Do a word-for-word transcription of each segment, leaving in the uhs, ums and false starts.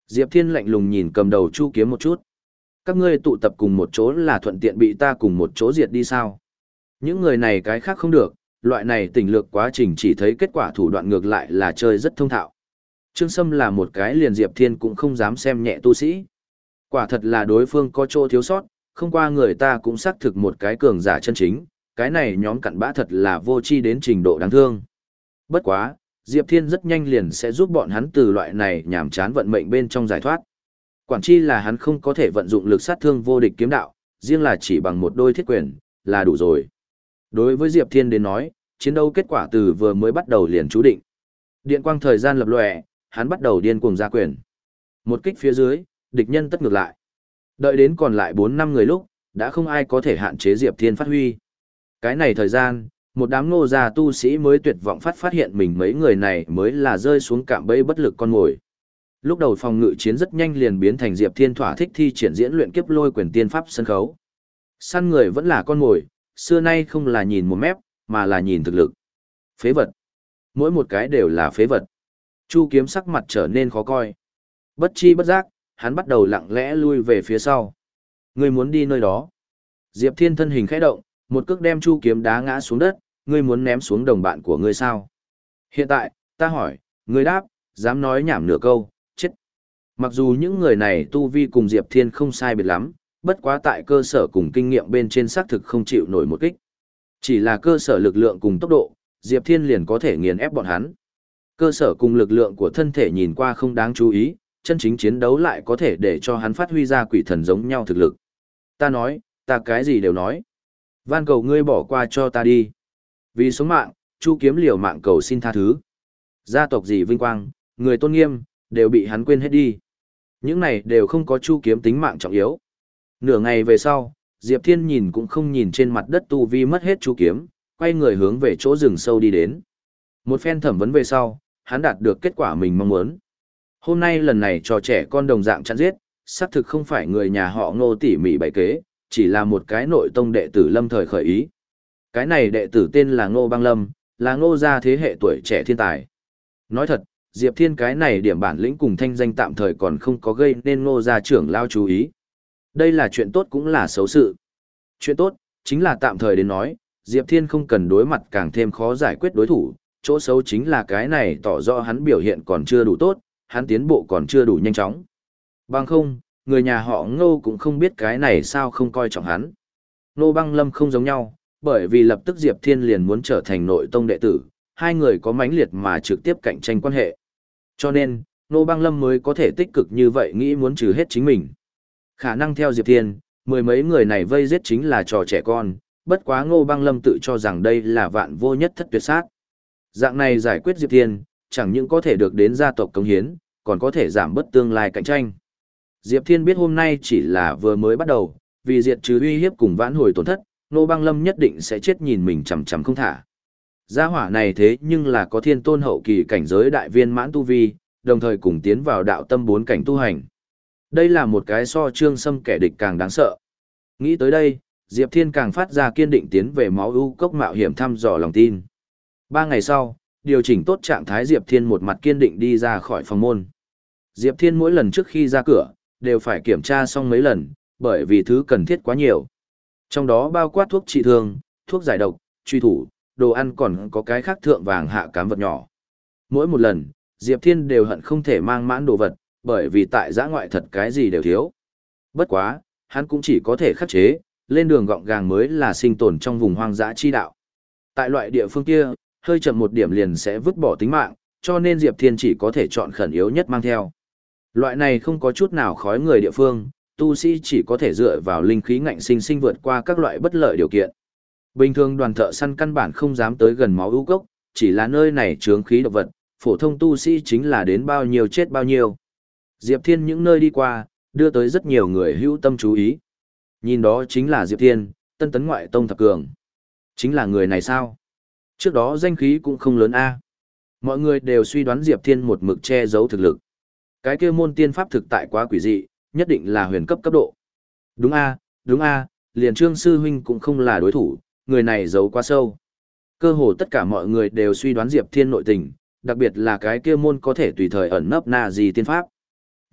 Diệp Thiên lạnh lùng nhìn cầm đầu Chu Kiếm một chút. Các ngươi tụ tập cùng một chỗ là thuận tiện bị ta cùng một chỗ diệt đi sao? Những người này cái khác không được, loại này tình lược quá trình chỉ thấy kết quả thủ đoạn ngược lại là chơi rất thông thạo. Trương Sâm là một cái liền Diệp Thiên cũng không dám xem nhẹ tu sĩ. Quả thật là đối phương có chỗ thiếu sót, không qua người ta cũng xác thực một cái cường giả chân chính, cái này nhóm cặn bã thật là vô tri đến trình độ đáng thương. Bất quá, Diệp Thiên rất nhanh liền sẽ giúp bọn hắn từ loại này nhảm chán vận mệnh bên trong giải thoát. Quản chi là hắn không có thể vận dụng lực sát thương vô địch kiếm đạo, riêng là chỉ bằng một đôi thiết quyền, là đủ rồi. Đối với Diệp Thiên đến nói, chiến đấu kết quả từ vừa mới bắt đầu liền chú định. Điện quang thời gian lập lòe, hắn bắt đầu điên cuồng ra quyền. Một kích phía dưới, địch nhân tất ngược lại. Đợi đến còn lại bốn năm người lúc, đã không ai có thể hạn chế Diệp Thiên phát huy. Cái này thời gian, một đám nô già tu sĩ mới tuyệt vọng phát phát hiện mình mấy người này mới là rơi xuống cạm bẫy bất lực con mồi. Lúc đầu phòng ngự chiến rất nhanh liền biến thành Diệp Thiên thỏa thích thi triển diễn luyện kiếp lôi quyền tiên pháp sân khấu. Săn người vẫn là con mồi, xưa nay không là nhìn một mép, mà là nhìn thực lực. Phế vật. Mỗi một cái đều là phế vật. Chu Kiếm sắc mặt trở nên khó coi. Bất chi bất giác, hắn bắt đầu lặng lẽ lui về phía sau. Ngươi muốn đi nơi đó. Diệp Thiên thân hình khẽ động, một cước đem Chu Kiếm đá ngã xuống đất, ngươi muốn ném xuống đồng bạn của ngươi sao? Hiện tại, ta hỏi, ngươi đáp, dám nói nhảm nửa câu, chết. Mặc dù những người này tu vi cùng Diệp Thiên không sai biệt lắm, bất quá tại cơ sở cùng kinh nghiệm bên trên xác thực không chịu nổi một kích. Chỉ là cơ sở lực lượng cùng tốc độ, Diệp Thiên liền có thể nghiền ép bọn hắn. Cơ sở cùng lực lượng của thân thể nhìn qua không đáng chú ý, chân chính chiến đấu lại có thể để cho hắn phát huy ra quỷ thần giống nhau thực lực. Ta nói, ta cái gì đều nói. Van cầu ngươi bỏ qua cho ta đi. Vì sống mạng, Chu Kiếm liều mạng cầu xin tha thứ. Gia tộc gì vinh quang, người tôn nghiêm, đều bị hắn quên hết đi. Những này đều không có Chu Kiếm tính mạng trọng yếu. Nửa ngày về sau, Diệp Thiên nhìn cũng không nhìn trên mặt đất tu vi mất hết Chu Kiếm, quay người hướng về chỗ rừng sâu đi đến. Một phen thẩm vấn về sau, hắn đạt được kết quả mình mong muốn. Hôm nay lần này trò trẻ con đồng dạng chặn giết, xác thực không phải người nhà họ Ngô tỉ mỉ bày kế, chỉ là một cái nội tông đệ tử lâm thời khởi ý. Cái này đệ tử tên là Ngô Băng Lâm, là Ngô gia thế hệ tuổi trẻ thiên tài. Nói thật, Diệp Thiên cái này điểm bản lĩnh cùng thanh danh tạm thời còn không có gây nên Ngô gia trưởng lao chú ý. Đây là chuyện tốt cũng là xấu sự. Chuyện tốt, chính là tạm thời đến nói, Diệp Thiên không cần đối mặt càng thêm khó giải quyết đối thủ, chỗ xấu chính là cái này tỏ rõ hắn biểu hiện còn chưa đủ tốt, hắn tiến bộ còn chưa đủ nhanh chóng. Bằng không, người nhà họ Ngô cũng không biết cái này sao không coi trọng hắn. Ngô Băng Lâm không giống nhau, bởi vì lập tức Diệp Thiên liền muốn trở thành nội tông đệ tử, hai người có mãnh liệt mà trực tiếp cạnh tranh quan hệ. Cho nên, Ngô Băng Lâm mới có thể tích cực như vậy nghĩ muốn trừ hết chính mình. Khả năng theo Diệp Thiên, mười mấy người này vây giết chính là trò trẻ con, bất quá Ngô Băng Lâm tự cho rằng đây là vạn vô nhất thất tuyệt sát. Dạng này giải quyết Diệp Thiên, chẳng những có thể được đến gia tộc cống hiến, còn có thể giảm bớt tương lai cạnh tranh. Diệp Thiên biết hôm nay chỉ là vừa mới bắt đầu, vì diệt trừ uy hiếp cùng vãn hồi tổn thất, Ngô Băng Lâm nhất định sẽ chết nhìn mình chằm chằm không thả. Gia hỏa này thế nhưng là có thiên tôn hậu kỳ cảnh giới đại viên mãn tu vi, đồng thời cùng tiến vào đạo tâm bốn cảnh tu hành. Đây là một cái so Trương Sâm kẻ địch càng đáng sợ. Nghĩ tới đây, Diệp Thiên càng phát ra kiên định tiến về máu ưu cốc mạo hiểm thăm dò lòng tin. Ba ngày sau, điều chỉnh tốt trạng thái Diệp Thiên một mặt kiên định đi ra khỏi phòng môn. Diệp Thiên mỗi lần trước khi ra cửa, đều phải kiểm tra xong mấy lần, bởi vì thứ cần thiết quá nhiều. Trong đó bao quát thuốc trị thương, thuốc giải độc, truy thủ, đồ ăn còn có cái khác thượng vàng hạ cám vật nhỏ. Mỗi một lần, Diệp Thiên đều hận không thể mang mãn đồ vật, bởi vì tại giã ngoại thật cái gì đều thiếu. Bất quá, hắn cũng chỉ có thể khắc chế, lên đường gọn gàng mới là sinh tồn trong vùng hoang dã chi đạo. Tại loại địa phương kia, hơi chậm một điểm liền sẽ vứt bỏ tính mạng, cho nên Diệp Thiên chỉ có thể chọn khẩn yếu nhất mang theo. Loại này không có chút nào khói người địa phương, tu sĩ chỉ có thể dựa vào linh khí ngạnh sinh sinh vượt qua các loại bất lợi điều kiện. Bình thường đoàn thợ săn căn bản không dám tới gần máu ưu cốc, chỉ là nơi này chướng khí độc vật, phổ thông tu sĩ chính là đến bao nhiêu chết bao nhiêu. Diệp Thiên những nơi đi qua, đưa tới rất nhiều người hữu tâm chú ý. Nhìn đó chính là Diệp Thiên, tân tấn ngoại tông thập cường. Chính là người này sao? Trước đó danh khí cũng không lớn a. Mọi người đều suy đoán Diệp Thiên một mực che giấu thực lực. Cái kia môn tiên pháp thực tại quá quỷ dị, nhất định là huyền cấp cấp độ. Đúng a, đúng a, liền Trương sư huynh cũng không là đối thủ, người này giấu quá sâu. Cơ hồ tất cả mọi người đều suy đoán Diệp Thiên nội tình, đặc biệt là cái kia môn có thể tùy thời ẩn nấp na gì tiên pháp.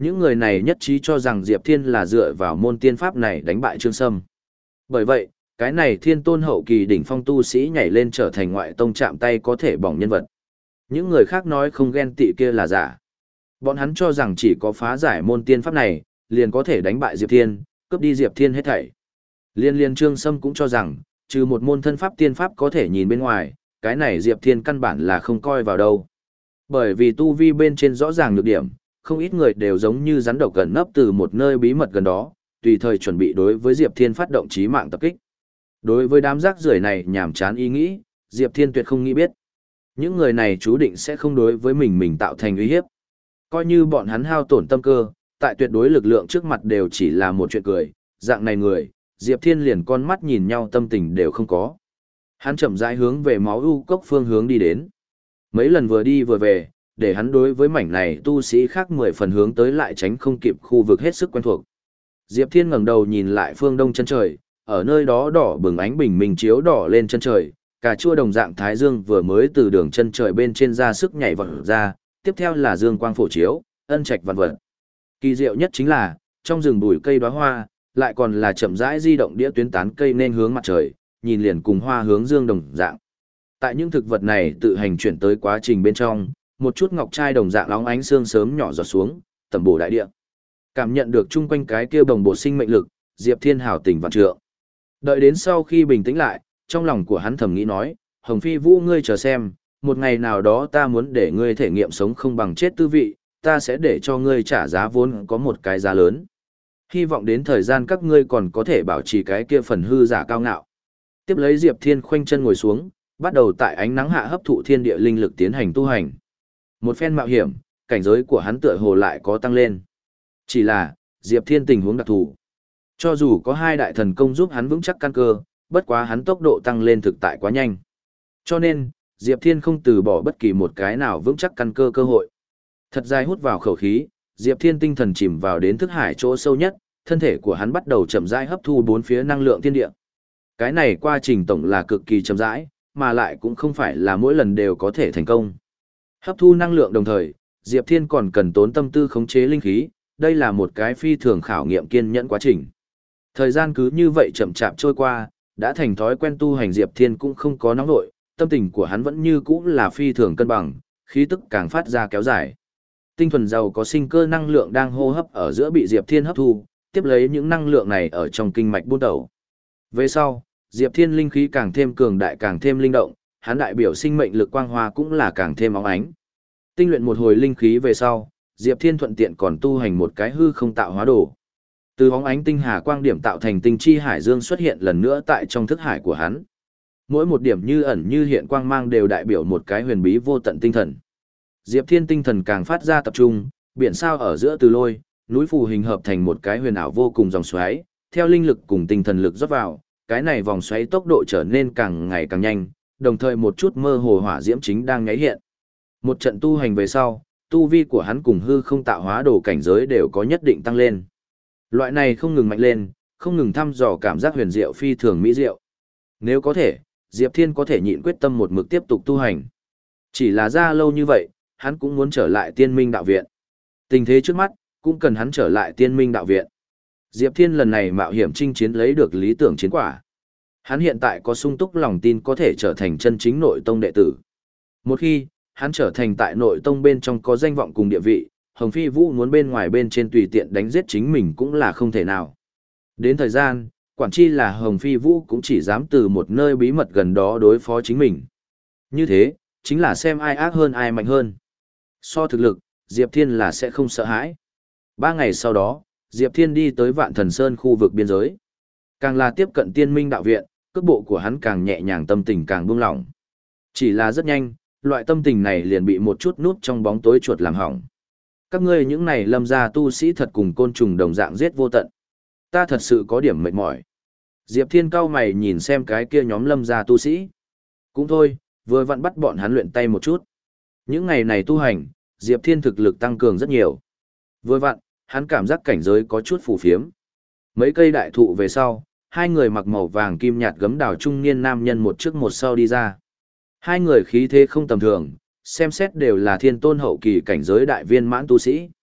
Những người này nhất trí cho rằng Diệp Thiên là dựa vào môn tiên pháp này đánh bại Trương Sâm. Bởi vậy, cái này thiên tôn hậu kỳ đỉnh phong tu sĩ nhảy lên trở thành ngoại tông chạm tay có thể bỏng nhân vật. Những người khác nói không ghen tị kia là giả. Bọn hắn cho rằng chỉ có phá giải môn tiên pháp này, liền có thể đánh bại Diệp Thiên, cướp đi Diệp Thiên hết thảy. Liên liên Trương Sâm cũng cho rằng, trừ một môn thân pháp tiên pháp có thể nhìn bên ngoài, cái này Diệp Thiên căn bản là không coi vào đâu. Bởi vì tu vi bên trên rõ ràng nhược điểm, không ít người đều giống như rắn độc gần nấp từ một nơi bí mật gần đó, tùy thời chuẩn bị đối với Diệp Thiên phát động chí mạng tập kích. Đối với đám rác rưởi này nhảm chán ý nghĩ, Diệp Thiên tuyệt không nghĩ biết. Những người này chú định sẽ không đối với mình mình tạo thành uy hiếp. Coi như bọn hắn hao tổn tâm cơ, tại tuyệt đối lực lượng trước mặt đều chỉ là một chuyện cười, dạng này người, Diệp Thiên liền con mắt nhìn nhau tâm tình đều không có. Hắn chậm rãi hướng về máu u cốc phương hướng đi đến. Mấy lần vừa đi vừa về, để hắn đối với mảnh này tu sĩ khác mười phần hướng tới lại tránh không kịp khu vực hết sức quen thuộc. Diệp Thiên ngẩng đầu nhìn lại phương đông chân trời, ở nơi đó đỏ bừng ánh bình minh chiếu đỏ lên chân trời, cà chua đồng dạng thái dương vừa mới từ đường chân trời bên trên ra sức nhảy vọt ra, tiếp theo là dương quang phổ chiếu, ân trạch vạn vật. Kỳ diệu nhất chính là, trong rừng bụi cây đóa hoa, lại còn là chậm rãi di động đĩa tuyến tán cây nên hướng mặt trời, nhìn liền cùng hoa hướng dương đồng dạng. Tại những thực vật này tự hành chuyển tới quá trình bên trong, một chút ngọc trai đồng dạng óng ánh sương sớm nhỏ giọt xuống, tầm bổ đại địa. Cảm nhận được chung quanh cái kia bồng bột sinh mệnh lực, Diệp Thiên hào tình vạn trượng. Đợi đến sau khi bình tĩnh lại, trong lòng của hắn thầm nghĩ nói, Hồng Phi Vũ ngươi chờ xem, một ngày nào đó ta muốn để ngươi thể nghiệm sống không bằng chết tư vị, ta sẽ để cho ngươi trả giá vốn có một cái giá lớn. Hy vọng đến thời gian các ngươi còn có thể bảo trì cái kia phần hư giả cao ngạo. Tiếp lấy Diệp Thiên khoanh chân ngồi xuống, bắt đầu tại ánh nắng hạ hấp thụ thiên địa linh lực tiến hành tu hành. Một phen mạo hiểm, cảnh giới của hắn tựa hồ lại có tăng lên. Chỉ là, Diệp Thiên tình huống đặc thù. Cho dù có hai đại thần công giúp hắn vững chắc căn cơ, bất quá hắn tốc độ tăng lên thực tại quá nhanh. Cho nên, Diệp Thiên không từ bỏ bất kỳ một cái nào vững chắc căn cơ cơ hội. Thật dài hút vào khẩu khí, Diệp Thiên tinh thần chìm vào đến thức hải chỗ sâu nhất, thân thể của hắn bắt đầu chậm rãi hấp thu bốn phía năng lượng thiên địa. Cái này quá trình tổng là cực kỳ chậm rãi, mà lại cũng không phải là mỗi lần đều có thể thành công. Hấp thu năng lượng đồng thời, Diệp Thiên còn cần tốn tâm tư khống chế linh khí, đây là một cái phi thường khảo nghiệm kiên nhẫn quá trình. Thời gian cứ như vậy chậm chạp trôi qua, đã thành thói quen tu hành Diệp Thiên cũng không có nóng nổi, tâm tình của hắn vẫn như cũ là phi thường cân bằng, khí tức càng phát ra kéo dài. Tinh thuần giàu có sinh cơ năng lượng đang hô hấp ở giữa bị Diệp Thiên hấp thu, tiếp lấy những năng lượng này ở trong kinh mạch buôn đầu. Về sau, Diệp Thiên linh khí càng thêm cường đại càng thêm linh động, hắn đại biểu sinh mệnh lực quang hoa cũng là càng thêm óng ánh. Tinh luyện một hồi linh khí về sau, Diệp Thiên thuận tiện còn tu hành một cái hư không tạo hóa đồ. Từ óng ánh tinh hà quang điểm tạo thành tinh chi hải dương xuất hiện lần nữa tại trong thức hải của hắn. Mỗi một điểm như ẩn như hiện quang mang đều đại biểu một cái huyền bí vô tận tinh thần. Diệp Thiên tinh thần càng phát ra tập trung, biển sao ở giữa từ lôi, núi phù hình hợp thành một cái huyền ảo vô cùng dòng xoáy, theo linh lực cùng tinh thần lực rót vào, cái này vòng xoáy tốc độ trở nên càng ngày càng nhanh, đồng thời một chút mơ hồ hỏa diễm chính đang nháy hiện. Một trận tu hành về sau, tu vi của hắn cùng hư không tạo hóa đồ cảnh giới đều có nhất định tăng lên. Loại này không ngừng mạnh lên, không ngừng thăm dò cảm giác huyền diệu phi thường mỹ diệu. Nếu có thể, Diệp Thiên có thể nhịn quyết tâm một mực tiếp tục tu hành. Chỉ là ra lâu như vậy, hắn cũng muốn trở lại Tiên Minh đạo viện. Tình thế trước mắt, cũng cần hắn trở lại Tiên Minh đạo viện. Diệp Thiên lần này mạo hiểm chinh chiến lấy được lý tưởng chiến quả. Hắn hiện tại có sung túc lòng tin có thể trở thành chân chính nội tông đệ tử. Một khi, hắn trở thành tại nội tông bên trong có danh vọng cùng địa vị, Hồng Phi Vũ muốn bên ngoài bên trên tùy tiện đánh giết chính mình cũng là không thể nào. Đến thời gian, quản chi là Hồng Phi Vũ cũng chỉ dám từ một nơi bí mật gần đó đối phó chính mình. Như thế, chính là xem ai ác hơn ai mạnh hơn. So thực lực, Diệp Thiên là sẽ không sợ hãi. Ba ngày sau đó, Diệp Thiên đi tới Vạn Thần Sơn khu vực biên giới. Càng là tiếp cận Tiên Minh đạo viện, cước bộ của hắn càng nhẹ nhàng tâm tình càng buông lỏng. Chỉ là rất nhanh, loại tâm tình này liền bị một chút núp trong bóng tối chuột làm hỏng. Các ngươi những này lâm gia tu sĩ thật cùng côn trùng đồng dạng giết vô tận. Ta thật sự có điểm mệt mỏi. Diệp Thiên cao mày nhìn xem cái kia nhóm lâm gia tu sĩ. Cũng thôi, vừa vặn bắt bọn hắn luyện tay một chút. Những ngày này tu hành, Diệp Thiên thực lực tăng cường rất nhiều. Vừa vặn, hắn cảm giác cảnh giới có chút phù phiếm. Mấy cây đại thụ về sau, hai người mặc màu vàng kim nhạt gấm đào trung niên nam nhân một trước một sau đi ra. Hai người khí thế không tầm thường, xem xét đều là thiên tôn hậu kỳ cảnh giới đại viên mãn tu sĩ.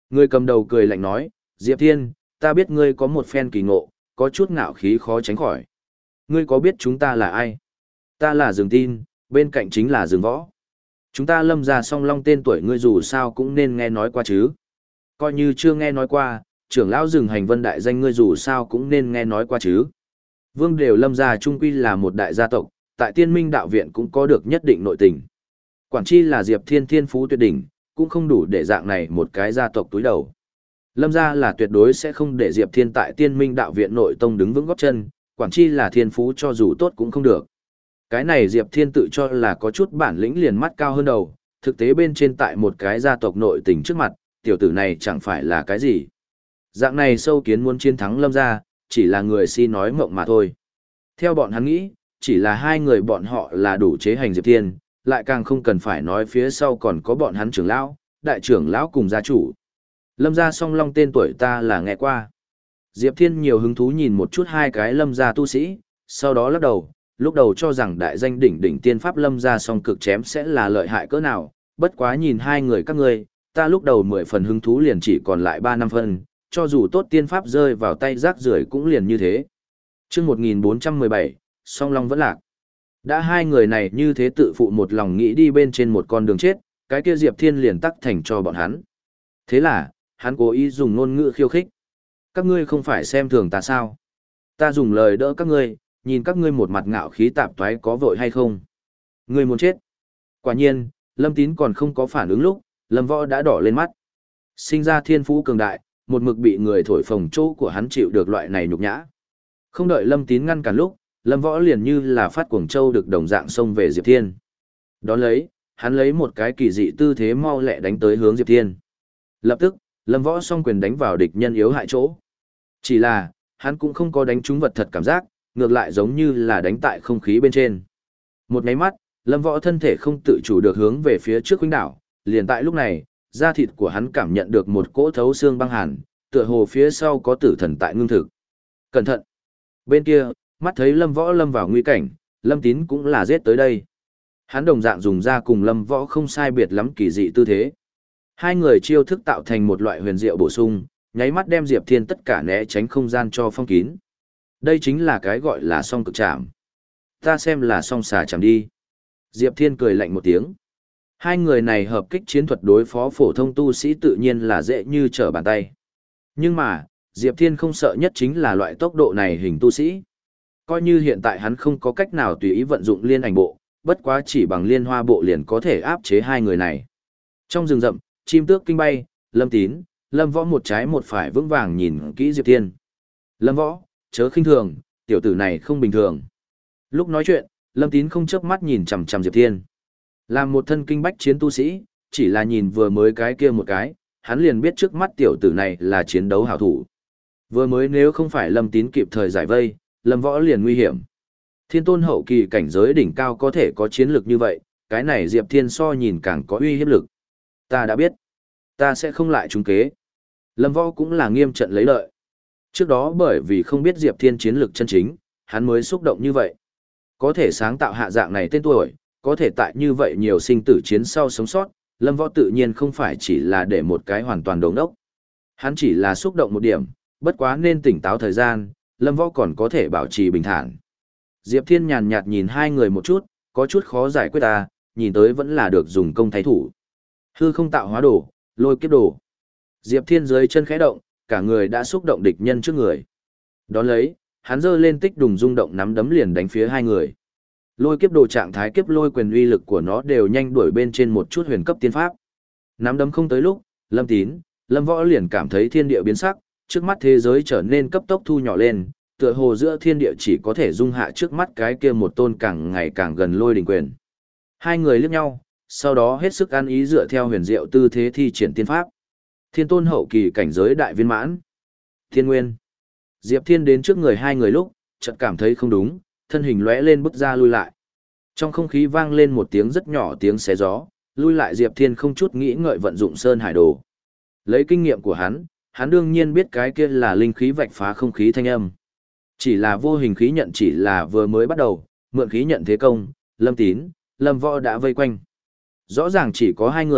Người cầm đầu cười lạnh nói, Diệp Thiên, ta biết ngươi có một phen kỳ ngộ, có chút ngạo khí khó tránh khỏi. Ngươi có biết chúng ta là ai? Ta là Dương Tin, bên cạnh chính là Dương Võ. Chúng ta Lâm gia song long tên tuổi ngươi dù sao cũng nên nghe nói qua chứ. Coi như chưa nghe nói qua, trưởng lão rừng hành vân đại danh ngươi dù sao cũng nên nghe nói qua chứ. Vương đều Lâm gia trung quy là một đại gia tộc, tại Tiên Minh đạo viện cũng có được nhất định nội tình. Quản chi là Diệp Thiên thiên phú tuyệt đỉnh, cũng không đủ để dạng này một cái gia tộc túi đầu. Lâm gia là tuyệt đối sẽ không để Diệp Thiên tại Tiên Minh đạo viện nội tông đứng vững gót chân, quản chi là thiên phú cho dù tốt cũng không được. Cái này Diệp Thiên tự cho là có chút bản lĩnh liền mắt cao hơn đầu, thực tế bên trên tại một cái gia tộc nội tình trước mặt, tiểu tử này chẳng phải là cái gì. Dạng này sâu kiến muốn chiến thắng Lâm gia, chỉ là người si nói mộng mà thôi. Theo bọn hắn nghĩ, chỉ là hai người bọn họ là đủ chế hành Diệp Thiên, lại càng không cần phải nói phía sau còn có bọn hắn trưởng lão, đại trưởng lão cùng gia chủ. Lâm gia song long tên tuổi ta là nghe qua. Diệp Thiên nhiều hứng thú nhìn một chút hai cái Lâm gia tu sĩ, sau đó lắc đầu, lúc đầu cho rằng đại danh đỉnh đỉnh tiên pháp Lâm gia song cực chém sẽ là lợi hại cỡ nào, bất quá nhìn hai người các ngươi, ta lúc đầu mười phần hứng thú liền chỉ còn lại ba năm phần, cho dù tốt tiên pháp rơi vào tay rác rưởi cũng liền như thế. Chương một nghìn bốn trăm mười bảy, song long vẫn lạc. Đã hai người này như thế tự phụ một lòng nghĩ đi bên trên một con đường chết, cái kia Diệp Thiên liền tắc thành cho bọn hắn. Thế là, hắn cố ý dùng ngôn ngữ khiêu khích. Các ngươi không phải xem thường ta sao? Ta dùng lời đỡ các ngươi, nhìn các ngươi một mặt ngạo khí tạp toái có vội hay không? Ngươi muốn chết. Quả nhiên, Lâm Tín còn không có phản ứng lúc, Lâm Võ đã đỏ lên mắt. Sinh ra thiên phú cường đại, một mực bị người thổi phồng chỗ của hắn chịu được loại này nhục nhã. Không đợi Lâm Tín ngăn cản lúc, Lâm Võ liền như là phát cuồng châu được đồng dạng xông về Diệp Thiên. Đón lấy, hắn lấy một cái kỳ dị tư thế mau lẹ đánh tới hướng Diệp Thiên. Lập tức, Lâm Võ song quyền đánh vào địch nhân yếu hại chỗ. Chỉ là, hắn cũng không có đánh trúng vật thật cảm giác, ngược lại giống như là đánh tại không khí bên trên. Một nháy mắt, Lâm Võ thân thể không tự chủ được hướng về phía trước huynh đảo, liền tại lúc này, da thịt của hắn cảm nhận được một cỗ thấu xương băng hàn, tựa hồ phía sau có tử thần tại ngưng thực. Cẩn thận! Bên kia, mắt thấy Lâm Võ lâm vào nguy cảnh, Lâm Tín cũng là giết tới đây. Hắn đồng dạng dùng ra cùng Lâm Võ không sai biệt lắm kỳ dị tư thế. Hai người chiêu thức tạo thành một loại huyền diệu bổ sung, nháy mắt đem Diệp Thiên tất cả né tránh không gian cho phong kín. Đây chính là cái gọi là song cực chạm. Ta xem là song xà chạm đi. Diệp Thiên cười lạnh một tiếng. Hai người này hợp kích chiến thuật đối phó phổ thông tu sĩ tự nhiên là dễ như trở bàn tay. Nhưng mà, Diệp Thiên không sợ nhất chính là loại tốc độ này hình tu sĩ. Coi như hiện tại hắn không có cách nào tùy ý vận dụng liên ảnh bộ, bất quá chỉ bằng liên hoa bộ liền có thể áp chế hai người này. Trong rừng rậm, chim tước kinh bay, Lâm Tín, Lâm Võ một trái một phải vững vàng nhìn kỹ Diệp Thiên. Lâm Võ, chớ khinh thường, tiểu tử này không bình thường. Lúc nói chuyện, Lâm Tín không chớp mắt nhìn chằm chằm Diệp Thiên. Làm một thân kinh bách chiến tu sĩ, chỉ là nhìn vừa mới cái kia một cái, hắn liền biết trước mắt tiểu tử này là chiến đấu hảo thủ. Vừa mới nếu không phải Lâm Tín kịp thời giải vây, Lâm Võ liền nguy hiểm. Thiên tôn hậu kỳ cảnh giới đỉnh cao có thể có chiến lực như vậy, cái này Diệp Thiên so nhìn càng có uy hiếp lực. Ta đã biết, ta sẽ không lại trúng kế. Lâm Võ cũng là nghiêm trận lấy lợi. Trước đó bởi vì không biết Diệp Thiên chiến lực chân chính, hắn mới xúc động như vậy. Có thể sáng tạo hạ dạng này tên tuổi, có thể tại như vậy nhiều sinh tử chiến sau sống sót, Lâm Võ tự nhiên không phải chỉ là để một cái hoàn toàn đồ ngốc. Hắn chỉ là xúc động một điểm, bất quá nên tỉnh táo thời gian, Lâm Võ còn có thể bảo trì bình thản. Diệp Thiên nhàn nhạt nhìn hai người một chút, có chút khó giải quyết ta, nhìn tới vẫn là được dùng công thái thủ. Hư không tạo hóa đồ, lôi kiếp đồ. Diệp Thiên dưới chân khẽ động, cả người đã xúc động địch nhân trước người. Đón lấy, hắn giơ lên tích đùng rung động nắm đấm liền đánh phía hai người. Lôi kiếp đồ trạng thái kiếp lôi quyền uy lực của nó đều nhanh đuổi bên trên một chút huyền cấp tiên pháp. Nắm đấm không tới lúc, Lâm Tín, Lâm Võ liền cảm thấy thiên địa biến sắc, trước mắt thế giới trở nên cấp tốc thu nhỏ lên, tựa hồ giữa thiên địa chỉ có thể dung hạ trước mắt cái kia một tôn càng ngày càng gần lôi đình quyền. Hai người liếc nhau, sau đó hết sức ăn ý dựa theo huyền diệu tư thế thi triển tiên pháp. Thiên tôn hậu kỳ cảnh giới đại viên mãn. Thiên nguyên. Diệp Thiên đến trước người hai người lúc, chợt cảm thấy không đúng, thân hình lóe lên bước ra lui lại. Trong không khí vang lên một tiếng rất nhỏ tiếng xé gió, lui lại Diệp Thiên không chút nghĩ ngợi vận dụng Sơn Hải Đồ. Lấy kinh nghiệm của hắn, hắn đương nhiên biết cái kia là linh khí vạch phá không khí thanh âm. Chỉ là vô hình khí nhận chỉ là vừa mới bắt đầu, mượn khí nhận thế công, Lâm Tín, Lâm Võ đã vây quanh. Rõ ràng chỉ có hai người,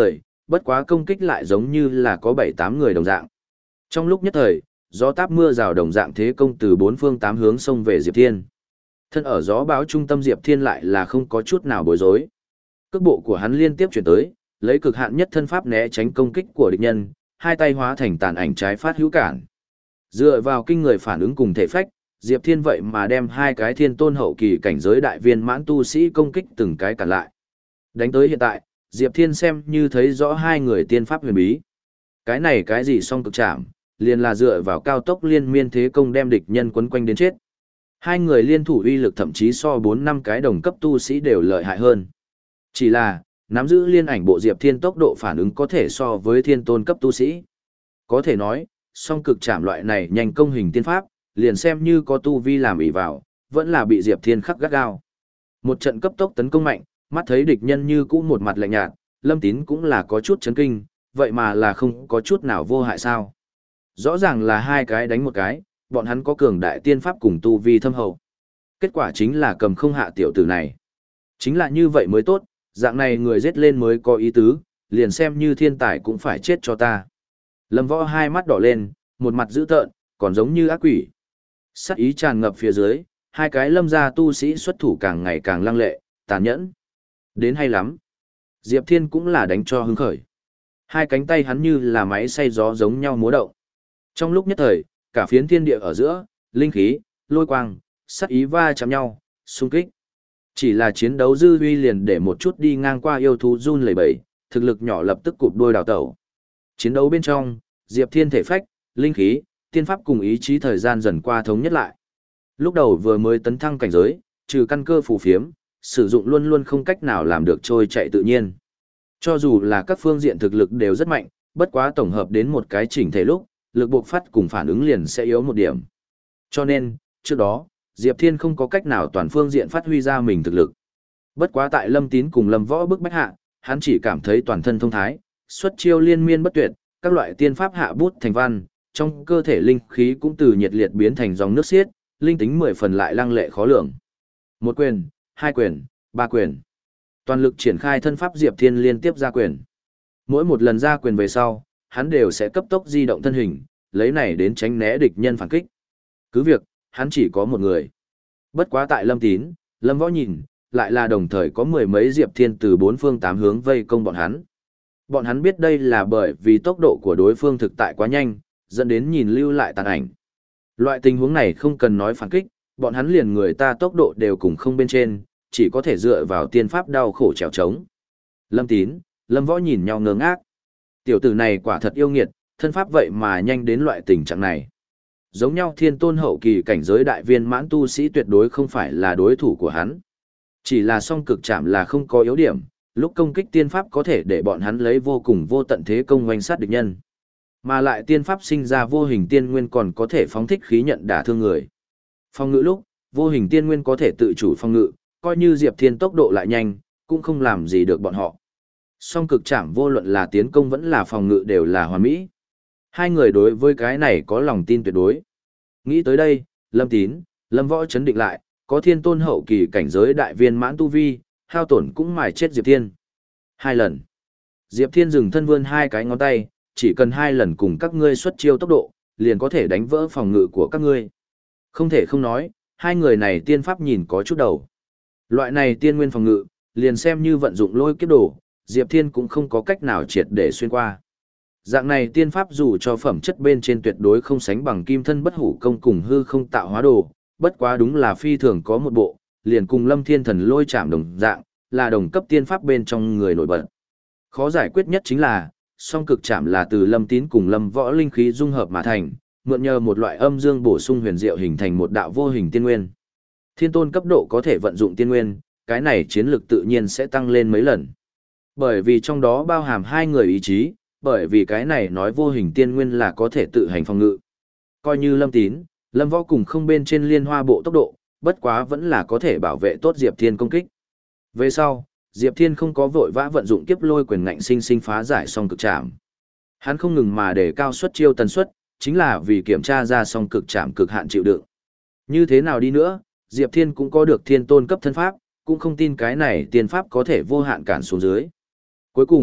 bất quá công kích lại giống như là có bảy tám người đồng dạng. Trong lúc nhất thời, gió táp mưa rào đồng dạng thế công từ bốn phương tám hướng xông về Diệp Thiên. Thân ở gió bão trung tâm Diệp Thiên lại là không có chút nào bối rối. Cước bộ của hắn liên tiếp chuyển tới, lấy cực hạn nhất thân pháp né tránh công kích của địch nhân, hai tay hóa thành tàn ảnh trái phát hữu cản. Dựa vào kinh người phản ứng cùng thể phách, Diệp Thiên vậy mà đem hai cái thiên tôn hậu kỳ cảnh giới đại viên mãn tu sĩ công kích từng cái cản lại. Đánh tới hiện tại, Diệp Thiên xem như thấy rõ hai người tiên pháp huyền bí. Cái này cái gì song cực chạm, liền là dựa vào cao tốc liên miên thế công đem địch nhân quấn quanh đến chết. Hai người liên thủ uy lực thậm chí so bốn năm cái đồng cấp tu sĩ đều lợi hại hơn. Chỉ là, nắm giữ liên ảnh bộ Diệp Thiên tốc độ phản ứng có thể so với thiên tôn cấp tu sĩ. Có thể nói, song cực chạm loại này nhanh công hình tiên pháp, liền xem như có tu vi làm ỷ vào, vẫn là bị Diệp Thiên khắc gắt gao. Một trận cấp tốc tấn công mạnh, mắt thấy địch nhân như cũ một mặt lạnh nhạt, Lâm Tín cũng là có chút chấn kinh, vậy mà là không có chút nào vô hại sao. Rõ ràng là hai cái đánh một cái, bọn hắn có cường đại tiên pháp cùng tu vi thâm hậu. Kết quả chính là cầm không hạ tiểu tử này. Chính là như vậy mới tốt, dạng này người giết lên mới có ý tứ, liền xem như thiên tài cũng phải chết cho ta. Lâm Võ hai mắt đỏ lên, một mặt dữ tợn, còn giống như ác quỷ. Sát ý tràn ngập phía dưới, hai cái lâm gia tu sĩ xuất thủ càng ngày càng lăng lệ, tàn nhẫn. Đến hay lắm. Diệp Thiên cũng là đánh cho hứng khởi. Hai cánh tay hắn như là máy xay gió giống nhau múa động. Trong lúc nhất thời, cả phiến thiên địa ở giữa, linh khí, lôi quang, sát ý va chạm nhau, xung kích. Chỉ là chiến đấu dư uy liền để một chút đi ngang qua yêu thú run lẩy bẩy, thực lực nhỏ lập tức cụp đuôi đào tẩu. Chiến đấu bên trong, Diệp Thiên thể phách, linh khí, tiên pháp cùng ý chí thời gian dần qua thống nhất lại. Lúc đầu vừa mới tấn thăng cảnh giới, trừ căn cơ phù phiếm, sử dụng luôn luôn không cách nào làm được trôi chạy tự nhiên. Cho dù là các phương diện thực lực đều rất mạnh, bất quá tổng hợp đến một cái chỉnh thể lúc, lực buộc phát cùng phản ứng liền sẽ yếu một điểm. Cho nên, trước đó, Diệp Thiên không có cách nào toàn phương diện phát huy ra mình thực lực. Bất quá tại Lâm Tín cùng Lâm Võ bức bách hạ, hắn chỉ cảm thấy toàn thân thông thái, xuất chiêu liên miên bất tuyệt, các loại tiên pháp hạ bút thành văn, trong cơ thể linh khí cũng từ nhiệt liệt biến thành dòng nước xiết, linh tính mười phần lại lăng lệ khó lường. Một quyền, hai quyền, ba quyền. Toàn lực triển khai thân pháp Diệp Thiên liên tiếp ra quyền. Mỗi một lần ra quyền về sau, hắn đều sẽ cấp tốc di động thân hình, lấy này đến tránh né địch nhân phản kích. Cứ việc, hắn chỉ có một người. Bất quá tại Lâm Tín, Lâm Võ nhìn, lại là đồng thời có mười mấy Diệp Thiên từ bốn phương tám hướng vây công bọn hắn. Bọn hắn biết đây là bởi vì tốc độ của đối phương thực tại quá nhanh, dẫn đến nhìn lưu lại tàn ảnh. Loại tình huống này không cần nói phản kích, bọn hắn liền người ta tốc độ đều cùng không bên trên, chỉ có thể dựa vào tiên pháp đau khổ trèo trống. Lâm Tín, Lâm Võ nhìn nhau ngơ ngác. Tiểu tử này quả thật yêu nghiệt, thân pháp vậy mà nhanh đến loại tình trạng này. Giống nhau thiên tôn hậu kỳ cảnh giới đại viên mãn tu sĩ tuyệt đối không phải là đối thủ của hắn. Chỉ là song cực chạm là không có yếu điểm, lúc công kích tiên pháp có thể để bọn hắn lấy vô cùng vô tận thế công oanh sát địch nhân. Mà lại tiên pháp sinh ra vô hình tiên nguyên còn có thể phóng thích khí nhận đả thương người. Phong ngự lúc, vô hình tiên nguyên có thể tự chủ phong ngự, coi như Diệp Thiên tốc độ lại nhanh, cũng không làm gì được bọn họ. Song cực chạm vô luận là tiến công vẫn là phòng ngự đều là hoàn mỹ. Hai người đối với cái này có lòng tin tuyệt đối. Nghĩ tới đây, Lâm Tín, Lâm Võ chấn định lại, có thiên tôn hậu kỳ cảnh giới đại viên mãn tu vi, hao tổn cũng mài chết Diệp Thiên. Hai lần. Diệp Thiên dừng thân vươn hai cái ngón tay, chỉ cần hai lần cùng các ngươi xuất chiêu tốc độ, liền có thể đánh vỡ phòng ngự của các ngươi. Không thể không nói, hai người này tiên pháp nhìn có chút đầu. Loại này tiên nguyên phòng ngự, liền xem như vận dụng lôi kiếp đồ, Diệp Thiên cũng không có cách nào triệt để xuyên qua. Dạng này tiên pháp dù cho phẩm chất bên trên tuyệt đối không sánh bằng kim thân bất hủ công cùng hư không tạo hóa đồ, bất quá đúng là phi thường có một bộ, liền cùng Lâm Thiên Thần lôi chạm đồng dạng, là đồng cấp tiên pháp bên trong người nổi bật. Khó giải quyết nhất chính là, song cực chạm là từ Lâm Tín cùng Lâm Võ linh khí dung hợp mà thành, mượn nhờ một loại âm dương bổ sung huyền diệu hình thành một đạo vô hình tiên nguyên. Thiên tôn cấp độ có thể vận dụng tiên nguyên, cái này chiến lực tự nhiên sẽ tăng lên mấy lần. Bởi vì trong đó bao hàm hai người ý chí, bởi vì cái này nói vô hình tiên nguyên là có thể tự hành phòng ngự. Coi như Lâm Tín, Lâm Võ cùng không bên trên liên hoa bộ tốc độ, bất quá vẫn là có thể bảo vệ tốt Diệp Thiên công kích. Về sau, Diệp Thiên không có vội vã vận dụng kiếp lôi quyền ngạnh sinh sinh phá giải song cực trảm. Hắn không ngừng mà để cao suất chiêu tần suất, chính là vì kiểm tra ra song cực trảm cực hạn chịu đựng. Như thế nào đi nữa, Diệp Thiên cũng có được thiên tôn cấp thân pháp, cũng không tin cái này tiên pháp có thể vô hạn cản xuống dưới. Cuối cùng,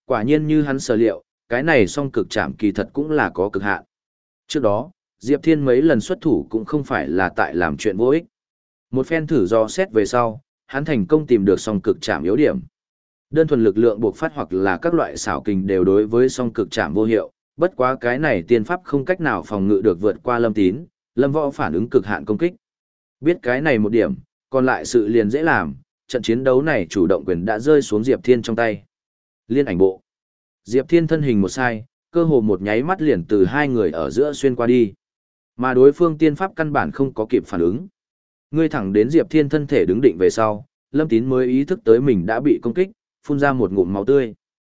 Quả nhiên như hắn sở liệu, cái này song cực chạm kỳ thật cũng là có cực hạn. Trước đó, Diệp Thiên mấy lần xuất thủ cũng không phải là tại làm chuyện vô ích. Một phen thử do xét về sau, hắn thành công tìm được song cực chạm yếu điểm. Đơn thuần lực lượng buộc phát hoặc là các loại xảo kình đều đối với song cực chạm vô hiệu, bất quá cái này tiên pháp không cách nào phòng ngự được vượt qua Lâm Tín, Lâm Võ phản ứng cực hạn công kích. Biết cái này một điểm, còn lại sự liền dễ làm, trận chiến đấu này chủ động quyền đã rơi xuống Diệp Thiên trong tay. Liên ảnh bộ. Diệp Thiên thân hình một sai, cơ hồ một nháy mắt liền từ hai người ở giữa xuyên qua đi. Mà đối phương tiên pháp căn bản không có kịp phản ứng. Ngươi thẳng đến Diệp Thiên thân thể đứng định về sau, Lâm Tín mới ý thức tới mình đã bị công kích, phun ra một ngụm máu tươi.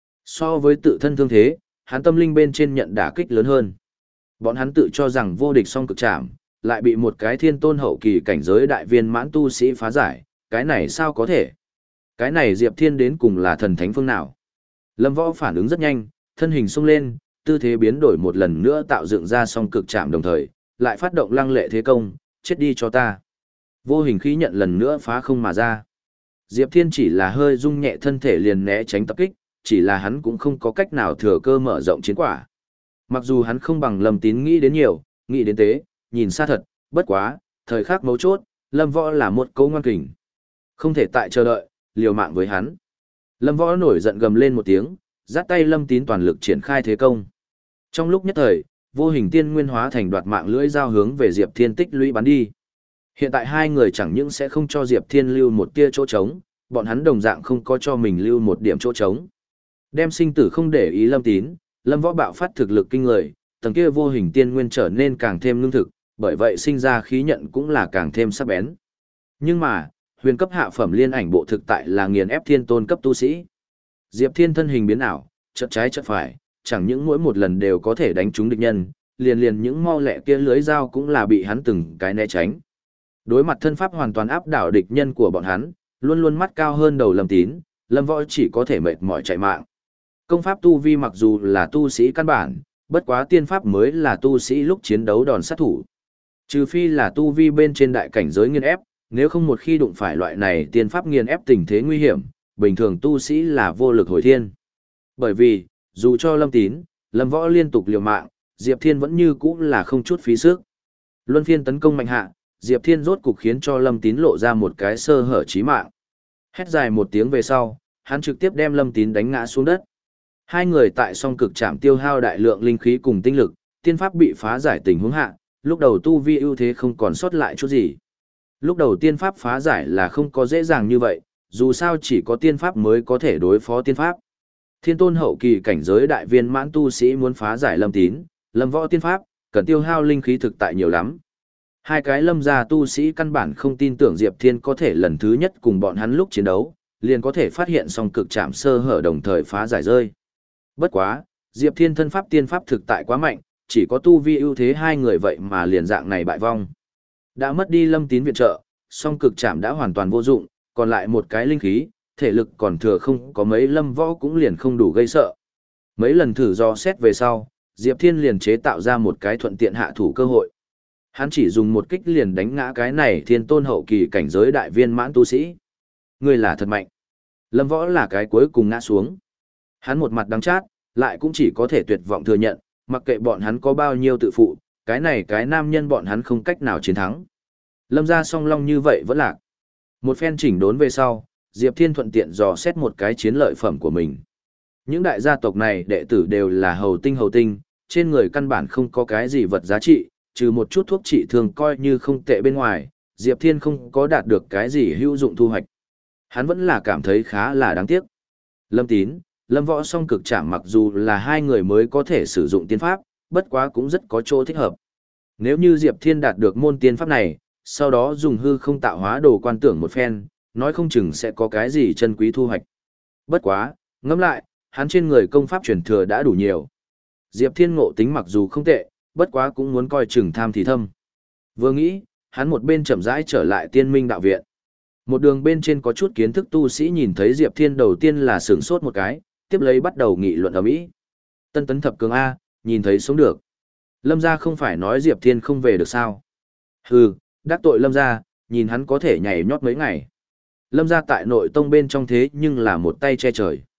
So với tự thân thương thế, hắn tâm linh bên trên nhận đả kích lớn hơn. Bọn hắn tự cho rằng vô địch song cực chạm, lại bị một cái thiên tôn hậu kỳ cảnh giới đại viên mãn tu sĩ phá giải, cái này sao có thể? Cái này Diệp Thiên đến cùng là thần thánh phương nào? Lâm Võ phản ứng rất nhanh, thân hình xông lên, tư thế biến đổi một lần nữa tạo dựng ra song cực chạm đồng thời, lại phát động lăng lệ thế công, chết đi cho ta. Vô hình khí nhận lần nữa phá không mà ra. Diệp Thiên chỉ là hơi rung nhẹ thân thể liền né tránh tập kích, chỉ là hắn cũng không có cách nào thừa cơ mở rộng chiến quả. Mặc dù hắn không bằng Lâm Tín nghĩ đến nhiều, nghĩ đến tế, nhìn xa thật, bất quá, thời khắc mấu chốt, Lâm Võ là một câu ngoan kình. Không thể tại chờ đợi, liều mạng với hắn. Lâm Võ nổi giận gầm lên một tiếng, giắt tay Lâm Tín toàn lực triển khai thế công. Trong lúc nhất thời, vô hình tiên nguyên hóa thành đoạt mạng lưỡi dao hướng về Diệp Thiên tích lũy bắn đi. Hiện tại hai người chẳng những sẽ không cho Diệp Thiên lưu một tia chỗ trống, bọn hắn đồng dạng không có cho mình lưu một điểm chỗ trống. Đem sinh tử không để ý Lâm Tín, Lâm Võ bạo phát thực lực kinh người, tầng kia vô hình tiên nguyên trở nên càng thêm lương thực, bởi vậy sinh ra khí nhận cũng là càng thêm sắc bén. Nhưng mà, huyền cấp hạ phẩm liên ảnh bộ thực tại là nghiền ép thiên tôn cấp tu sĩ. Diệp Thiên thân hình biến ảo, chợt trái chợt phải, chẳng những mỗi một lần đều có thể đánh trúng địch nhân, liền liền những mau lẹ kia lưới dao cũng là bị hắn từng cái né tránh. Đối mặt thân pháp hoàn toàn áp đảo địch nhân của bọn hắn, luôn luôn mắt cao hơn đầu Lâm Tín, Lâm Võ chỉ có thể mệt mỏi chạy mạng. Công pháp tu vi mặc dù là tu sĩ căn bản, bất quá tiên pháp mới là tu sĩ lúc chiến đấu đòn sát thủ. Trừ phi là tu vi bên trên đại cảnh giới nghiền ép, nếu không một khi đụng phải loại này tiên pháp nghiền ép tình thế nguy hiểm, bình thường tu sĩ là vô lực hồi thiên. Bởi vì, dù cho Lâm Tín, Lâm Võ liên tục liều mạng, Diệp Thiên vẫn như cũ là không chút phí sức. Luân phiên tấn công mạnh hạ, Diệp Thiên rốt cục khiến cho Lâm Tín lộ ra một cái sơ hở chí mạng. Hét dài một tiếng về sau, hắn trực tiếp đem Lâm Tín đánh ngã xuống đất. Hai người tại song cực chạm tiêu hao đại lượng linh khí cùng tinh lực, tiên pháp bị phá giải tình huống hạ, lúc đầu tu vi ưu thế không còn sót lại chút gì. Lúc đầu tiên pháp phá giải là không có dễ dàng như vậy, dù sao chỉ có tiên pháp mới có thể đối phó tiên pháp. Thiên tôn hậu kỳ cảnh giới đại viên mãn tu sĩ muốn phá giải Lâm Tín, Lâm Võ tiên pháp, cần tiêu hao linh khí thực tại nhiều lắm. Hai cái Lâm gia tu sĩ căn bản không tin tưởng Diệp Thiên có thể lần thứ nhất cùng bọn hắn lúc chiến đấu, liền có thể phát hiện song cực chạm sơ hở đồng thời phá giải rơi. Bất quá, Diệp Thiên thân pháp tiên pháp thực tại quá mạnh, chỉ có tu vi ưu thế hai người vậy mà liền dạng này bại vong. Đã mất đi Lâm Tín viện trợ, song cực chạm đã hoàn toàn vô dụng, còn lại một cái linh khí, thể lực còn thừa không có mấy Lâm Võ cũng liền không đủ gây sợ. Mấy lần thử do xét về sau, Diệp Thiên liền chế tạo ra một cái thuận tiện hạ thủ cơ hội. Hắn chỉ dùng một kích liền đánh ngã cái này thiên tôn hậu kỳ cảnh giới đại viên mãn tu sĩ. Người là thật mạnh. Lâm Võ là cái cuối cùng ngã xuống. Hắn một mặt đắng chát, lại cũng chỉ có thể tuyệt vọng thừa nhận, mặc kệ bọn hắn có bao nhiêu tự phụ, cái này cái nam nhân bọn hắn không cách nào chiến thắng. Lâm gia song long như vậy vẫn lạc. Một phen chỉnh đốn về sau, Diệp Thiên thuận tiện dò xét một cái chiến lợi phẩm của mình. Những đại gia tộc này đệ tử đều là hầu tinh hầu tinh, trên người căn bản không có cái gì vật giá trị, trừ một chút thuốc trị thường coi như không tệ bên ngoài, Diệp Thiên không có đạt được cái gì hữu dụng thu hoạch. Hắn vẫn là cảm thấy khá là đáng tiếc. Lâm Tín, Lâm Võ song cực chạm mặc dù là hai người mới có thể sử dụng tiên pháp, bất quá cũng rất có chỗ thích hợp. Nếu như Diệp Thiên đạt được môn tiên pháp này, sau đó dùng hư không tạo hóa đồ quan tưởng một phen, nói không chừng sẽ có cái gì chân quý thu hoạch. Bất quá, ngẫm lại, hắn trên người công pháp truyền thừa đã đủ nhiều. Diệp Thiên ngộ tính mặc dù không tệ, bất quá cũng muốn coi chừng tham thì thâm. Vừa nghĩ, hắn một bên chậm rãi trở lại Tiên Minh đạo viện. Một đường bên trên có chút kiến thức tu sĩ nhìn thấy Diệp Thiên đầu tiên là sửng sốt một cái, tiếp lấy bắt đầu nghị luận ầm ĩ. Tân tấn thập cường A, nhìn thấy sống được. Lâm gia không phải nói Diệp Thiên không về được sao? Hừ, đắc tội Lâm gia, nhìn hắn có thể nhảy nhót mấy ngày. Lâm gia tại nội tông bên trong thế nhưng là một tay che trời.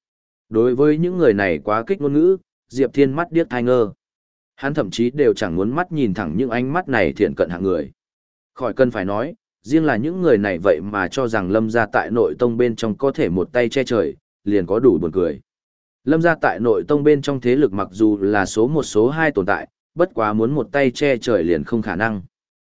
Đối với những người này quá kích ngôn ngữ, Diệp Thiên mắt điếc thai ngơ. Hắn thậm chí đều chẳng muốn mắt nhìn thẳng những ánh mắt này thiện cận hạng người. Khỏi cần phải nói, riêng là những người này vậy mà cho rằng Lâm gia tại nội tông bên trong có thể một tay che trời, liền có đủ buồn cười. Lâm gia tại nội tông bên trong thế lực mặc dù là số một số hai tồn tại, bất quá muốn một tay che trời liền không khả năng.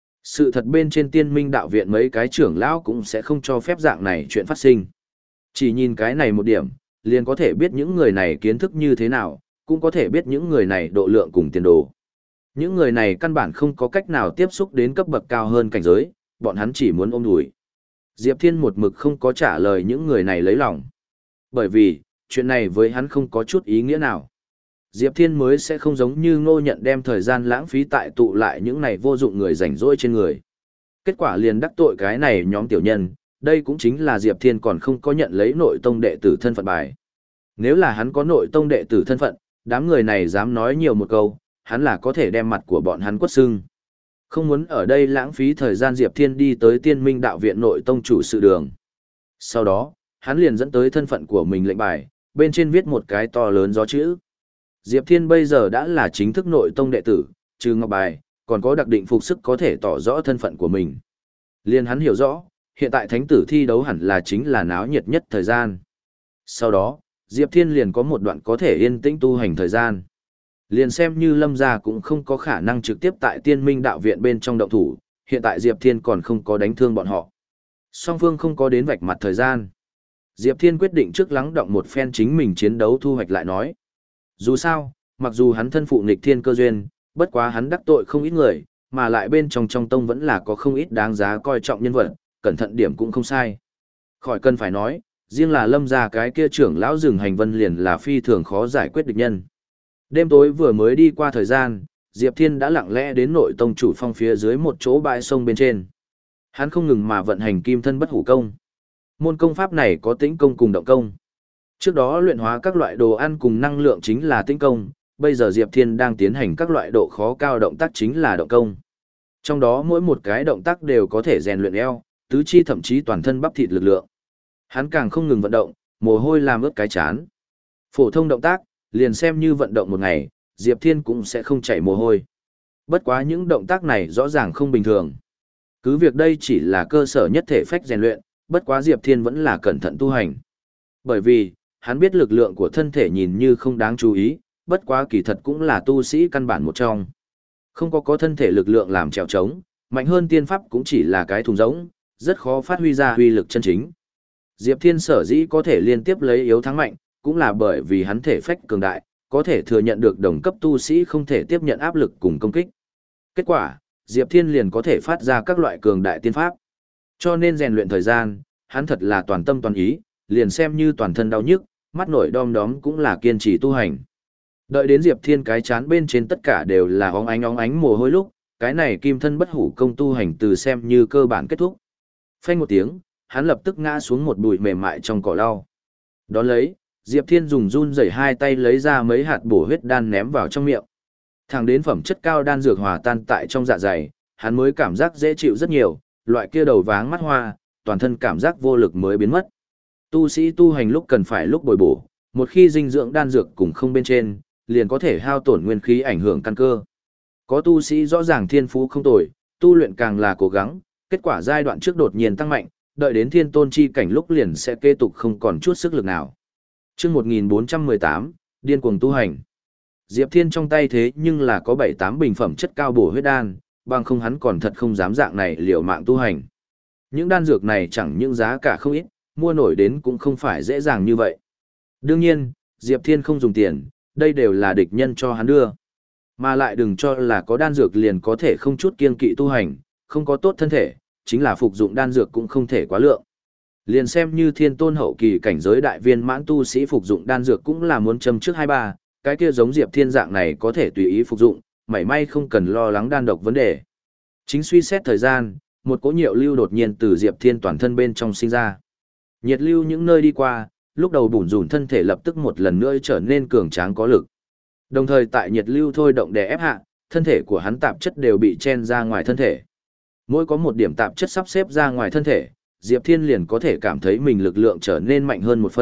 Sự thật bên trên Tiên Minh đạo viện mấy cái trưởng lão cũng sẽ không cho phép dạng này chuyện phát sinh. Chỉ nhìn cái này một điểm, liền có thể biết những người này kiến thức như thế nào, cũng có thể biết những người này độ lượng cùng tiền đồ. Những người này căn bản không có cách nào tiếp xúc đến cấp bậc cao hơn cảnh giới, bọn hắn chỉ muốn ôm đùi. Diệp Thiên một mực không có trả lời những người này lấy lòng. Bởi vì, chuyện này với hắn không có chút ý nghĩa nào. Diệp Thiên mới sẽ không giống như Ngô Nhận đem thời gian lãng phí tại tụ lại những này vô dụng người rảnh rỗi trên người. Kết quả liền đắc tội cái này nhóm tiểu nhân, đây cũng chính là Diệp Thiên còn không có nhận lấy nội tông đệ tử thân phận bài. Nếu là hắn có nội tông đệ tử thân phận, đám người này dám nói nhiều một câu, hắn là có thể đem mặt của bọn hắn quất xương. Không muốn ở đây lãng phí thời gian, Diệp Thiên đi tới Tiên Minh đạo viện nội tông chủ sự đường. Sau đó, hắn liền dẫn tới thân phận của mình lệnh bài, bên trên viết một cái to lớn gió chữ. Diệp Thiên bây giờ đã là chính thức nội tông đệ tử, trừ ngọc bài, còn có đặc định phục sức có thể tỏ rõ thân phận của mình. Liền hắn hiểu rõ, hiện tại thánh tử thi đấu hẳn là chính là náo nhiệt nhất thời gian. Sau đó, Diệp Thiên liền có một đoạn có thể yên tĩnh tu hành thời gian. Liền xem như Lâm gia cũng không có khả năng trực tiếp tại Tiên Minh đạo viện bên trong động thủ, hiện tại Diệp Thiên còn không có đánh thương bọn họ. Song phương không có đến vạch mặt thời gian. Diệp Thiên quyết định trước lắng động một phen chính mình chiến đấu thu hoạch lại nói. Dù sao, mặc dù hắn thân phụ nghịch thiên cơ duyên, bất quá hắn đắc tội không ít người, mà lại bên trong trong tông vẫn là có không ít đáng giá coi trọng nhân vật, cẩn thận điểm cũng không sai. Khỏi cần phải nói, riêng là Lâm gia cái kia trưởng lão rừng hành vân liền là phi thường khó giải quyết địch nhân. Đêm tối vừa mới đi qua thời gian, Diệp Thiên đã lặng lẽ đến nội tông chủ phong phía dưới một chỗ bãi sông bên trên. Hắn không ngừng mà vận hành kim thân bất hủ công. Môn công pháp này có tĩnh công cùng động công. Trước đó luyện hóa các loại đồ ăn cùng năng lượng chính là tĩnh công, bây giờ Diệp Thiên đang tiến hành các loại độ khó cao động tác chính là động công. Trong đó mỗi một cái động tác đều có thể rèn luyện eo, tứ chi thậm chí toàn thân bắp thịt lực lượng. Hắn càng không ngừng vận động, mồ hôi làm ướt cái chán. Phổ thông động tác, liền xem như vận động một ngày, Diệp Thiên cũng sẽ không chảy mồ hôi. Bất quá những động tác này rõ ràng không bình thường. Cứ việc đây chỉ là cơ sở nhất thể phách rèn luyện, bất quá Diệp Thiên vẫn là cẩn thận tu hành. Bởi vì, hắn biết lực lượng của thân thể nhìn như không đáng chú ý, bất quá kỳ thật cũng là tu sĩ căn bản một trong. Không có có thân thể lực lượng làm trèo trống, mạnh hơn tiên pháp cũng chỉ là cái thùng rỗng, rất khó phát huy ra huy lực chân chính. Diệp Thiên sở dĩ có thể liên tiếp lấy yếu thắng mạnh, cũng là bởi vì hắn thể phách cường đại, có thể thừa nhận được đồng cấp tu sĩ không thể tiếp nhận áp lực cùng công kích. Kết quả, Diệp Thiên liền có thể phát ra các loại cường đại tiên pháp. Cho nên rèn luyện thời gian, hắn thật là toàn tâm toàn ý, liền xem như toàn thân đau nhức, mắt nổi đom đóm cũng là kiên trì tu hành. Đợi đến Diệp Thiên cái chán bên trên tất cả đều là óng ánh óng ánh mồ hôi lúc, cái này kim thân bất hủ công tu hành từ xem như cơ bản kết thúc. Phanh một tiếng, hắn lập tức ngã xuống một bụi mềm mại trong cỏ lau. Đón lấy, Diệp Thiên dùng run rẩy hai tay lấy ra mấy hạt bổ huyết đan ném vào trong miệng. Thẳng đến phẩm chất cao đan dược hòa tan tại trong dạ dày, hắn mới cảm giác dễ chịu rất nhiều, loại kia đầu váng mắt hoa, toàn thân cảm giác vô lực mới biến mất. Tu sĩ tu hành lúc cần phải lúc bồi bổ, một khi dinh dưỡng đan dược cùng không bên trên, liền có thể hao tổn nguyên khí ảnh hưởng căn cơ. Có tu sĩ rõ ràng thiên phú không tồi, tu luyện càng là cố gắng, kết quả giai đoạn trước đột nhiên tăng mạnh, đợi đến thiên tôn chi cảnh lúc liền sẽ kế tục không còn chút sức lực nào. Chương một nghìn bốn trăm mười tám, điên cuồng tu hành. Diệp Thiên trong tay thế nhưng là có bảy tám bình phẩm chất cao bổ huyết đan, bằng không hắn còn thật không dám dạng này liều mạng tu hành. Những đan dược này chẳng những giá cả không ít, mua nổi đến cũng không phải dễ dàng như vậy. Đương nhiên, Diệp Thiên không dùng tiền, đây đều là địch nhân cho hắn đưa. Mà lại đừng cho là có đan dược liền có thể không chút kiêng kỵ tu hành, không có tốt thân thể, chính là phục dụng đan dược cũng không thể quá lượng. Liền xem như thiên tôn hậu kỳ cảnh giới đại viên mãn tu sĩ phục dụng đan dược cũng là muốn châm trước hai ba, cái kia giống Diệp Thiên dạng này có thể tùy ý phục dụng, mảy may không cần lo lắng đan độc vấn đề. Chính suy xét thời gian, một cỗ nhiệt lưu đột nhiên từ Diệp Thiên toàn thân bên trong sinh ra. Nhiệt lưu những nơi đi qua, lúc đầu bủn rủn thân thể lập tức một lần nữa trở nên cường tráng có lực. Đồng thời tại nhiệt lưu thôi động đè ép hạ, thân thể của hắn tạp chất đều bị chen ra ngoài thân thể. Mỗi có một điểm tạp chất sắp xếp ra ngoài thân thể, Diệp Thiên liền có thể cảm thấy mình lực lượng trở nên mạnh hơn một phân,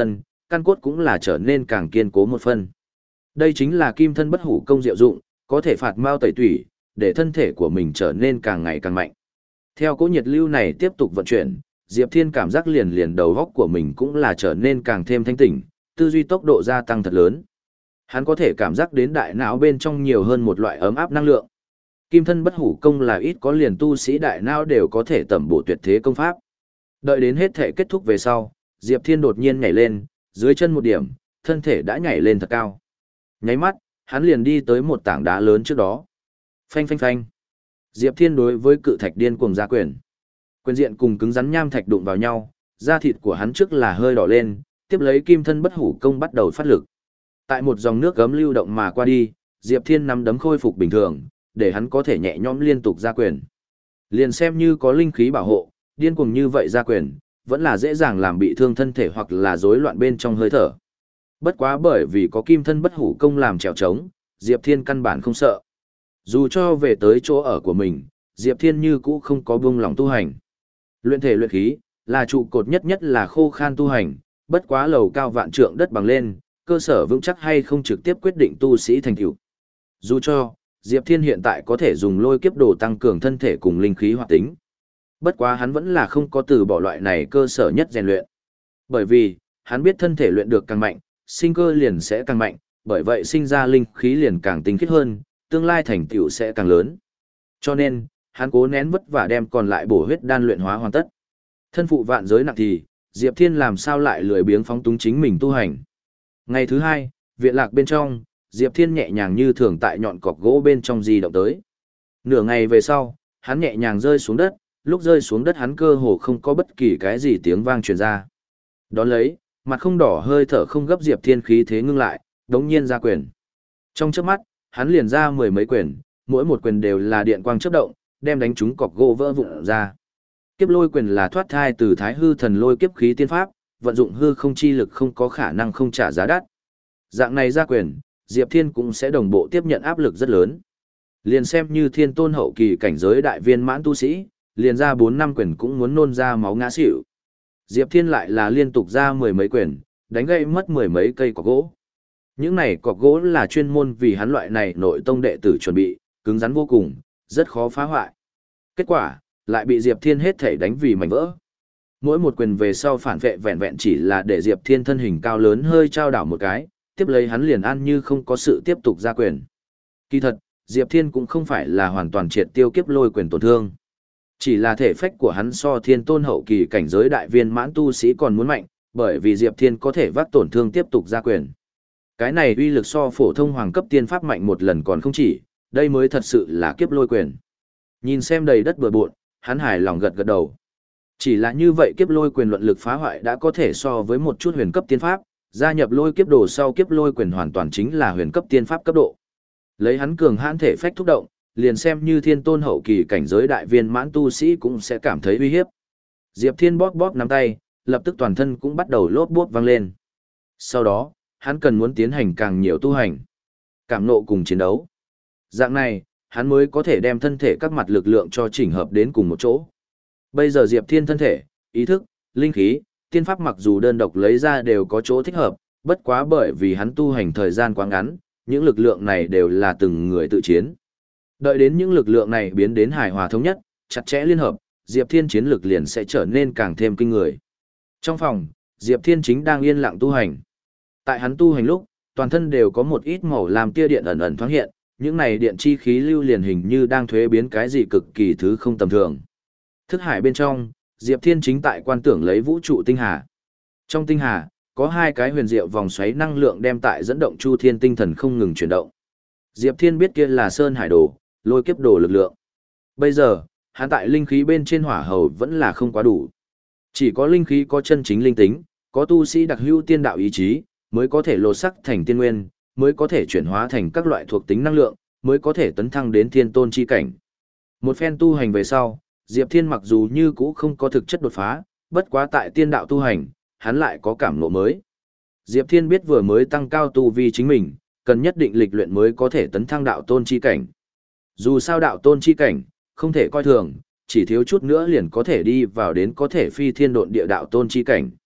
căn cốt cũng là trở nên càng kiên cố một phần. Đây chính là kim thân bất hủ công diệu dụng, có thể phạt mao tẩy tủy, để thân thể của mình trở nên càng ngày càng mạnh. Theo cỗ nhiệt lưu này tiếp tục vận chuyển, Diệp Thiên cảm giác liền liền đầu góc của mình cũng là trở nên càng thêm thanh tỉnh, tư duy tốc độ gia tăng thật lớn. Hắn có thể cảm giác đến đại não bên trong nhiều hơn một loại ấm áp năng lượng. Kim thân bất hủ công là ít có liền tu sĩ đại não đều có thể tẩm bổ tuyệt thế công pháp. Đợi đến hết thể kết thúc về sau, Diệp Thiên đột nhiên nhảy lên, dưới chân một điểm, thân thể đã nhảy lên thật cao. Nháy mắt, hắn liền đi tới một tảng đá lớn trước đó. Phanh phanh phanh. Diệp Thiên đối với cự thạch điên cuồng ra quyền. Quyền diện cùng cứng rắn nham thạch đụng vào nhau, da thịt của hắn trước là hơi đỏ lên, tiếp lấy kim thân bất hủ công bắt đầu phát lực. Tại một dòng nước gấm lưu động mà qua đi, Diệp Thiên nắm đấm khôi phục bình thường, để hắn có thể nhẹ nhõm liên tục ra quyền. Liền xem như có linh khí bảo hộ, điên cuồng như vậy ra quyền, vẫn là dễ dàng làm bị thương thân thể hoặc là rối loạn bên trong hơi thở. Bất quá bởi vì có kim thân bất hủ công làm trèo trống, Diệp Thiên căn bản không sợ. Dù cho về tới chỗ ở của mình, Diệp Thiên như cũ không có buông lòng tu hành. Luyện thể luyện khí, là trụ cột nhất nhất là khô khan tu hành, bất quá lầu cao vạn trượng đất bằng lên, cơ sở vững chắc hay không trực tiếp quyết định tu sĩ thành tựu. Dù cho, Diệp Thiên hiện tại có thể dùng lôi kiếp đồ tăng cường thân thể cùng linh khí hoạt tính. Bất quá hắn vẫn là không có từ bỏ loại này cơ sở nhất rèn luyện. Bởi vì, hắn biết thân thể luyện được càng mạnh, sinh cơ liền sẽ càng mạnh, bởi vậy sinh ra linh khí liền càng tinh khiết hơn, tương lai thành tựu sẽ càng lớn. Cho nên, hắn cố nén vất vả đem còn lại bổ huyết đan luyện hóa hoàn tất. Thân phụ vạn giới nặng thì, Diệp Thiên làm sao lại lười biếng phóng túng chính mình tu hành. Ngày thứ hai, viện lạc bên trong, Diệp Thiên nhẹ nhàng như thường tại nhọn cọc gỗ bên trong di động tới. Nửa ngày về sau, hắn nhẹ nhàng rơi xuống đất, lúc rơi xuống đất hắn cơ hồ không có bất kỳ cái gì tiếng vang truyền ra. Đón lấy, mặt không đỏ hơi thở không gấp Diệp Thiên khí thế ngưng lại, đống nhiên ra quyền. Trong chớp mắt, hắn liền ra mười mấy quyền, mỗi một quyền đều là điện quang chớp động, đem đánh trúng cọc gỗ vỡ vụn ra. Kiếp lôi quyền là thoát thai từ Thái Hư Thần Lôi Kiếp Khí Tiên Pháp, vận dụng hư không chi lực không có khả năng không trả giá đắt. Dạng này ra quyền, Diệp Thiên cũng sẽ đồng bộ tiếp nhận áp lực rất lớn. Liền xem như thiên tôn hậu kỳ cảnh giới đại viên mãn tu sĩ, liền ra bốn năm quyền cũng muốn nôn ra máu ngã xỉu. Diệp Thiên lại là liên tục ra mười mấy quyền, đánh gãy mất mười mấy cây cọc gỗ. Những này cọc gỗ là chuyên môn vì hắn loại này nội tông đệ tử chuẩn bị, cứng rắn vô cùng, rất khó phá hoại. Kết quả, lại bị Diệp Thiên hết thể đánh vì mảnh vỡ. Mỗi một quyền về sau phản vệ vẹn vẹn chỉ là để Diệp Thiên thân hình cao lớn hơi trao đảo một cái, tiếp lấy hắn liền ăn như không có sự tiếp tục ra quyền. Kỳ thật, Diệp Thiên cũng không phải là hoàn toàn triệt tiêu kiếp lôi quyền tổn thương. Chỉ là thể phách của hắn so thiên tôn hậu kỳ cảnh giới đại viên mãn tu sĩ còn muốn mạnh, bởi vì Diệp Thiên có thể vác tổn thương tiếp tục ra quyền. Cái này uy lực so phổ thông hoàng cấp tiên pháp mạnh một lần còn không chỉ, đây mới thật sự là kiếp lôi quyền. Nhìn xem đầy đất bừa bộn, hắn hài lòng gật gật đầu. Chỉ là như vậy kiếp lôi quyền luận lực phá hoại đã có thể so với một chút huyền cấp tiên pháp, gia nhập lôi kiếp đồ sau kiếp lôi quyền hoàn toàn chính là huyền cấp tiên pháp cấp độ. Lấy hắn cường hãn thể phách thúc động, liền xem như thiên tôn hậu kỳ cảnh giới đại viên mãn tu sĩ cũng sẽ cảm thấy uy hiếp. Diệp Thiên bóp bóp nắm tay, lập tức toàn thân cũng bắt đầu lốp bốp vang lên. Sau đó, hắn cần muốn tiến hành càng nhiều tu hành, cảm nộ cùng chiến đấu. Dạng này, hắn mới có thể đem thân thể các mặt lực lượng cho chỉnh hợp đến cùng một chỗ. Bây giờ Diệp Thiên thân thể, ý thức, linh khí, tiên pháp mặc dù đơn độc lấy ra đều có chỗ thích hợp, bất quá bởi vì hắn tu hành thời gian quá ngắn, những lực lượng này đều là từng người tự chiến. Đợi đến những lực lượng này biến đến hài hòa thống nhất, chặt chẽ liên hợp, Diệp Thiên chiến lực liền sẽ trở nên càng thêm kinh người. Trong phòng, Diệp Thiên chính đang yên lặng tu hành. Tại hắn tu hành lúc, toàn thân đều có một ít màu làm tia điện ẩn ẩn thoáng hiện, những này điện chi khí lưu liền hình như đang thuế biến cái gì cực kỳ thứ không tầm thường. Thức hải bên trong, Diệp Thiên chính tại quan tưởng lấy vũ trụ tinh hà. Trong tinh hà, có hai cái huyền diệu vòng xoáy năng lượng đem tại dẫn động Chu Thiên tinh thần không ngừng chuyển động. Diệp Thiên biết kia là Sơn Hải Đồ, lôi kiếp đồ lực lượng. Bây giờ, hắn tại linh khí bên trên hỏa hầu vẫn là không quá đủ. Chỉ có linh khí có chân chính linh tính, có tu sĩ đặc hữu tiên đạo ý chí, mới có thể lột sắc thành tiên nguyên, mới có thể chuyển hóa thành các loại thuộc tính năng lượng, mới có thể tấn thăng đến thiên tôn chi cảnh. Một phen tu hành về sau, Diệp Thiên mặc dù như cũ không có thực chất đột phá, bất quá tại tiên đạo tu hành, hắn lại có cảm ngộ mới. Diệp Thiên biết vừa mới tăng cao tu vi chính mình, cần nhất định lịch luyện mới có thể tấn thăng đạo tôn chi cảnh. Dù sao đạo tôn chi cảnh, không thể coi thường, chỉ thiếu chút nữa liền có thể đi vào đến có thể phi thiên độn địa đạo tôn chi cảnh.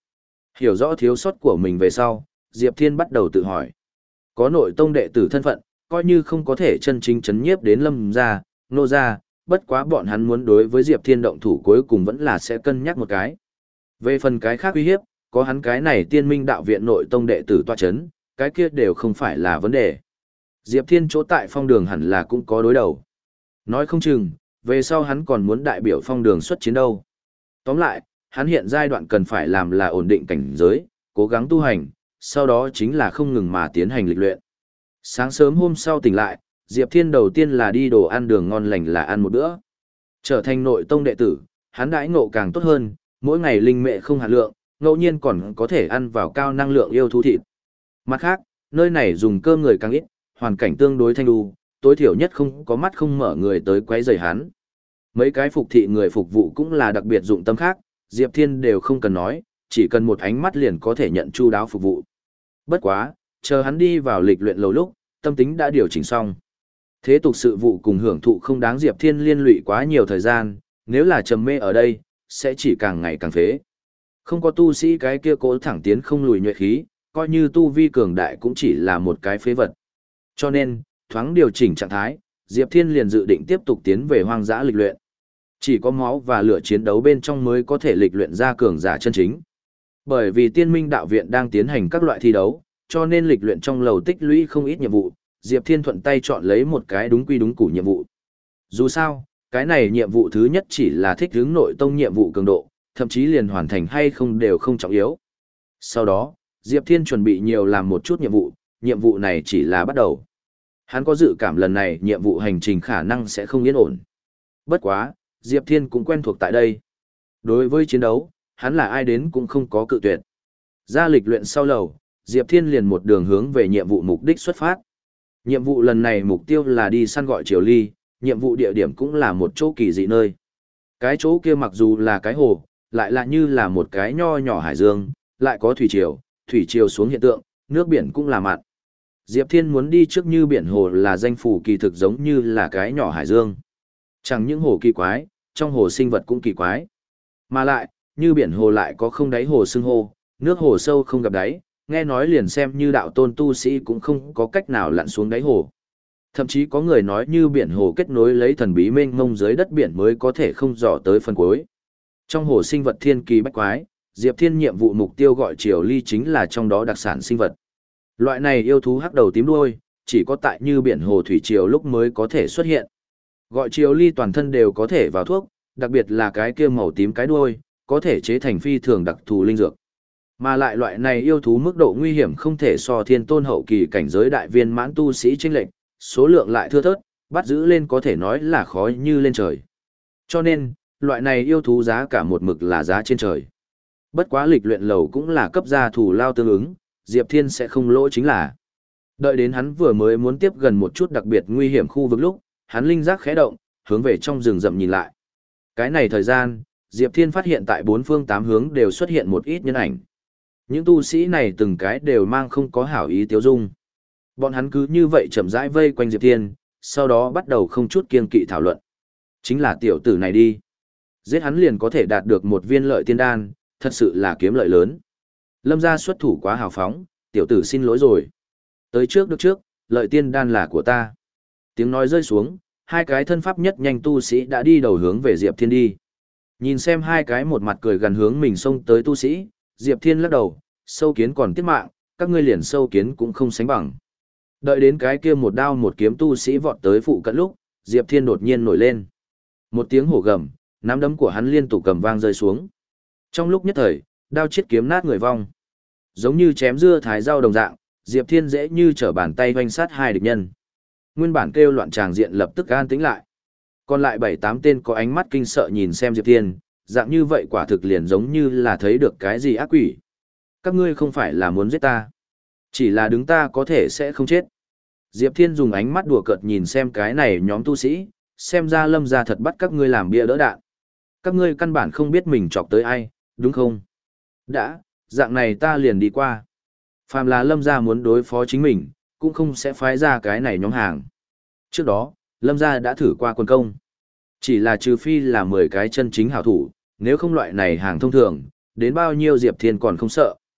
Hiểu rõ thiếu sót của mình về sau, Diệp Thiên bắt đầu tự hỏi. Có nội tông đệ tử thân phận, coi như không có thể chân chính chấn nhiếp đến Lâm gia, Nô gia, bất quá bọn hắn muốn đối với Diệp Thiên động thủ cuối cùng vẫn là sẽ cân nhắc một cái. Về phần cái khác uy hiếp, có hắn cái này tiên minh đạo viện nội tông đệ tử tọa chấn, cái kia đều không phải là vấn đề. Diệp Thiên chỗ tại phong đường hẳn là cũng có đối đầu. Nói không chừng, về sau hắn còn muốn đại biểu phong đường xuất chiến đâu. Tóm lại, hắn hiện giai đoạn cần phải làm là ổn định cảnh giới, cố gắng tu hành, sau đó chính là không ngừng mà tiến hành lịch luyện. Sáng sớm hôm sau tỉnh lại, Diệp Thiên đầu tiên là đi đồ ăn đường ngon lành là ăn một bữa. Trở thành nội tông đệ tử, hắn đãi ngộ càng tốt hơn, mỗi ngày linh mệ không hạt lượng, ngẫu nhiên còn có thể ăn vào cao năng lượng yêu thú thịt. Mặt khác, nơi này dùng cơm người càng ít, hoàn cảnh tương đối thanh đu, tối thiểu nhất không có mắt không mở người tới quấy rầy hắn. Mấy cái phục thị người phục vụ cũng là đặc biệt dụng tâm khác, Diệp Thiên đều không cần nói, chỉ cần một ánh mắt liền có thể nhận chu đáo phục vụ. Bất quá, chờ hắn đi vào lịch luyện lầu lúc, tâm tính đã điều chỉnh xong. Thế tục sự vụ cùng hưởng thụ không đáng Diệp Thiên liên lụy quá nhiều thời gian, nếu là trầm mê ở đây, sẽ chỉ càng ngày càng phế. Không có tu sĩ cái kia cố thẳng tiến không lùi nhuệ khí, coi như tu vi cường đại cũng chỉ là một cái phế vật. Cho nên, thoáng điều chỉnh trạng thái, Diệp Thiên liền dự định tiếp tục tiến về hoang dã lịch luyện. Chỉ có máu và lửa chiến đấu bên trong mới có thể lịch luyện ra cường giả chân chính. Bởi vì tiên minh đạo viện đang tiến hành các loại thi đấu, cho nên lịch luyện trong lầu tích lũy không ít nhiệm vụ, Diệp Thiên thuận tay chọn lấy một cái đúng quy đúng củ nhiệm vụ. Dù sao, cái này nhiệm vụ thứ nhất chỉ là thích hướng nội tông nhiệm vụ cường độ, thậm chí liền hoàn thành hay không đều không trọng yếu. Sau đó, Diệp Thiên chuẩn bị nhiều làm một chút nhiệm vụ, nhiệm vụ này chỉ là bắt đầu. Hắn có dự cảm lần này nhiệm vụ hành trình khả năng sẽ không yên ổn. Bất quá, Diệp Thiên cũng quen thuộc tại đây. Đối với chiến đấu, hắn là ai đến cũng không có cự tuyệt. Ra lịch luyện sau lầu, Diệp Thiên liền một đường hướng về nhiệm vụ mục đích xuất phát. Nhiệm vụ lần này mục tiêu là đi săn gọi Triều Ly, nhiệm vụ địa điểm cũng là một chỗ kỳ dị nơi. Cái chỗ kia mặc dù là cái hồ, lại là như là một cái nho nhỏ hải dương, lại có thủy triều, thủy triều xuống hiện tượng, nước biển cũng là mặn. Diệp Thiên muốn đi trước như biển hồ là danh phủ kỳ thực giống như là cái nhỏ hải dương. Chẳng những hồ kỳ quái, trong hồ sinh vật cũng kỳ quái. Mà lại, như biển hồ lại có không đáy hồ xưng hô, nước hồ sâu không gặp đáy, nghe nói liền xem như đạo tôn tu sĩ cũng không có cách nào lặn xuống đáy hồ. Thậm chí có người nói như biển hồ kết nối lấy thần bí mênh mông dưới đất biển mới có thể không dò tới phần cuối. Trong hồ sinh vật thiên kỳ bách quái, Diệp Thiên nhiệm vụ mục tiêu gọi Triều Ly chính là trong đó đặc sản sinh vật. Loại này yêu thú hắc đầu tím đuôi, chỉ có tại như biển hồ thủy triều lúc mới có thể xuất hiện. Gọi Triều Ly toàn thân đều có thể vào thuốc, đặc biệt là cái kia màu tím cái đuôi, có thể chế thành phi thường đặc thù linh dược. Mà lại loại này yêu thú mức độ nguy hiểm không thể so thiên tôn hậu kỳ cảnh giới đại viên mãn tu sĩ chênh lệch, số lượng lại thưa thớt, bắt giữ lên có thể nói là khó như lên trời. Cho nên, loại này yêu thú giá cả một mực là giá trên trời. Bất quá lịch luyện lầu cũng là cấp gia thủ lao tương ứng, Diệp Thiên sẽ không lỗ chính là. Đợi đến hắn vừa mới muốn tiếp gần một chút đặc biệt nguy hiểm khu vực lúc, hắn linh giác khẽ động, hướng về trong rừng rậm nhìn lại. Cái này thời gian, Diệp Thiên phát hiện tại bốn phương tám hướng đều xuất hiện một ít nhân ảnh. Những tu sĩ này từng cái đều mang không có hảo ý tiêu dung. Bọn hắn cứ như vậy chậm rãi vây quanh Diệp Thiên, sau đó bắt đầu không chút kiêng kỵ thảo luận. Chính là tiểu tử này đi. Giết hắn liền có thể đạt được một viên lợi tiên đan, thật sự là kiếm lợi lớn. Lâm gia xuất thủ quá hào phóng, tiểu tử xin lỗi rồi. Tới trước được trước, lợi tiên đan là của ta. Tiếng nói rơi xuống, hai cái thân pháp nhất nhanh tu sĩ đã đi đầu hướng về Diệp Thiên đi. Nhìn xem hai cái một mặt cười gần hướng mình xông tới tu sĩ, Diệp Thiên lắc đầu, sâu kiến còn tiết mạng, các ngươi liền sâu kiến cũng không sánh bằng. Đợi đến cái kia một đao một kiếm tu sĩ vọt tới phụ cận lúc, Diệp Thiên đột nhiên nổi lên. Một tiếng hổ gầm, nắm đấm của hắn liên tục cầm vang rơi xuống. Trong lúc nhất thời, đao chiết kiếm nát người vong. Giống như chém dưa thái rau đồng dạng, Diệp Thiên dễ như trở bàn tay hoành sát hai địch nhân. Nguyên bản kêu loạn tràng diện lập tức an tĩnh lại. Còn lại bảy tám tên có ánh mắt kinh sợ nhìn xem Diệp Thiên, dạng như vậy quả thực liền giống như là thấy được cái gì ác quỷ. Các ngươi không phải là muốn giết ta, chỉ là đứng ta có thể sẽ không chết. Diệp Thiên dùng ánh mắt đùa cợt nhìn xem cái này nhóm tu sĩ, xem ra Lâm gia thật bắt các ngươi làm bia đỡ đạn. Các ngươi căn bản không biết mình chọc tới ai, đúng không? Đã, dạng này ta liền đi qua. Phàm là Lâm gia muốn đối phó chính mình, cũng không sẽ phái ra cái này nhóm hàng. Trước đó, Lâm gia đã thử qua quân công. Chỉ là trừ phi là mười cái chân chính hảo thủ, nếu không loại này hàng thông thường, đến bao nhiêu Diệp Thiên còn không sợ.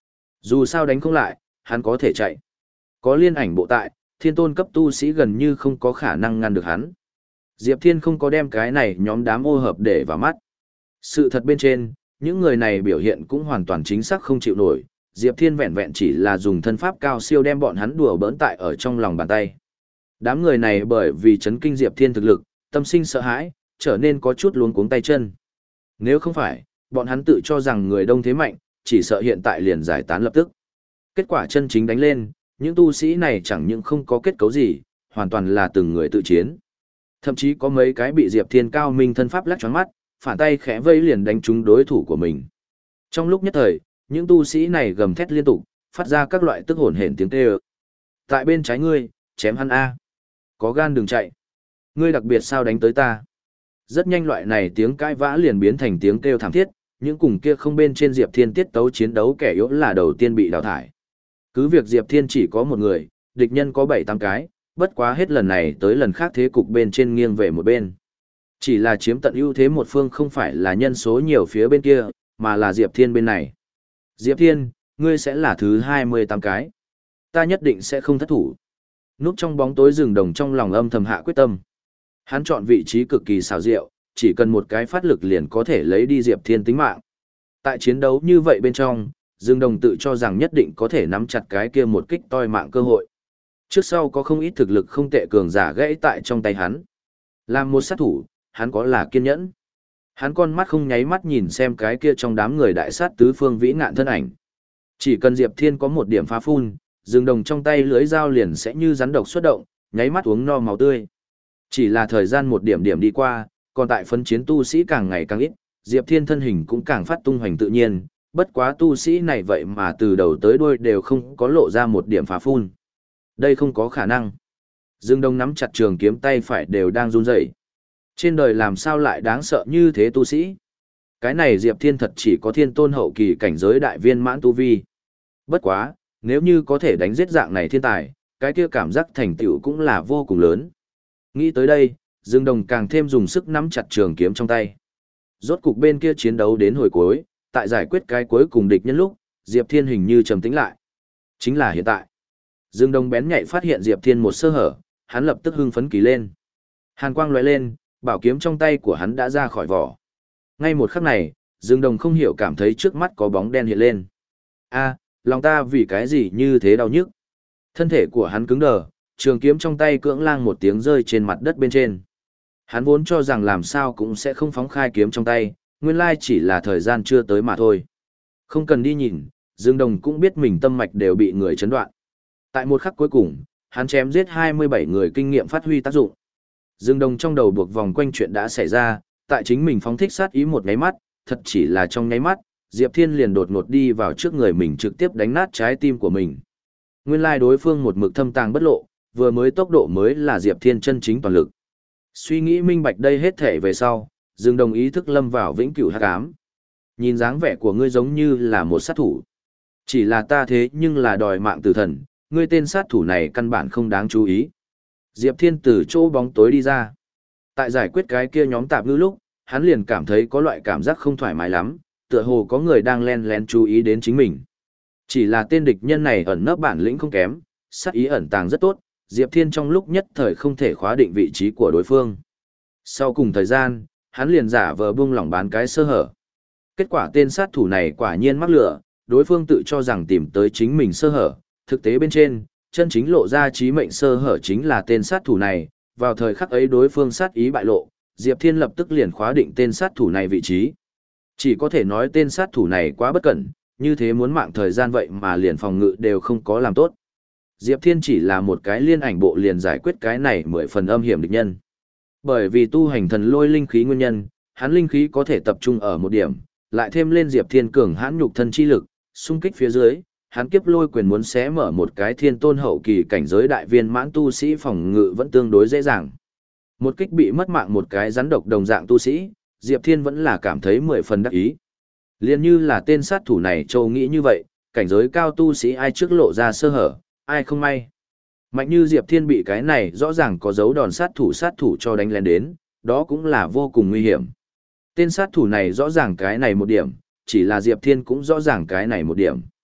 Dù sao đánh không lại, hắn có thể chạy. Có liên ảnh bộ tại, thiên tôn cấp tu sĩ gần như không có khả năng ngăn được hắn. Diệp Thiên không có đem cái này nhóm đám ô hợp để vào mắt. Sự thật bên trên, những người này biểu hiện cũng hoàn toàn chính xác không chịu nổi. Diệp Thiên vẹn vẹn chỉ là dùng thân pháp cao siêu đem bọn hắn đùa bỡn tại ở trong lòng bàn tay. Đám người này bởi vì chấn kinh Diệp Thiên thực lực, tâm sinh sợ hãi, trở nên có chút luống cuống tay chân. Nếu không phải, bọn hắn tự cho rằng người đông thế mạnh, chỉ sợ hiện tại liền giải tán lập tức. Kết quả chân chính đánh lên, những tu sĩ này chẳng những không có kết cấu gì, hoàn toàn là từng người tự chiến. Thậm chí có mấy cái bị Diệp Thiên cao minh thân pháp lắc choáng mắt, phản tay khẽ vây liền đánh trúng đối thủ của mình. Trong lúc nhất thời, những tu sĩ này gầm thét liên tục, phát ra các loại tức hổn hển tiếng kêu. Tại bên trái ngươi, chém hắn a. Có gan đừng chạy. Ngươi đặc biệt sao đánh tới ta? Rất nhanh loại này tiếng cãi vã liền biến thành tiếng kêu thảm thiết, những cùng kia không bên trên Diệp Thiên tiết tấu chiến đấu kẻ yếu là đầu tiên bị đào thải. Cứ việc Diệp Thiên chỉ có một người, địch nhân có bảy tám cái, bất quá hết lần này tới lần khác thế cục bên trên nghiêng về một bên. Chỉ là chiếm tận ưu thế một phương không phải là nhân số nhiều phía bên kia, mà là Diệp Thiên bên này. Diệp Thiên, ngươi sẽ là thứ hai mươi tám cái. Ta nhất định sẽ không thất thủ. Núp trong bóng tối rừng đồng trong lòng âm thầm hạ quyết tâm. Hắn chọn vị trí cực kỳ xảo diệu, chỉ cần một cái phát lực liền có thể lấy đi Diệp Thiên tính mạng. Tại chiến đấu như vậy bên trong, Dương Đồng tự cho rằng nhất định có thể nắm chặt cái kia một kích toi mạng cơ hội. Trước sau có không ít thực lực không tệ cường giả gãy tại trong tay hắn. Làm một sát thủ, hắn có là kiên nhẫn. Hắn con mắt không nháy mắt nhìn xem cái kia trong đám người đại sát tứ phương vĩ ngạn thân ảnh. Chỉ cần Diệp Thiên có một điểm phá phun, Dương Đồng trong tay lưới dao liền sẽ như rắn độc xuất động, nháy mắt uống no máu tươi. Chỉ là thời gian một điểm điểm đi qua, còn tại phân chiến tu sĩ càng ngày càng ít, Diệp Thiên thân hình cũng càng phát tung hoành tự nhiên, bất quá tu sĩ này vậy mà từ đầu tới đuôi đều không có lộ ra một điểm phá phun. Đây không có khả năng. Dương Đông nắm chặt trường kiếm tay phải đều đang run rẩy. Trên đời làm sao lại đáng sợ như thế tu sĩ? Cái này Diệp Thiên thật chỉ có thiên tôn hậu kỳ cảnh giới đại viên mãn tu vi. Bất quá, nếu như có thể đánh giết dạng này thiên tài, cái kia cảm giác thành tựu cũng là vô cùng lớn. Nghĩ tới đây, Dương Đồng càng thêm dùng sức nắm chặt trường kiếm trong tay. Rốt cục bên kia chiến đấu đến hồi cuối, tại giải quyết cái cuối cùng địch nhân lúc, Diệp Thiên hình như trầm tĩnh lại. Chính là hiện tại. Dương Đồng bén nhạy phát hiện Diệp Thiên một sơ hở, hắn lập tức hưng phấn kỳ lên. Hàn quang lóe lên, bảo kiếm trong tay của hắn đã ra khỏi vỏ. Ngay một khắc này, Dương Đồng không hiểu cảm thấy trước mắt có bóng đen hiện lên. A, lòng ta vì cái gì như thế đau nhức. Thân thể của hắn cứng đờ, trường kiếm trong tay cưỡng lang một tiếng rơi trên mặt đất bên trên. Hắn vốn cho rằng làm sao cũng sẽ không phóng khai kiếm trong tay, nguyên lai chỉ là thời gian chưa tới mà thôi. Không cần đi nhìn, Dương Đồng cũng biết mình tâm mạch đều bị người chấn đoạn. Tại một khắc cuối cùng, hắn chém giết hai mươi bảy người kinh nghiệm phát huy tác dụng. Dương Đồng trong đầu buộc vòng quanh chuyện đã xảy ra, tại chính mình phóng thích sát ý một nháy mắt, thật chỉ là trong nháy mắt, Diệp Thiên liền đột ngột đi vào trước người mình trực tiếp đánh nát trái tim của mình. Nguyên lai đối phương một mực thâm tàng bất lộ, vừa mới tốc độ mới là Diệp Thiên chân chính toàn lực. Suy nghĩ minh bạch đây hết thể về sau, Dương Đồng ý thức lâm vào vĩnh cửu hắc ám. Nhìn dáng vẻ của ngươi giống như là một sát thủ. Chỉ là ta thế nhưng là đòi mạng tử thần, ngươi tên sát thủ này căn bản không đáng chú ý. Diệp Thiên từ chỗ bóng tối đi ra. Tại giải quyết cái kia nhóm tạp ngư lúc, hắn liền cảm thấy có loại cảm giác không thoải mái lắm, tựa hồ có người đang len lén chú ý đến chính mình. Chỉ là tên địch nhân này ẩn nấp bản lĩnh không kém, sát ý ẩn tàng rất tốt, Diệp Thiên trong lúc nhất thời không thể khóa định vị trí của đối phương. Sau cùng thời gian, hắn liền giả vờ buông lỏng bán cái sơ hở. Kết quả tên sát thủ này quả nhiên mắc lửa, đối phương tự cho rằng tìm tới chính mình sơ hở, thực tế bên trên, chân chính lộ ra chí mệnh sơ hở chính là tên sát thủ này, vào thời khắc ấy đối phương sát ý bại lộ, Diệp Thiên lập tức liền khóa định tên sát thủ này vị trí. Chỉ có thể nói tên sát thủ này quá bất cẩn, như thế muốn mạng thời gian vậy mà liền phòng ngự đều không có làm tốt. Diệp Thiên chỉ là một cái liên ảnh bộ liền giải quyết cái này mười phần âm hiểm địch nhân. Bởi vì tu hành thần lôi linh khí nguyên nhân, hắn linh khí có thể tập trung ở một điểm, lại thêm lên Diệp Thiên cường hãn nhục thân chi lực, xung kích phía dưới, hắn kiếp lôi quyền muốn xé mở một cái thiên tôn hậu kỳ cảnh giới đại viên mãn tu sĩ phòng ngự vẫn tương đối dễ dàng. Một kích bị mất mạng một cái rắn độc đồng dạng tu sĩ, Diệp Thiên vẫn là cảm thấy mười phần đắc ý. Liên như là tên sát thủ này châu nghĩ như vậy, cảnh giới cao tu sĩ ai trước lộ ra sơ hở, ai không may. Mạnh như Diệp Thiên bị cái này rõ ràng có dấu đòn sát thủ sát thủ cho đánh lên đến, đó cũng là vô cùng nguy hiểm. Tên sát thủ này rõ ràng cái này một điểm, chỉ là Diệp Thiên cũng rõ ràng cái này một điểm.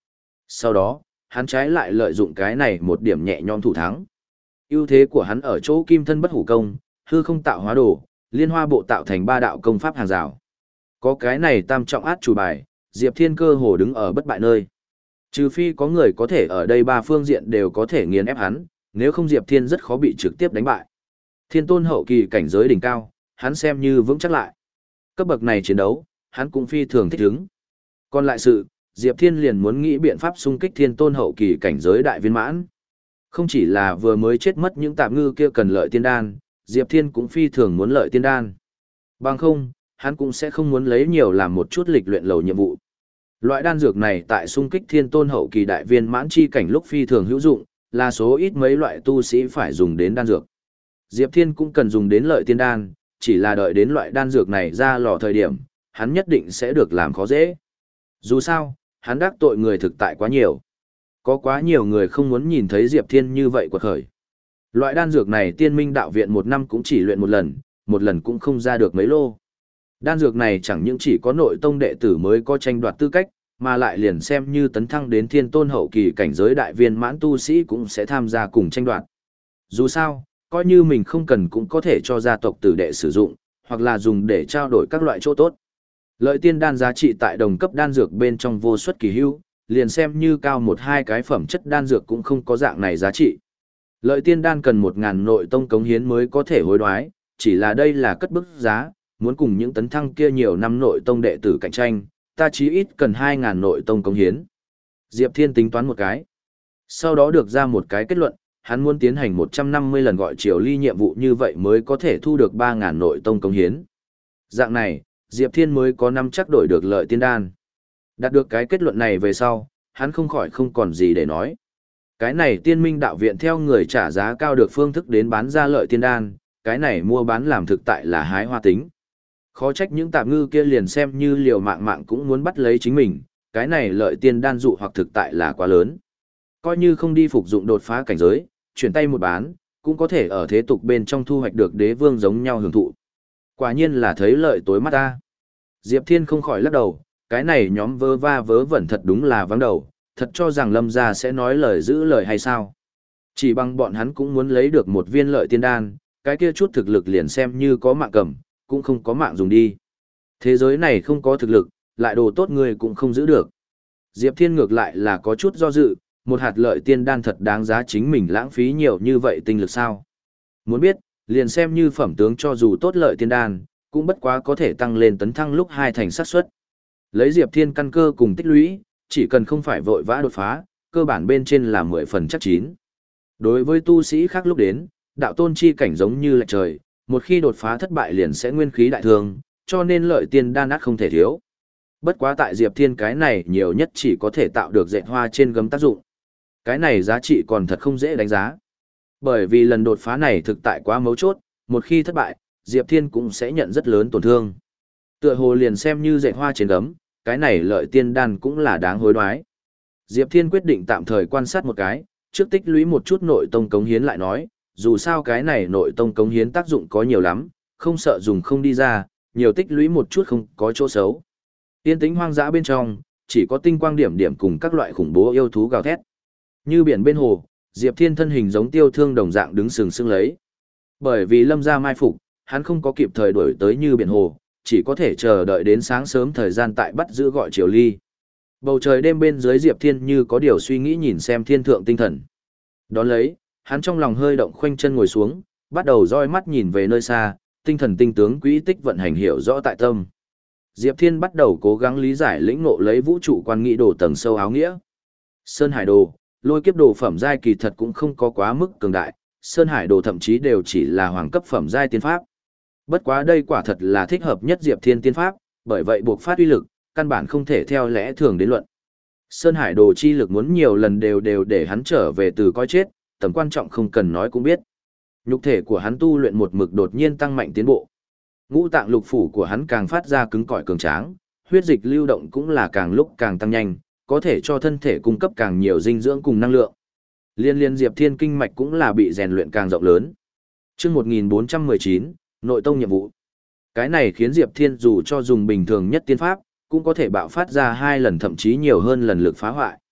Sau đó, hắn trái lại lợi dụng cái này một điểm nhẹ nhõm thủ thắng. Ưu thế của hắn ở chỗ kim thân bất hủ công, hư không tạo hóa đồ, liên hoa bộ tạo thành ba đạo công pháp hàng rào. Có cái này tam trọng át chủ bài, Diệp Thiên cơ hồ đứng ở bất bại nơi. Trừ phi có người có thể ở đây ba phương diện đều có thể nghiền ép hắn, nếu không Diệp Thiên rất khó bị trực tiếp đánh bại. Thiên tôn hậu kỳ cảnh giới đỉnh cao, hắn xem như vững chắc lại. Cấp bậc này chiến đấu, hắn cũng phi thường thích ứng. Còn lại sự, Diệp Thiên liền muốn nghĩ biện pháp xung kích thiên tôn hậu kỳ cảnh giới đại viên mãn. Không chỉ là vừa mới chết mất những tạp ngư kia cần lợi tiên đan, Diệp Thiên cũng phi thường muốn lợi tiên đan. Bằng không, hắn cũng sẽ không muốn lấy nhiều làm một chút lịch luyện lầu nhiệm vụ. Loại đan dược này tại xung kích thiên tôn hậu kỳ đại viên mãn chi cảnh lúc phi thường hữu dụng, là số ít mấy loại tu sĩ phải dùng đến đan dược. Diệp Thiên cũng cần dùng đến lợi tiên đan, chỉ là đợi đến loại đan dược này ra lò thời điểm, hắn nhất định sẽ được làm khó dễ. Dù sao, hắn đắc tội người thực tại quá nhiều. Có quá nhiều người không muốn nhìn thấy Diệp Thiên như vậy quật khởi. Loại đan dược này tiên minh đạo viện một năm cũng chỉ luyện một lần, một lần cũng không ra được mấy lô. Đan dược này chẳng những chỉ có nội tông đệ tử mới có tranh đoạt tư cách, mà lại liền xem như tấn thăng đến thiên tôn hậu kỳ cảnh giới đại viên mãn tu sĩ cũng sẽ tham gia cùng tranh đoạt. Dù sao, coi như mình không cần cũng có thể cho gia tộc tử đệ sử dụng, hoặc là dùng để trao đổi các loại chỗ tốt. Lợi tiên đan giá trị tại đồng cấp đan dược bên trong vô suất kỳ hữu, liền xem như cao một hai cái phẩm chất đan dược cũng không có dạng này giá trị. Lợi tiên đan cần một ngàn nội tông cống hiến mới có thể hối đoái, chỉ là đây là cất bức giá, muốn cùng những tấn thăng kia nhiều năm nội tông đệ tử cạnh tranh, ta chí ít cần hai ngàn nội tông cống hiến. Diệp Thiên tính toán một cái. Sau đó được ra một cái kết luận, hắn muốn tiến hành một trăm năm mươi lần gọi triều ly nhiệm vụ như vậy mới có thể thu được ba ngàn nội tông cống hiến. Dạng này, Diệp Thiên mới có năm chắc đổi được lợi tiên đan. Đạt được cái kết luận này về sau, hắn không khỏi không còn gì để nói. Cái này tiên minh đạo viện theo người trả giá cao được phương thức đến bán ra lợi tiên đan, cái này mua bán làm thực tại là hái hoa tính. Khó trách những tạp ngư kia liền xem như liều mạng mạng cũng muốn bắt lấy chính mình, cái này lợi tiên đan dụ hoặc thực tại là quá lớn. Coi như không đi phục dụng đột phá cảnh giới, chuyển tay một bán, cũng có thể ở thế tục bên trong thu hoạch được đế vương giống nhau hưởng thụ. Quả nhiên là thấy lợi tối mắt ta. Diệp Thiên không khỏi lắc đầu, cái này nhóm vớ va vớ vẩn thật đúng là vắng đầu, thật cho rằng Lâm gia sẽ nói lời giữ lời hay sao. Chỉ bằng bọn hắn cũng muốn lấy được một viên lợi tiên đan, cái kia chút thực lực liền xem như có mạng cầm, cũng không có mạng dùng đi. Thế giới này không có thực lực, lại đồ tốt người cũng không giữ được. Diệp Thiên ngược lại là có chút do dự, một hạt lợi tiên đan thật đáng giá chính mình lãng phí nhiều như vậy tinh lực sao. Muốn biết, liền xem như phẩm tướng cho dù tốt lợi tiên đan, cũng bất quá có thể tăng lên tấn thăng lúc hai thành xác suất. Lấy Diệp Thiên căn cơ cùng tích lũy, chỉ cần không phải vội vã đột phá, cơ bản bên trên là mười phần chắc chín. Đối với tu sĩ khác lúc đến, đạo tôn chi cảnh giống như lệch trời, một khi đột phá thất bại liền sẽ nguyên khí đại thương, cho nên lợi tiên đan át không thể thiếu. Bất quá tại Diệp Thiên cái này nhiều nhất chỉ có thể tạo được dệt hoa trên gấm tác dụng. Cái này giá trị còn thật không dễ đánh giá. Bởi vì lần đột phá này thực tại quá mấu chốt, một khi thất bại, Diệp Thiên cũng sẽ nhận rất lớn tổn thương. Tựa hồ liền xem như dệt hoa trên gấm, cái này lợi tiên đan cũng là đáng hối đoái. Diệp Thiên quyết định tạm thời quan sát một cái, trước tích lũy một chút nội tông cống hiến lại nói, dù sao cái này nội tông cống hiến tác dụng có nhiều lắm, không sợ dùng không đi ra, nhiều tích lũy một chút không có chỗ xấu. Tiên tĩnh hoang dã bên trong, chỉ có tinh quang điểm điểm cùng các loại khủng bố yêu thú gào thét. Như biển bên hồ, Diệp Thiên thân hình giống tiêu thương đồng dạng đứng sừng sững lấy. Bởi vì Lâm gia mai phục, hắn không có kịp thời đuổi tới như biển hồ, chỉ có thể chờ đợi đến sáng sớm thời gian tại bắt giữ gọi triều ly. Bầu trời đêm bên dưới Diệp Thiên như có điều suy nghĩ nhìn xem thiên thượng tinh thần. Đón lấy, hắn trong lòng hơi động khoanh chân ngồi xuống, bắt đầu roi mắt nhìn về nơi xa, tinh thần tinh tướng quỹ tích vận hành hiểu rõ tại tâm. Diệp Thiên bắt đầu cố gắng lý giải lĩnh ngộ lấy vũ trụ quan nghị đồ tầng sâu áo nghĩa. Sơn Hải Đồ, lôi kiếp đồ phẩm giai kỳ thật cũng không có quá mức cường đại, Sơn Hải Đồ thậm chí đều chỉ là hoàng cấp phẩm giai tiên pháp. Bất quá đây quả thật là thích hợp nhất Diệp Thiên tiên pháp, bởi vậy buộc phát uy lực, căn bản không thể theo lẽ thường đến luận. Sơn Hải Đồ chi lực muốn nhiều lần đều đều để hắn trở về từ coi chết, tầm quan trọng không cần nói cũng biết. Nhục thể của hắn tu luyện một mực đột nhiên tăng mạnh tiến bộ. Ngũ tạng lục phủ của hắn càng phát ra cứng cỏi cường tráng, huyết dịch lưu động cũng là càng lúc càng tăng nhanh, có thể cho thân thể cung cấp càng nhiều dinh dưỡng cùng năng lượng. Liên liên Diệp Thiên kinh mạch cũng là bị rèn luyện càng rộng lớn. Chương một nghìn bốn trăm mười chín, nội tông nhiệm vụ. Cái này khiến Diệp Thiên dù cho dùng bình thường nhất tiên pháp, cũng có thể bạo phát ra hai lần thậm chí nhiều hơn lần lực phá hoại.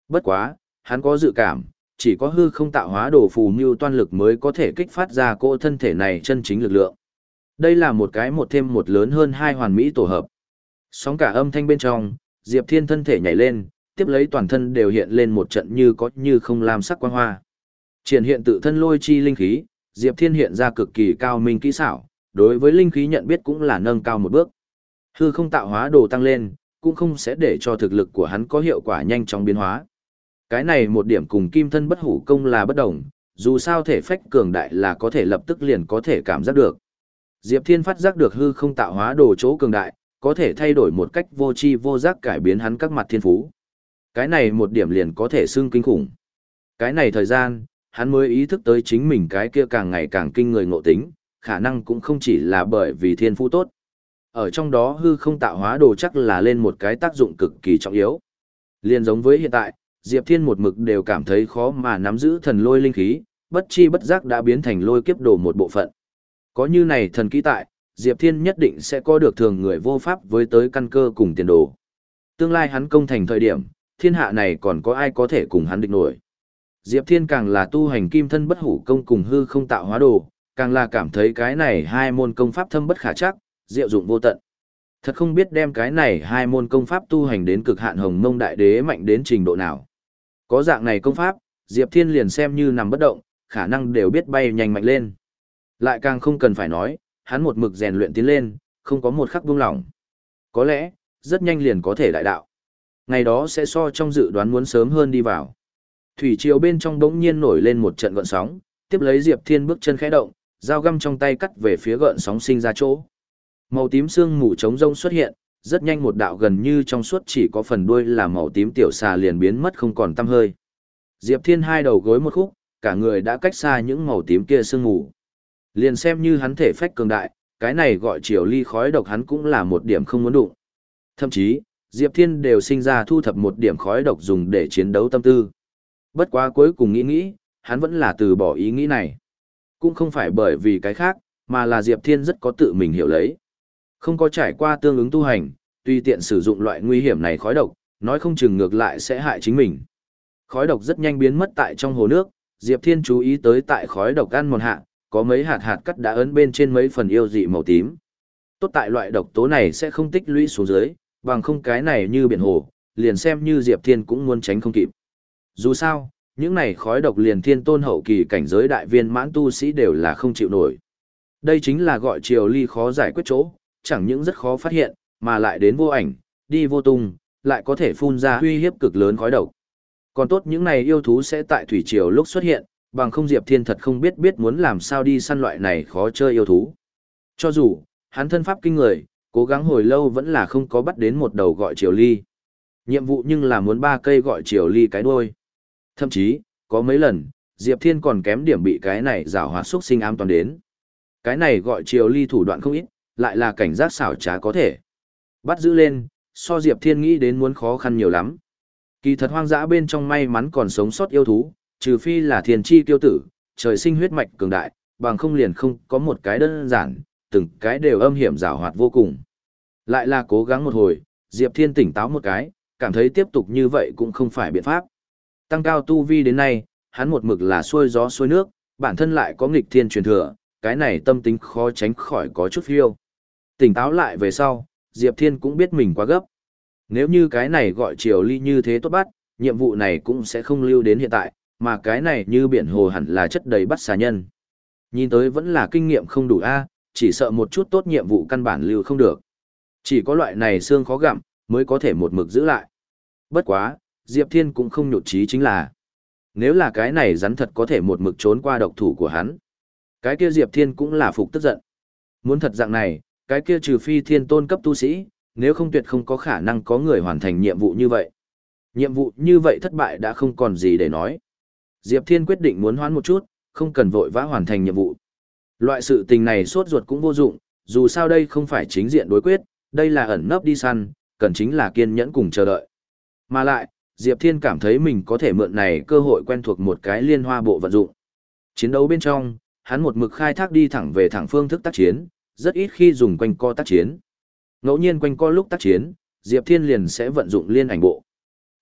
Bất quá, hắn có dự cảm, chỉ có hư không tạo hóa đồ phù mưu toan lực mới có thể kích phát ra cỗ thân thể này chân chính lực lượng. Đây là một cái một thêm một lớn hơn hai hoàn mỹ tổ hợp. Sóng cả âm thanh bên trong, Diệp Thiên thân thể nhảy lên, tiếp lấy toàn thân đều hiện lên một trận như có như không lam sắc quang hoa. Triển hiện tự thân lôi chi linh khí, Diệp Thiên hiện ra cực kỳ cao minh kỹ xảo, đối với linh khí nhận biết cũng là nâng cao một bước. Hư không tạo hóa đồ tăng lên, cũng không sẽ để cho thực lực của hắn có hiệu quả nhanh chóng biến hóa. Cái này một điểm cùng kim thân bất hủ công là bất đồng, dù sao thể phách cường đại là có thể lập tức liền có thể cảm giác được. Diệp Thiên phát giác được hư không tạo hóa đồ chỗ cường đại, có thể thay đổi một cách vô tri vô giác cải biến hắn các mặt thiên phú. Cái này một điểm liền có thể xưng kinh khủng. Cái này thời gian, hắn mới ý thức tới chính mình cái kia càng ngày càng kinh người ngộ tính, khả năng cũng không chỉ là bởi vì thiên phú tốt. Ở trong đó hư không tạo hóa đồ chắc là lên một cái tác dụng cực kỳ trọng yếu. Liên giống với hiện tại, Diệp Thiên một mực đều cảm thấy khó mà nắm giữ thần lôi linh khí, bất chi bất giác đã biến thành lôi kiếp đồ một bộ phận. Có như này thần kỹ tại, Diệp Thiên nhất định sẽ có được thường người vô pháp với tới căn cơ cùng tiền đồ. Tương lai hắn công thành thời điểm, thiên hạ này còn có ai có thể cùng hắn địch nổi. Diệp Thiên càng là tu hành kim thân bất hủ công cùng hư không tạo hóa đồ, càng là cảm thấy cái này hai môn công pháp thâm bất khả chắc, diệu dụng vô tận. Thật không biết đem cái này hai môn công pháp tu hành đến cực hạn hồng mông đại đế mạnh đến trình độ nào. Có dạng này công pháp, Diệp Thiên liền xem như nằm bất động, khả năng đều biết bay nhanh mạnh lên. Lại càng không cần phải nói, hắn một mực rèn luyện tiến lên, không có một khắc buông lỏng. Có lẽ, rất nhanh liền có thể đại đạo. Ngày đó sẽ so trong dự đoán muốn sớm hơn đi vào. Thủy triều bên trong bỗng nhiên nổi lên một trận gợn sóng, tiếp lấy Diệp Thiên bước chân khẽ động, dao găm trong tay cắt về phía gợn sóng sinh ra chỗ. Màu tím sương mù trống rông xuất hiện, rất nhanh một đạo gần như trong suốt chỉ có phần đuôi là màu tím tiểu xà liền biến mất không còn tăm hơi. Diệp Thiên hai đầu gối một khúc, cả người đã cách xa những màu tím kia sương mù. Liền xem như hắn thể phách cường đại, cái này gọi triều ly khói độc hắn cũng là một điểm không muốn đụng. Thậm chí, Diệp Thiên đều sinh ra thu thập một điểm khói độc dùng để chiến đấu tâm tư. Bất quá cuối cùng nghĩ nghĩ, hắn vẫn là từ bỏ ý nghĩ này. Cũng không phải bởi vì cái khác, mà là Diệp Thiên rất có tự mình hiểu lấy. Không có trải qua tương ứng tu hành, tùy tiện sử dụng loại nguy hiểm này khói độc, nói không chừng ngược lại sẽ hại chính mình. Khói độc rất nhanh biến mất tại trong hồ nước, Diệp Thiên chú ý tới tại khói độc ăn mòn hạ, có mấy hạt hạt cắt đã ấn bên trên mấy phần yêu dị màu tím. Tốt tại loại độc tố này sẽ không tích lũy xuống dưới, bằng không cái này như biển hồ, liền xem như Diệp Thiên cũng muốn tránh không kịp. Dù sao, những này khói độc liền thiên tôn hậu kỳ cảnh giới đại viên mãn tu sĩ đều là không chịu nổi. Đây chính là gọi triều ly khó giải quyết chỗ, chẳng những rất khó phát hiện, mà lại đến vô ảnh, đi vô tung, lại có thể phun ra uy hiếp cực lớn khói độc. Còn tốt những này yêu thú sẽ tại thủy triều lúc xuất hiện, bằng không Diệp Thiên thật không biết biết muốn làm sao đi săn loại này khó chơi yêu thú. Cho dù, hắn thân pháp kinh người, cố gắng hồi lâu vẫn là không có bắt đến một đầu gọi triều ly. Nhiệm vụ nhưng là muốn ba cây gọi triều ly cái đuôi. Thậm chí, có mấy lần, Diệp Thiên còn kém điểm bị cái này rào hóa xuất sinh ám toàn đến. Cái này gọi triều ly thủ đoạn không ít, lại là cảnh giác xảo trá có thể. Bắt giữ lên, so Diệp Thiên nghĩ đến muốn khó khăn nhiều lắm. Kỳ thật hoang dã bên trong may mắn còn sống sót yêu thú, trừ phi là thiên chi kiêu tử, trời sinh huyết mạch cường đại, bằng không liền không có một cái đơn giản, từng cái đều âm hiểm giảo hoạt vô cùng. Lại là cố gắng một hồi, Diệp Thiên tỉnh táo một cái, cảm thấy tiếp tục như vậy cũng không phải biện pháp. Tăng cao tu vi đến nay, hắn một mực là xuôi gió xuôi nước, bản thân lại có nghịch thiên truyền thừa, cái này tâm tính khó tránh khỏi có chút phiêu. Tỉnh táo lại về sau, Diệp Thiên cũng biết mình quá gấp. Nếu như cái này gọi triều ly như thế tốt bắt, nhiệm vụ này cũng sẽ không lưu đến hiện tại, mà cái này như biển hồ hẳn là chất đầy bắt xà nhân. Nhìn tới vẫn là kinh nghiệm không đủ a, chỉ sợ một chút tốt nhiệm vụ căn bản lưu không được. Chỉ có loại này xương khó gặm, mới có thể một mực giữ lại. Bất quá, Diệp Thiên cũng không nhụt chí chính là, nếu là cái này rắn thật có thể một mực trốn qua độc thủ của hắn, cái kia Diệp Thiên cũng là phục tức giận. Muốn thật dạng này, cái kia trừ phi thiên tôn cấp tu sĩ, nếu không tuyệt không có khả năng có người hoàn thành nhiệm vụ như vậy. Nhiệm vụ như vậy thất bại đã không còn gì để nói. Diệp Thiên quyết định muốn hoãn một chút, không cần vội vã hoàn thành nhiệm vụ. Loại sự tình này sốt ruột cũng vô dụng, dù sao đây không phải chính diện đối quyết, đây là ẩn nấp đi săn, cần chính là kiên nhẫn cùng chờ đợi. Mà lại, Diệp Thiên cảm thấy mình có thể mượn này cơ hội quen thuộc một cái liên hoa bộ vận dụng. Chiến đấu bên trong, hắn một mực khai thác đi thẳng về thẳng phương thức tác chiến, rất ít khi dùng quanh co tác chiến. Ngẫu nhiên quanh co lúc tác chiến, Diệp Thiên liền sẽ vận dụng liên ảnh bộ.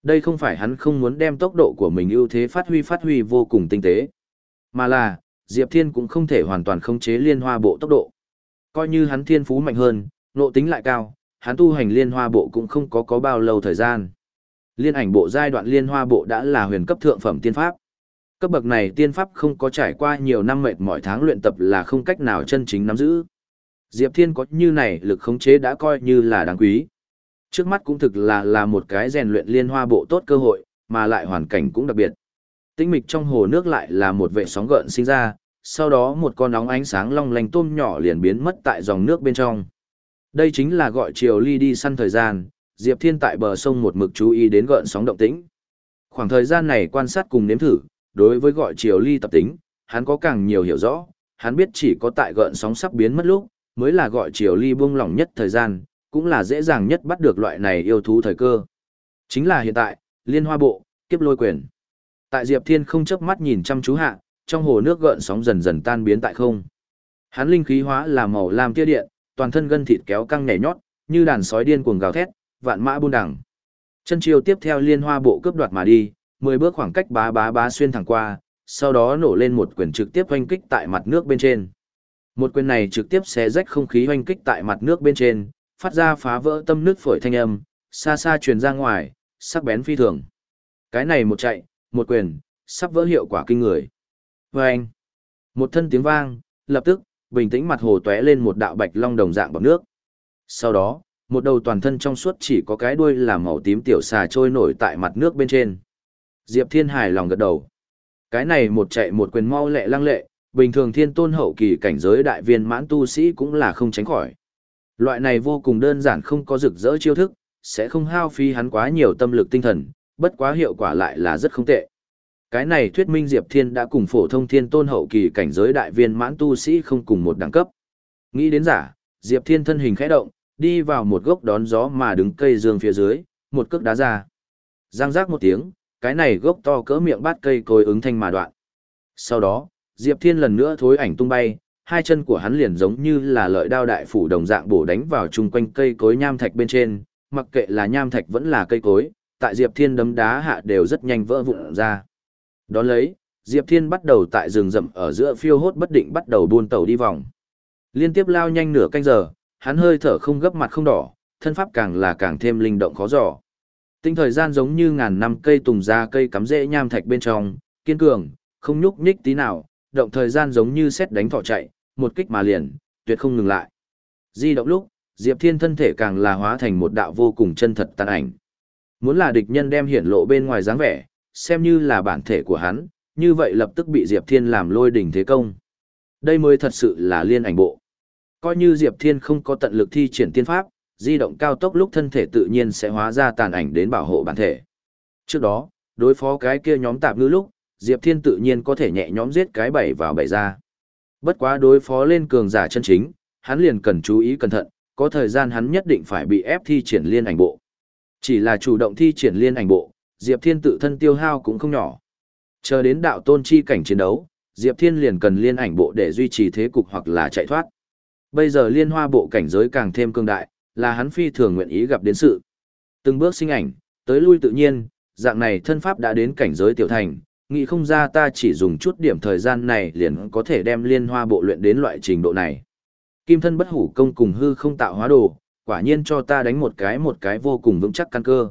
Đây không phải hắn không muốn đem tốc độ của mình ưu thế phát huy phát huy vô cùng tinh tế, mà là, Diệp Thiên cũng không thể hoàn toàn khống chế liên hoa bộ tốc độ. Coi như hắn thiên phú mạnh hơn, nộ tính lại cao, hắn tu hành liên hoa bộ cũng không có có bao lâu thời gian. Liên ảnh bộ giai đoạn liên hoa bộ đã là huyền cấp thượng phẩm tiên pháp. Cấp bậc này tiên pháp không có trải qua nhiều năm mệt mỏi tháng luyện tập là không cách nào chân chính nắm giữ. Diệp Thiên có như này lực khống chế đã coi như là đáng quý. Trước mắt cũng thực là là một cái rèn luyện liên hoa bộ tốt cơ hội, mà lại hoàn cảnh cũng đặc biệt. Tĩnh mịch trong hồ nước lại là một vệ sóng gợn sinh ra, sau đó một con nóng ánh sáng long lanh tôm nhỏ liền biến mất tại dòng nước bên trong. Đây chính là gọi Triều Ly đi săn thời gian, Diệp Thiên tại bờ sông một mực chú ý đến gợn sóng động tĩnh. Khoảng thời gian này quan sát cùng nếm thử, đối với gọi Triều Ly tập tính, hắn có càng nhiều hiểu rõ, hắn biết chỉ có tại gợn sóng sắp biến mất lúc, mới là gọi Triều Ly buông lỏng nhất thời gian, cũng là dễ dàng nhất bắt được loại này yêu thú thời cơ. Chính là hiện tại, liên hoa bộ, kiếp lôi quyền. Tại Diệp Thiên không chớp mắt nhìn chăm chú hạ, trong hồ nước gợn sóng dần dần tan biến tại không. Hắn linh khí hóa là màu lam tia điện, toàn thân gân thịt kéo căng nhảy nhót, như đàn sói điên cuồng gào thét, vạn mã buôn đằng. Chân chiêu tiếp theo liên hoa bộ cướp đoạt mà đi, mười bước khoảng cách bá bá bá xuyên thẳng qua, sau đó nổ lên một quyền trực tiếp oanh kích tại mặt nước bên trên. Một quyền này trực tiếp xé rách không khí oanh kích tại mặt nước bên trên, phát ra phá vỡ tâm nước phổi thanh âm, xa xa truyền ra ngoài, sắc bén phi thường. Cái này một chạy, một quyền, sắp vỡ hiệu quả kinh người. Vâng! Một thân tiếng vang, lập tức, bình tĩnh mặt hồ tóe lên một đạo bạch long đồng dạng bọt nước. Sau đó, một đầu toàn thân trong suốt chỉ có cái đuôi là màu tím tiểu xà trôi nổi tại mặt nước bên trên. Diệp Thiên hài lòng gật đầu. Cái này một chạy một quyền mau lẹ lăng lệ, bình thường thiên tôn hậu kỳ cảnh giới đại viên mãn tu sĩ cũng là không tránh khỏi. Loại này vô cùng đơn giản không có rực rỡ chiêu thức, sẽ không hao phí hắn quá nhiều tâm lực tinh thần, bất quá hiệu quả lại là rất không tệ. Cái này thuyết minh Diệp Thiên đã cùng phổ thông thiên tôn hậu kỳ cảnh giới đại viên mãn tu sĩ không cùng một đẳng cấp. Nghĩ đến giả, Diệp Thiên thân hình khẽ động, đi vào một gốc đón gió mà đứng cây dương phía dưới, một cước đá ra. Giang rác một tiếng, cái này gốc to cỡ miệng bát cây cối ứng thanh mà đoạn. Sau đó, Diệp Thiên lần nữa thối ảnh tung bay, hai chân của hắn liền giống như là lợi đao đại phủ đồng dạng bổ đánh vào chung quanh cây cối nham thạch bên trên, mặc kệ là nham thạch vẫn là cây cối, tại Diệp Thiên đấm đá hạ đều rất nhanh vỡ vụn ra. Đón lấy, Diệp Thiên bắt đầu tại rừng rậm ở giữa phiêu hốt bất định bắt đầu buôn tàu đi vòng. Liên tiếp lao nhanh nửa canh giờ, hắn hơi thở không gấp mặt không đỏ, thân pháp càng là càng thêm linh động khó dò. Tinh thời gian giống như ngàn năm cây tùng ra cây cắm rễ nham thạch bên trong, kiên cường, không nhúc nhích tí nào, động thời gian giống như sét đánh thỏ chạy, một kích mà liền, tuyệt không ngừng lại. Di động lúc, Diệp Thiên thân thể càng là hóa thành một đạo vô cùng chân thật tàn ảnh. Muốn là địch nhân đem hiển lộ bên ngoài dáng vẻ, xem như là bản thể của hắn, như vậy lập tức bị Diệp Thiên làm lôi đỉnh thế công. Đây mới thật sự là liên ảnh bộ. Coi như Diệp Thiên không có tận lực thi triển tiên pháp, di động cao tốc lúc thân thể tự nhiên sẽ hóa ra tàn ảnh đến bảo hộ bản thể. Trước đó, đối phó cái kia nhóm tạp ngư lúc, Diệp Thiên tự nhiên có thể nhẹ nhõm giết cái bảy vào bảy ra. Bất quá đối phó lên cường giả chân chính, hắn liền cần chú ý cẩn thận, có thời gian hắn nhất định phải bị ép thi triển liên ảnh bộ. Chỉ là chủ động thi triển liên ảnh bộ, Diệp Thiên tự thân tiêu hao cũng không nhỏ. Chờ đến đạo tôn chi cảnh chiến đấu, Diệp Thiên liền cần liên ảnh bộ để duy trì thế cục hoặc là chạy thoát. Bây giờ liên hoa bộ cảnh giới càng thêm cương đại, là hắn phi thường nguyện ý gặp đến sự. Từng bước sinh ảnh, tới lui tự nhiên, dạng này thân pháp đã đến cảnh giới tiểu thành, nghĩ không ra ta chỉ dùng chút điểm thời gian này liền có thể đem liên hoa bộ luyện đến loại trình độ này. Kim thân bất hủ công cùng hư không tạo hóa đồ, quả nhiên cho ta đánh một cái một cái vô cùng vững chắc căn cơ.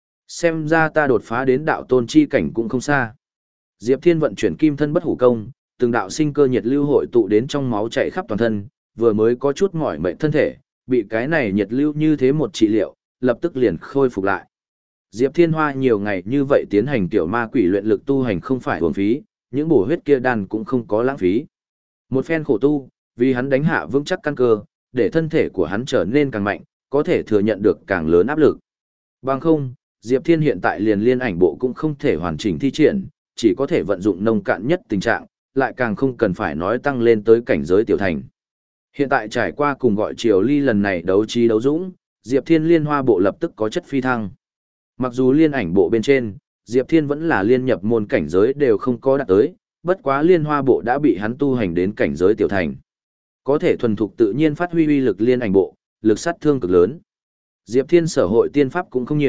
Xem ra ta đột phá đến đạo tôn chi cảnh cũng không xa. Diệp Thiên vận chuyển kim thân bất hủ công, từng đạo sinh cơ nhiệt lưu hội tụ đến trong máu chạy khắp toàn thân, vừa mới có chút mỏi mệt thân thể, bị cái này nhiệt lưu như thế một trị liệu, lập tức liền khôi phục lại. Diệp Thiên hoa nhiều ngày như vậy tiến hành tiểu ma quỷ luyện lực tu hành không phải uổng phí, những bổ huyết kia đan cũng không có lãng phí. Một phen khổ tu, vì hắn đánh hạ vững chắc căn cơ, để thân thể của hắn trở nên càng mạnh, có thể thừa nhận được càng lớn áp lực. Bằng không, Diệp Thiên hiện tại liền liên ảnh bộ cũng không thể hoàn chỉnh thi triển, chỉ có thể vận dụng nông cạn nhất tình trạng, lại càng không cần phải nói tăng lên tới cảnh giới tiểu thành. Hiện tại trải qua cùng gọi Triều Ly lần này đấu trí đấu dũng, Diệp Thiên liên hoa bộ lập tức có chất phi thăng. Mặc dù liên ảnh bộ bên trên, Diệp Thiên vẫn là liên nhập môn cảnh giới đều không có đạt tới, bất quá liên hoa bộ đã bị hắn tu hành đến cảnh giới tiểu thành. Có thể thuần thục tự nhiên phát huy uy lực liên ảnh bộ, lực sát thương cực lớn. Diệp Thiên sở hội tiên pháp cũng không nhiều,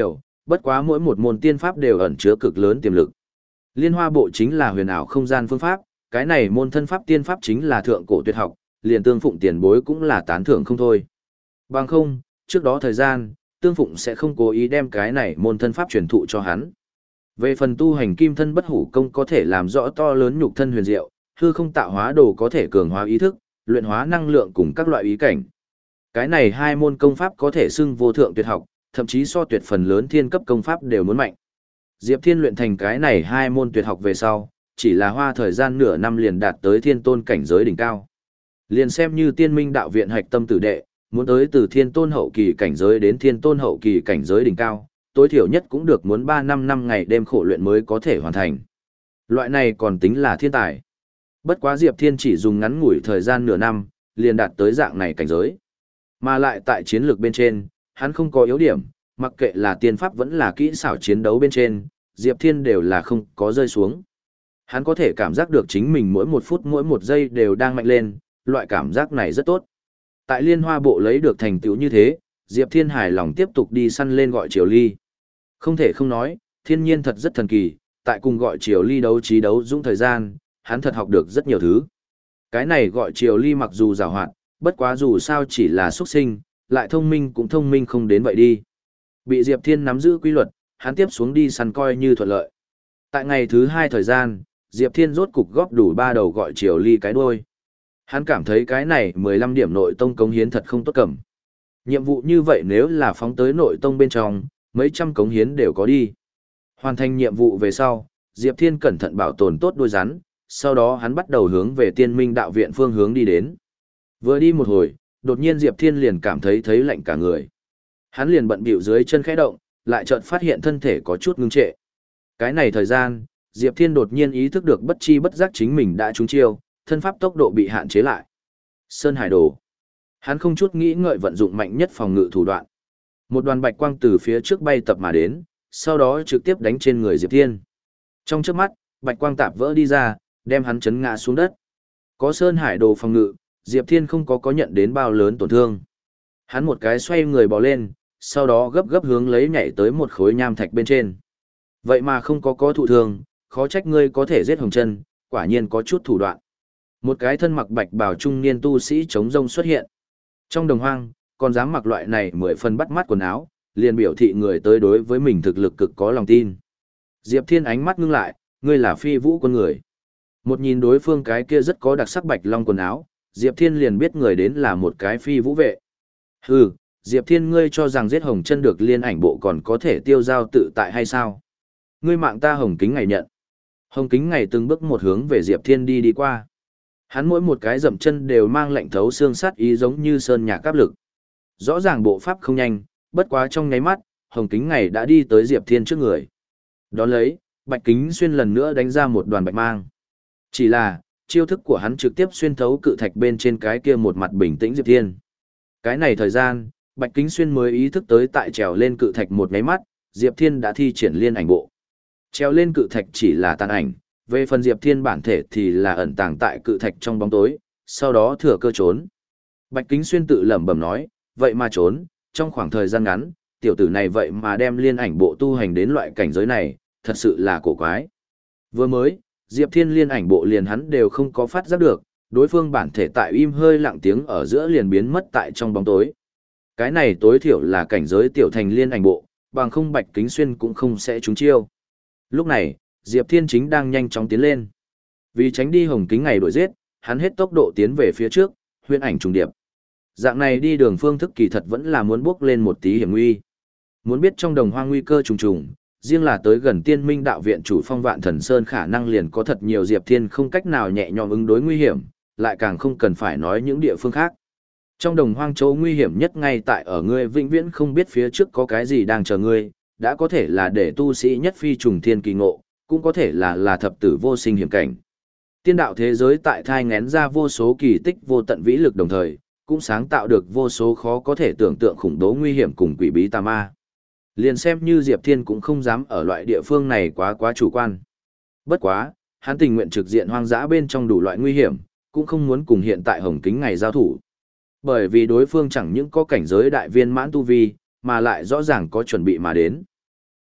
bất quá mỗi một môn tiên pháp đều ẩn chứa cực lớn tiềm lực. Liên Hoa Bộ chính là huyền ảo không gian phương pháp, cái này môn thân pháp tiên pháp chính là thượng cổ tuyệt học, liền Tương Phụng tiền bối cũng là tán thưởng không thôi. Bằng không, trước đó thời gian, Tương Phụng sẽ không cố ý đem cái này môn thân pháp truyền thụ cho hắn. Về phần tu hành kim thân bất hủ công có thể làm rõ to lớn nhục thân huyền diệu, hư không tạo hóa đồ có thể cường hóa ý thức, luyện hóa năng lượng cùng các loại ý cảnh. Cái này hai môn công pháp có thể xưng vô thượng tuyệt học, thậm chí so tuyệt phần lớn thiên cấp công pháp đều muốn mạnh. Diệp Thiên luyện thành cái này hai môn tuyệt học về sau, chỉ là hoa thời gian nửa năm liền đạt tới thiên tôn cảnh giới đỉnh cao. Liền xem như tiên minh đạo viện hạch tâm tử đệ, muốn tới từ thiên tôn hậu kỳ cảnh giới đến thiên tôn hậu kỳ cảnh giới đỉnh cao, tối thiểu nhất cũng được muốn ba năm năm ngày đêm khổ luyện mới có thể hoàn thành. Loại này còn tính là thiên tài. Bất quá Diệp Thiên chỉ dùng ngắn ngủi thời gian nửa năm, liền đạt tới dạng này cảnh giới. Mà lại tại chiến lược bên trên, hắn không có yếu điểm, mặc kệ là tiên pháp vẫn là kỹ xảo chiến đấu bên trên, Diệp Thiên đều là không có rơi xuống. Hắn có thể cảm giác được chính mình mỗi một phút mỗi một giây đều đang mạnh lên, loại cảm giác này rất tốt. Tại Liên Hoa Bộ lấy được thành tựu như thế, Diệp Thiên hài lòng tiếp tục đi săn lên gọi Triều Ly. Không thể không nói, thiên nhiên thật rất thần kỳ, tại cùng gọi Triều Ly đấu trí đấu dũng thời gian, hắn thật học được rất nhiều thứ. Cái này gọi Triều Ly mặc dù giàu hoạt, bất quá dù sao chỉ là xuất sinh, lại thông minh cũng thông minh không đến vậy đi. Bị Diệp Thiên nắm giữ quy luật, hắn tiếp xuống đi săn coi như thuận lợi. Tại ngày thứ hai thời gian, Diệp Thiên rốt cục góp đủ ba đầu gọi Triều Ly cái đuôi. Hắn cảm thấy cái này mười lăm điểm nội tông cống hiến thật không tốt cầm. Nhiệm vụ như vậy nếu là phóng tới nội tông bên trong, mấy trăm cống hiến đều có đi. Hoàn thành nhiệm vụ về sau, Diệp Thiên cẩn thận bảo tồn tốt đuôi rắn, sau đó hắn bắt đầu hướng về Tiên Minh đạo viện phương hướng đi đến. Vừa đi một hồi, đột nhiên Diệp Thiên liền cảm thấy thấy lạnh cả người. Hắn liền bận bịu dưới chân khẽ động, lại chợt phát hiện thân thể có chút ngưng trệ. Cái này thời gian, Diệp Thiên đột nhiên ý thức được bất chi bất giác chính mình đã trúng chiêu, thân pháp tốc độ bị hạn chế lại. Sơn Hải Đồ. Hắn không chút nghĩ ngợi vận dụng mạnh nhất phòng ngự thủ đoạn. Một đoàn bạch quang từ phía trước bay tập mà đến, sau đó trực tiếp đánh trên người Diệp Thiên. Trong chớp mắt, bạch quang tạp vỡ đi ra, đem hắn chấn ngã xuống đất. Có Sơn Hải Đồ phòng ngự, Diệp Thiên không có có nhận đến bao lớn tổn thương. Hắn một cái xoay người bò lên, sau đó gấp gấp hướng lấy nhảy tới một khối nham thạch bên trên. Vậy mà không có có thụ thương, khó trách ngươi có thể giết Hồng Chân, quả nhiên có chút thủ đoạn. Một cái thân mặc bạch bào trung niên tu sĩ chống rông xuất hiện. Trong đồng hoang, còn dám mặc loại này mười phần bắt mắt quần áo, liền biểu thị người tới đối với mình thực lực cực có lòng tin. Diệp Thiên ánh mắt ngưng lại, ngươi là Phi Vũ quân người. Một nhìn đối phương cái kia rất có đặc sắc bạch long quần áo, Diệp Thiên liền biết người đến là một cái Phi Vũ vệ. Hừ, Diệp Thiên ngươi cho rằng giết Hồng Chân được liên ảnh bộ còn có thể tiêu giao tự tại hay sao? Ngươi mạng ta Hồng Kính ngày nhận. Hồng Kính ngày từng bước một hướng về Diệp Thiên đi đi qua. Hắn mỗi một cái dậm chân đều mang lạnh thấu xương sắt ý giống như sơn nhạc áp lực. Rõ ràng bộ pháp không nhanh, bất quá trong nháy mắt, Hồng Kính ngày đã đi tới Diệp Thiên trước người. Đón lấy, Bạch Kính Xuyên lần nữa đánh ra một đoàn bạch mang. Chỉ là, chiêu thức của hắn trực tiếp xuyên thấu cự thạch bên trên cái kia một mặt bình tĩnh Diệp Thiên. Cái này thời gian, Bạch Kính Xuyên mới ý thức tới tại trèo lên cự thạch một nháy mắt, Diệp Thiên đã thi triển liên ảnh bộ. Trèo lên cự thạch chỉ là tàn ảnh, về phần Diệp Thiên bản thể thì là ẩn tàng tại cự thạch trong bóng tối, sau đó thừa cơ trốn. Bạch Kính Xuyên tự lẩm bẩm nói, vậy mà trốn, trong khoảng thời gian ngắn, tiểu tử này vậy mà đem liên ảnh bộ tu hành đến loại cảnh giới này, thật sự là cổ quái. Vừa mới, Diệp Thiên liên ảnh bộ liền hắn đều không có phát giác được, đối phương bản thể tại im hơi lặng tiếng ở giữa liền biến mất tại trong bóng tối. Cái này tối thiểu là cảnh giới tiểu thành liên ảnh bộ, bằng không Bạch Kính Xuyên cũng không sẽ trúng chiêu. Lúc này, Diệp Thiên chính đang nhanh chóng tiến lên. Vì tránh đi Hồng Kính ngày đuổi giết, hắn hết tốc độ tiến về phía trước, huyễn ảnh trùng điệp. Dạng này đi đường phương thức kỳ thật vẫn là muốn bước lên một tí hiểm nguy. Muốn biết trong đồng hoang nguy cơ trùng trùng, riêng là tới gần Tiên Minh đạo viện chủ Phong Vạn Thần Sơn khả năng liền có thật nhiều Diệp Thiên không cách nào nhẹ nhõm ứng đối nguy hiểm, lại càng không cần phải nói những địa phương khác. Trong đồng hoang chỗ nguy hiểm nhất ngay tại ở ngươi vĩnh viễn không biết phía trước có cái gì đang chờ ngươi, đã có thể là để tu sĩ nhất phi trùng thiên kỳ ngộ, cũng có thể là là thập tử vô sinh hiểm cảnh. Tiên đạo thế giới tại thai ngén ra vô số kỳ tích vô tận vĩ lực đồng thời, cũng sáng tạo được vô số khó có thể tưởng tượng khủng bố nguy hiểm cùng quỷ bí tà ma. Liền xem như Diệp Thiên cũng không dám ở loại địa phương này quá quá chủ quan. Bất quá, hắn tình nguyện trực diện hoang dã bên trong đủ loại nguy hiểm, cũng không muốn cùng hiện tại Hồng Kính ngày giao thủ. Bởi vì đối phương chẳng những có cảnh giới đại viên mãn tu vi, mà lại rõ ràng có chuẩn bị mà đến.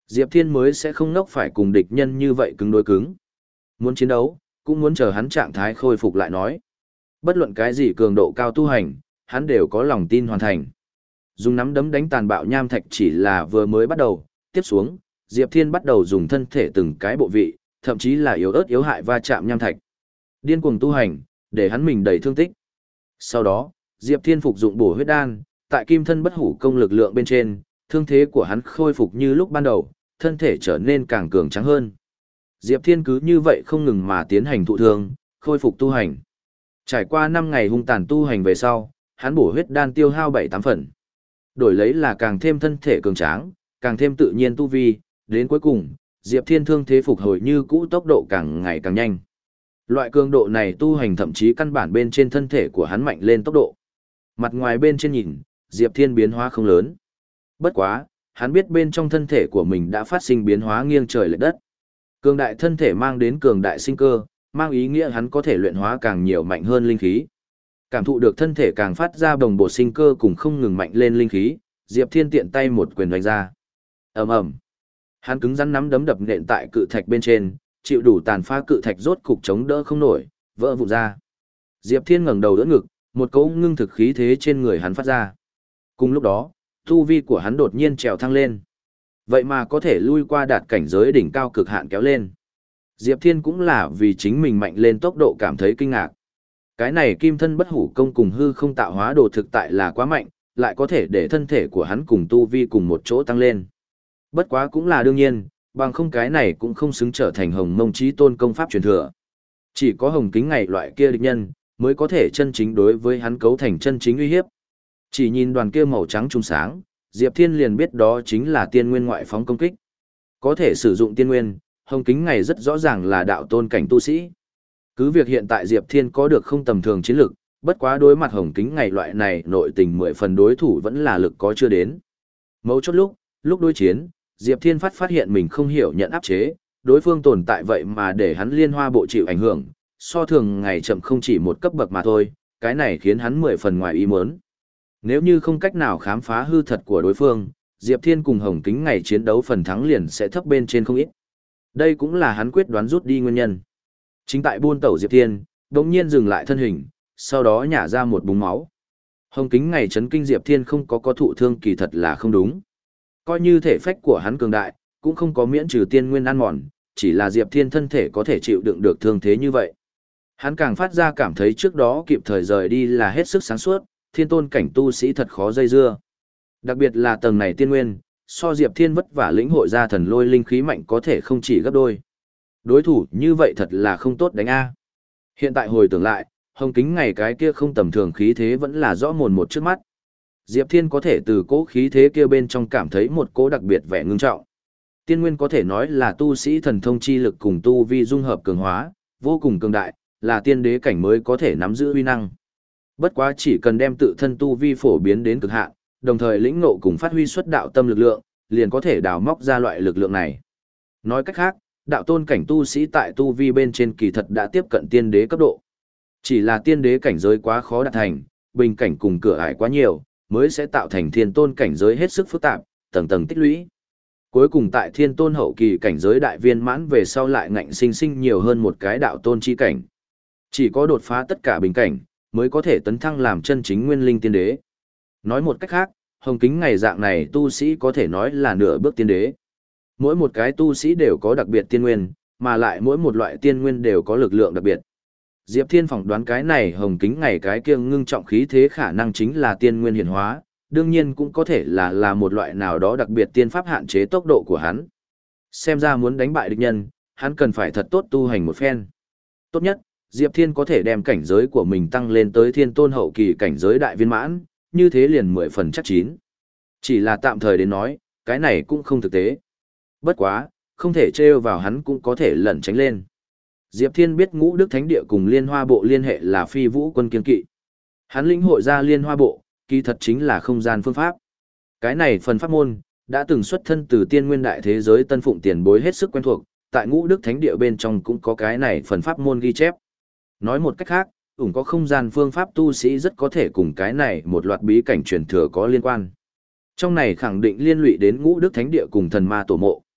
Diệp Thiên mới sẽ không nốc phải cùng địch nhân như vậy cứng đối cứng. Muốn chiến đấu, cũng muốn chờ hắn trạng thái khôi phục lại nói. Bất luận cái gì cường độ cao tu hành, hắn đều có lòng tin hoàn thành. Dùng nắm đấm đánh tàn bạo nham thạch chỉ là vừa mới bắt đầu, tiếp xuống, Diệp Thiên bắt đầu dùng thân thể từng cái bộ vị, thậm chí là yếu ớt yếu hại va chạm nham thạch. Điên cuồng tu hành, để hắn mình đầy thương tích. Sau đó, Diệp Thiên phục dụng bổ huyết đan, tại kim thân bất hủ công lực lượng bên trên, thương thế của hắn khôi phục như lúc ban đầu, thân thể trở nên càng cường tráng hơn. Diệp Thiên cứ như vậy không ngừng mà tiến hành thụ thương, khôi phục tu hành. Trải qua năm ngày hung tàn tu hành về sau, hắn bổ huyết đan tiêu hao bảy tám phần. Đổi lấy là càng thêm thân thể cường tráng, càng thêm tự nhiên tu vi, đến cuối cùng, Diệp Thiên thương thế phục hồi như cũ tốc độ càng ngày càng nhanh. Loại cường độ này tu hành thậm chí căn bản bên trên thân thể của hắn mạnh lên tốc độ. Mặt ngoài bên trên nhìn, Diệp Thiên biến hóa không lớn. Bất quá, hắn biết bên trong thân thể của mình đã phát sinh biến hóa nghiêng trời lệch đất. Cường đại thân thể mang đến cường đại sinh cơ, mang ý nghĩa hắn có thể luyện hóa càng nhiều mạnh hơn linh khí. Cảm thụ được thân thể càng phát ra bồng bột sinh cơ cùng không ngừng mạnh lên linh khí, Diệp Thiên tiện tay một quyền đánh ra. Ầm ầm. Hắn cứng rắn nắm đấm đập nện tại cự thạch bên trên, chịu đủ tàn phá cự thạch rốt cục chống đỡ không nổi, vỡ vụn ra. Diệp Thiên ngẩng đầu đỡ ngực, một cỗ ngưng thực khí thế trên người hắn phát ra. Cùng lúc đó, tu vi của hắn đột nhiên trèo thăng lên. Vậy mà có thể lui qua đạt cảnh giới đỉnh cao cực hạn kéo lên. Diệp Thiên cũng là vì chính mình mạnh lên tốc độ cảm thấy kinh ngạc. Cái này kim thân bất hủ công cùng hư không tạo hóa đồ thực tại là quá mạnh, lại có thể để thân thể của hắn cùng tu vi cùng một chỗ tăng lên. Bất quá cũng là đương nhiên, bằng không cái này cũng không xứng trở thành hồng mông chí tôn công pháp truyền thừa. Chỉ có hồng kính ngày loại kia địch nhân, mới có thể chân chính đối với hắn cấu thành chân chính uy hiếp. Chỉ nhìn đoàn kia màu trắng trung sáng, Diệp Thiên liền biết đó chính là tiên nguyên ngoại phóng công kích. Có thể sử dụng tiên nguyên, hồng kính ngày rất rõ ràng là đạo tôn cảnh tu sĩ. Cứ việc hiện tại Diệp Thiên có được không tầm thường chiến lực, bất quá đối mặt hồng kính ngày loại này nội tình mười phần đối thủ vẫn là lực có chưa đến. Mấu chốt lúc, lúc đối chiến, Diệp Thiên phát phát hiện mình không hiểu nhận áp chế, đối phương tồn tại vậy mà để hắn liên hoa bộ chịu ảnh hưởng, so thường ngày chậm không chỉ một cấp bậc mà thôi, cái này khiến hắn mười phần ngoài ý muốn. Nếu như không cách nào khám phá hư thật của đối phương, Diệp Thiên cùng Hồng Kính ngày chiến đấu phần thắng liền sẽ thấp bên trên không ít. Đây cũng là hắn quyết đoán rút đi nguyên nhân. Chính tại buôn tẩu Diệp Thiên, đột nhiên dừng lại thân hình, sau đó nhả ra một búng máu. Hồng Kính ngày chấn kinh Diệp Thiên không có có thụ thương kỳ thật là không đúng. Coi như thể phách của hắn cường đại, cũng không có miễn trừ tiên nguyên ăn mòn, chỉ là Diệp Thiên thân thể có thể chịu đựng được thương thế như vậy. Hắn càng phát ra cảm thấy trước đó kịp thời rời đi là hết sức sáng suốt, thiên tôn cảnh tu sĩ thật khó dây dưa. Đặc biệt là tầng này tiên nguyên, so Diệp Thiên vất vả lĩnh hội ra thần lôi linh khí mạnh có thể không chỉ gấp đôi. Đối thủ như vậy thật là không tốt đánh a. Hiện tại hồi tưởng lại, Hồng Kính ngày cái kia không tầm thường khí thế vẫn là rõ mồn một trước mắt. Diệp Thiên có thể từ cỗ khí thế kia bên trong cảm thấy một cỗ đặc biệt vẻ ngưng trọng. Tiên nguyên có thể nói là tu sĩ thần thông chi lực cùng tu vi dung hợp cường hóa, vô cùng cường đại, là tiên đế cảnh mới có thể nắm giữ uy năng. Bất quá chỉ cần đem tự thân tu vi phổ biến đến cực hạn, đồng thời lĩnh ngộ cùng phát huy xuất đạo tâm lực lượng, liền có thể đào móc ra loại lực lượng này. Nói cách khác, đạo tôn cảnh tu sĩ tại tu vi bên trên kỳ thật đã tiếp cận tiên đế cấp độ. Chỉ là tiên đế cảnh giới quá khó đạt thành, bình cảnh cùng cửa ải quá nhiều, mới sẽ tạo thành thiên tôn cảnh giới hết sức phức tạp, tầng tầng tích lũy. Cuối cùng tại thiên tôn hậu kỳ cảnh giới đại viên mãn về sau lại ngạnh sinh sinh nhiều hơn một cái đạo tôn chi cảnh. Chỉ có đột phá tất cả bình cảnh, mới có thể tấn thăng làm chân chính nguyên linh tiên đế. Nói một cách khác, Hồng Kính ngày dạng này tu sĩ có thể nói là nửa bước tiên đế. Mỗi một cái tu sĩ đều có đặc biệt tiên nguyên, mà lại mỗi một loại tiên nguyên đều có lực lượng đặc biệt. Diệp Thiên phỏng đoán cái này Hồng Kính ngày cái kia ngưng trọng khí thế khả năng chính là tiên nguyên hiển hóa, đương nhiên cũng có thể là là một loại nào đó đặc biệt tiên pháp hạn chế tốc độ của hắn. Xem ra muốn đánh bại địch nhân, hắn cần phải thật tốt tu hành một phen. Tốt nhất, Diệp Thiên có thể đem cảnh giới của mình tăng lên tới thiên tôn hậu kỳ cảnh giới đại viên mãn, như thế liền mười phần chắc chín. Chỉ là tạm thời đến nói, cái này cũng không thực tế. Bất quá, không thể trêu vào hắn cũng có thể lẩn tránh lên. Diệp Thiên biết Ngũ Đức Thánh Địa cùng Liên Hoa Bộ liên hệ là Phi Vũ Quân kiên kỵ. Hắn lĩnh hội ra Liên Hoa Bộ, kỳ thật chính là không gian phương pháp. Cái này phần pháp môn, đã từng xuất thân từ tiên nguyên đại thế giới Tân Phụng tiền bối hết sức quen thuộc, tại Ngũ Đức Thánh Địa bên trong cũng có cái này phần pháp môn ghi chép. Nói một cách khác, ủng có không gian phương pháp tu sĩ rất có thể cùng cái này một loạt bí cảnh truyền thừa có liên quan. Trong này khẳng định liên lụy đến Ngũ Đức Thánh Địa cùng thần ma tổ mộ.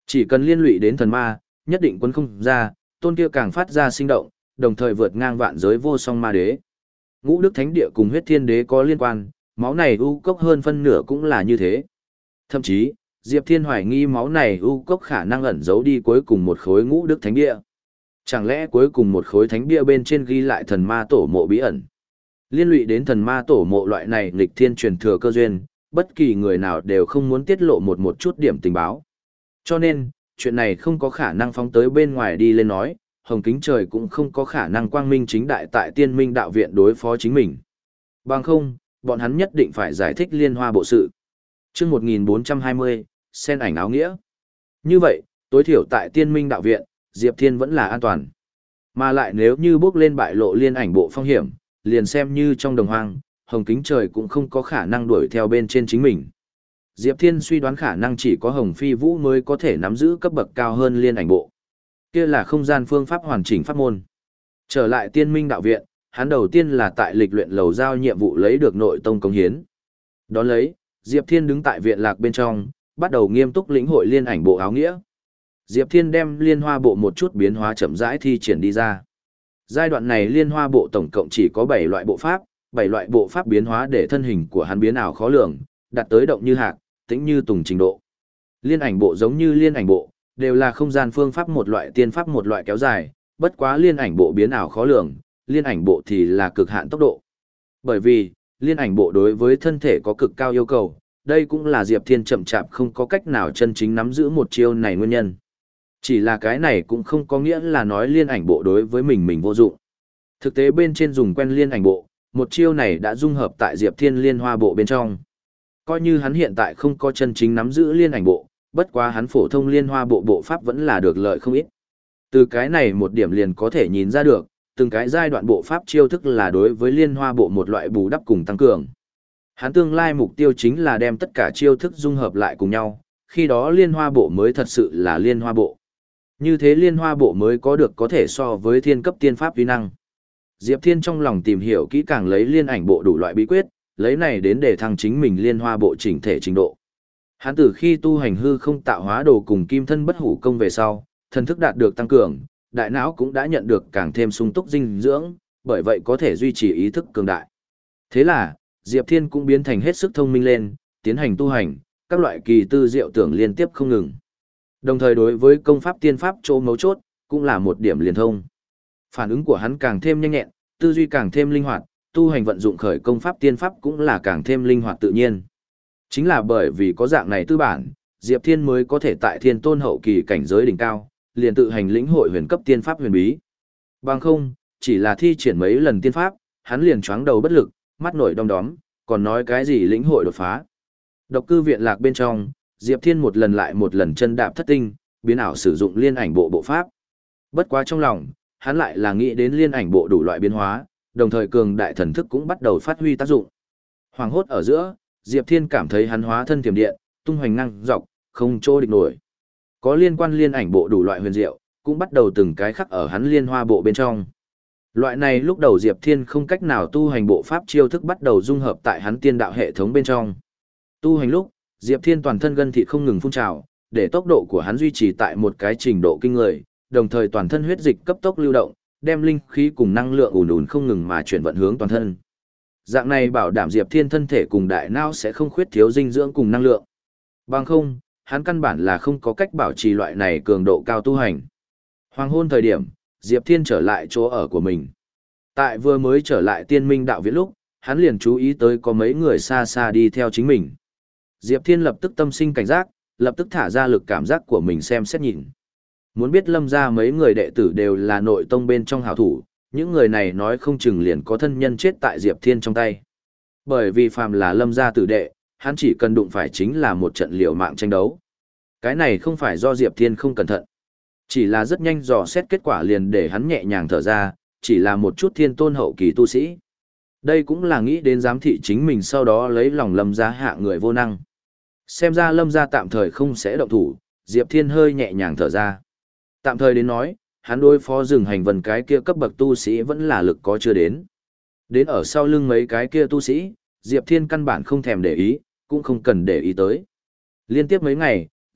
Chỉ cần liên lụy đến thần ma, nhất định quân không ra, tôn kia càng phát ra sinh động, đồng thời vượt ngang vạn giới vô song ma đế. Ngũ Đức Thánh Địa cùng huyết thiên đế có liên quan, máu này u cốc hơn phân nửa cũng là như thế. Thậm chí, Diệp Thiên hoài nghi máu này u cốc khả năng ẩn giấu đi cuối cùng một khối Ngũ Đức Thánh Địa. Chẳng lẽ cuối cùng một khối thánh bia bên trên ghi lại thần ma tổ mộ bí ẩn? Liên lụy đến thần ma tổ mộ loại này nghịch thiên truyền thừa cơ duyên, bất kỳ người nào đều không muốn tiết lộ một một chút điểm tình báo. Cho nên, chuyện này không có khả năng phóng tới bên ngoài đi lên nói, Hồng Kính Trời cũng không có khả năng quang minh chính đại tại Tiên Minh đạo viện đối phó chính mình. Bằng không, bọn hắn nhất định phải giải thích liên hoa bộ sự. Chương một nghìn bốn trăm hai mươi, sen ảnh áo nghĩa. Như vậy, tối thiểu tại Tiên Minh đạo viện, Diệp Thiên vẫn là an toàn. Mà lại nếu như bước lên bại lộ liên ảnh bộ phong hiểm, liền xem như trong đồng hoang, Hồng Kính Trời cũng không có khả năng đuổi theo bên trên chính mình. Diệp Thiên suy đoán khả năng chỉ có Hồng Phi Vũ mới có thể nắm giữ cấp bậc cao hơn liên ảnh bộ. Kia là không gian phương pháp hoàn chỉnh pháp môn. Trở lại Tiên Minh đạo viện, hắn đầu tiên là tại lịch luyện lầu giao nhiệm vụ lấy được nội tông công hiến. Đón lấy, Diệp Thiên đứng tại viện lạc bên trong, bắt đầu nghiêm túc lĩnh hội liên ảnh bộ áo nghĩa. Diệp Thiên đem liên hoa bộ một chút biến hóa chậm rãi thi triển đi ra. Giai đoạn này liên hoa bộ tổng cộng chỉ có bảy loại bộ pháp, bảy loại bộ pháp biến hóa để thân hình của hắn biến ảo khó lường, đạt tới động như hạc, tĩnh như tùng trình độ. Liên ảnh bộ giống như liên ảnh bộ, đều là không gian phương pháp một loại tiên pháp một loại kéo dài, bất quá liên ảnh bộ biến ảo khó lường, liên ảnh bộ thì là cực hạn tốc độ. Bởi vì, liên ảnh bộ đối với thân thể có cực cao yêu cầu, đây cũng là Diệp Thiên chậm chạp không có cách nào chân chính nắm giữ một chiêu này nguyên nhân. Chỉ là cái này cũng không có nghĩa là nói liên ảnh bộ đối với mình mình vô dụng. Thực tế bên trên dùng quen liên ảnh bộ, một chiêu này đã dung hợp tại Diệp Thiên liên hoa bộ bên trong. Coi như hắn hiện tại không có chân chính nắm giữ liên ảnh bộ, bất quá hắn phổ thông liên hoa bộ bộ pháp vẫn là được lợi không ít. Từ cái này một điểm liền có thể nhìn ra được, từng cái giai đoạn bộ pháp chiêu thức là đối với liên hoa bộ một loại bù đắp cùng tăng cường. Hắn tương lai mục tiêu chính là đem tất cả chiêu thức dung hợp lại cùng nhau, khi đó liên hoa bộ mới thật sự là liên hoa bộ. Như thế liên hoa bộ mới có được có thể so với thiên cấp tiên pháp uy năng. Diệp Thiên trong lòng tìm hiểu kỹ càng lấy liên ảnh bộ đủ loại bí quyết, lấy này đến để thăng chính mình liên hoa bộ chỉnh thể trình độ. Hắn từ khi tu hành hư không tạo hóa đồ cùng kim thân bất hủ công về sau, thần thức đạt được tăng cường, đại não cũng đã nhận được càng thêm sung túc dinh dưỡng, bởi vậy có thể duy trì ý thức cường đại. Thế là, Diệp Thiên cũng biến thành hết sức thông minh lên, tiến hành tu hành, các loại kỳ tư diệu tưởng liên tiếp không ngừng. Đồng thời đối với công pháp tiên pháp chỗ mấu chốt, cũng là một điểm liên thông. Phản ứng của hắn càng thêm nhanh nhẹn, tư duy càng thêm linh hoạt, tu hành vận dụng khởi công pháp tiên pháp cũng là càng thêm linh hoạt tự nhiên. Chính là bởi vì có dạng này tư bản, Diệp Thiên mới có thể tại thiên tôn hậu kỳ cảnh giới đỉnh cao, liền tự hành lĩnh hội huyền cấp tiên pháp huyền bí. Bằng không, chỉ là thi triển mấy lần tiên pháp, hắn liền choáng đầu bất lực, mắt nổi đom đóm, còn nói cái gì lĩnh hội đột phá. Độc cư viện lạc bên trong, Diệp Thiên một lần lại một lần chân đạp thất tinh, biến ảo sử dụng liên ảnh bộ bộ pháp. Bất quá trong lòng, hắn lại là nghĩ đến liên ảnh bộ đủ loại biến hóa, đồng thời cường đại thần thức cũng bắt đầu phát huy tác dụng. Hoàng hốt ở giữa, Diệp Thiên cảm thấy hắn hóa thân tiềm điện, tung hoành năng dọc, không chỗ địch nổi. Có liên quan liên ảnh bộ đủ loại huyền diệu, cũng bắt đầu từng cái khắc ở hắn liên hoa bộ bên trong. Loại này lúc đầu Diệp Thiên không cách nào tu hành bộ pháp chiêu thức bắt đầu dung hợp tại hắn tiên đạo hệ thống bên trong. Tu hành lúc, Diệp Thiên toàn thân gân thịt không ngừng phun trào, để tốc độ của hắn duy trì tại một cái trình độ kinh người, đồng thời toàn thân huyết dịch cấp tốc lưu động, đem linh khí cùng năng lượng ùn ùn không ngừng mà chuyển vận hướng toàn thân. Dạng này bảo đảm Diệp Thiên thân thể cùng đại não sẽ không khuyết thiếu dinh dưỡng cùng năng lượng. Bằng không, hắn căn bản là không có cách bảo trì loại này cường độ cao tu hành. Hoàng hôn thời điểm, Diệp Thiên trở lại chỗ ở của mình. Tại vừa mới trở lại Tiên Minh đạo viện lúc, hắn liền chú ý tới có mấy người xa xa đi theo chính mình. Diệp Thiên lập tức tâm sinh cảnh giác, lập tức thả ra lực cảm giác của mình xem xét nhìn. Muốn biết Lâm gia mấy người đệ tử đều là nội tông bên trong hảo thủ, những người này nói không chừng liền có thân nhân chết tại Diệp Thiên trong tay. Bởi vì phàm là Lâm gia tử đệ, hắn chỉ cần đụng phải chính là một trận liều mạng tranh đấu. Cái này không phải do Diệp Thiên không cẩn thận, chỉ là rất nhanh dò xét kết quả liền để hắn nhẹ nhàng thở ra, chỉ là một chút thiên tôn hậu kỳ tu sĩ. Đây cũng là nghĩ đến giám thị chính mình sau đó lấy lòng Lâm gia hạ người vô năng. Xem ra Lâm gia tạm thời không sẽ động thủ, Diệp Thiên hơi nhẹ nhàng thở ra. Tạm thời đến nói, hắn đối phó rừng hành vần cái kia cấp bậc tu sĩ vẫn là lực có chưa đến. Đến ở sau lưng mấy cái kia tu sĩ, Diệp Thiên căn bản không thèm để ý, cũng không cần để ý tới. Liên tiếp mấy ngày,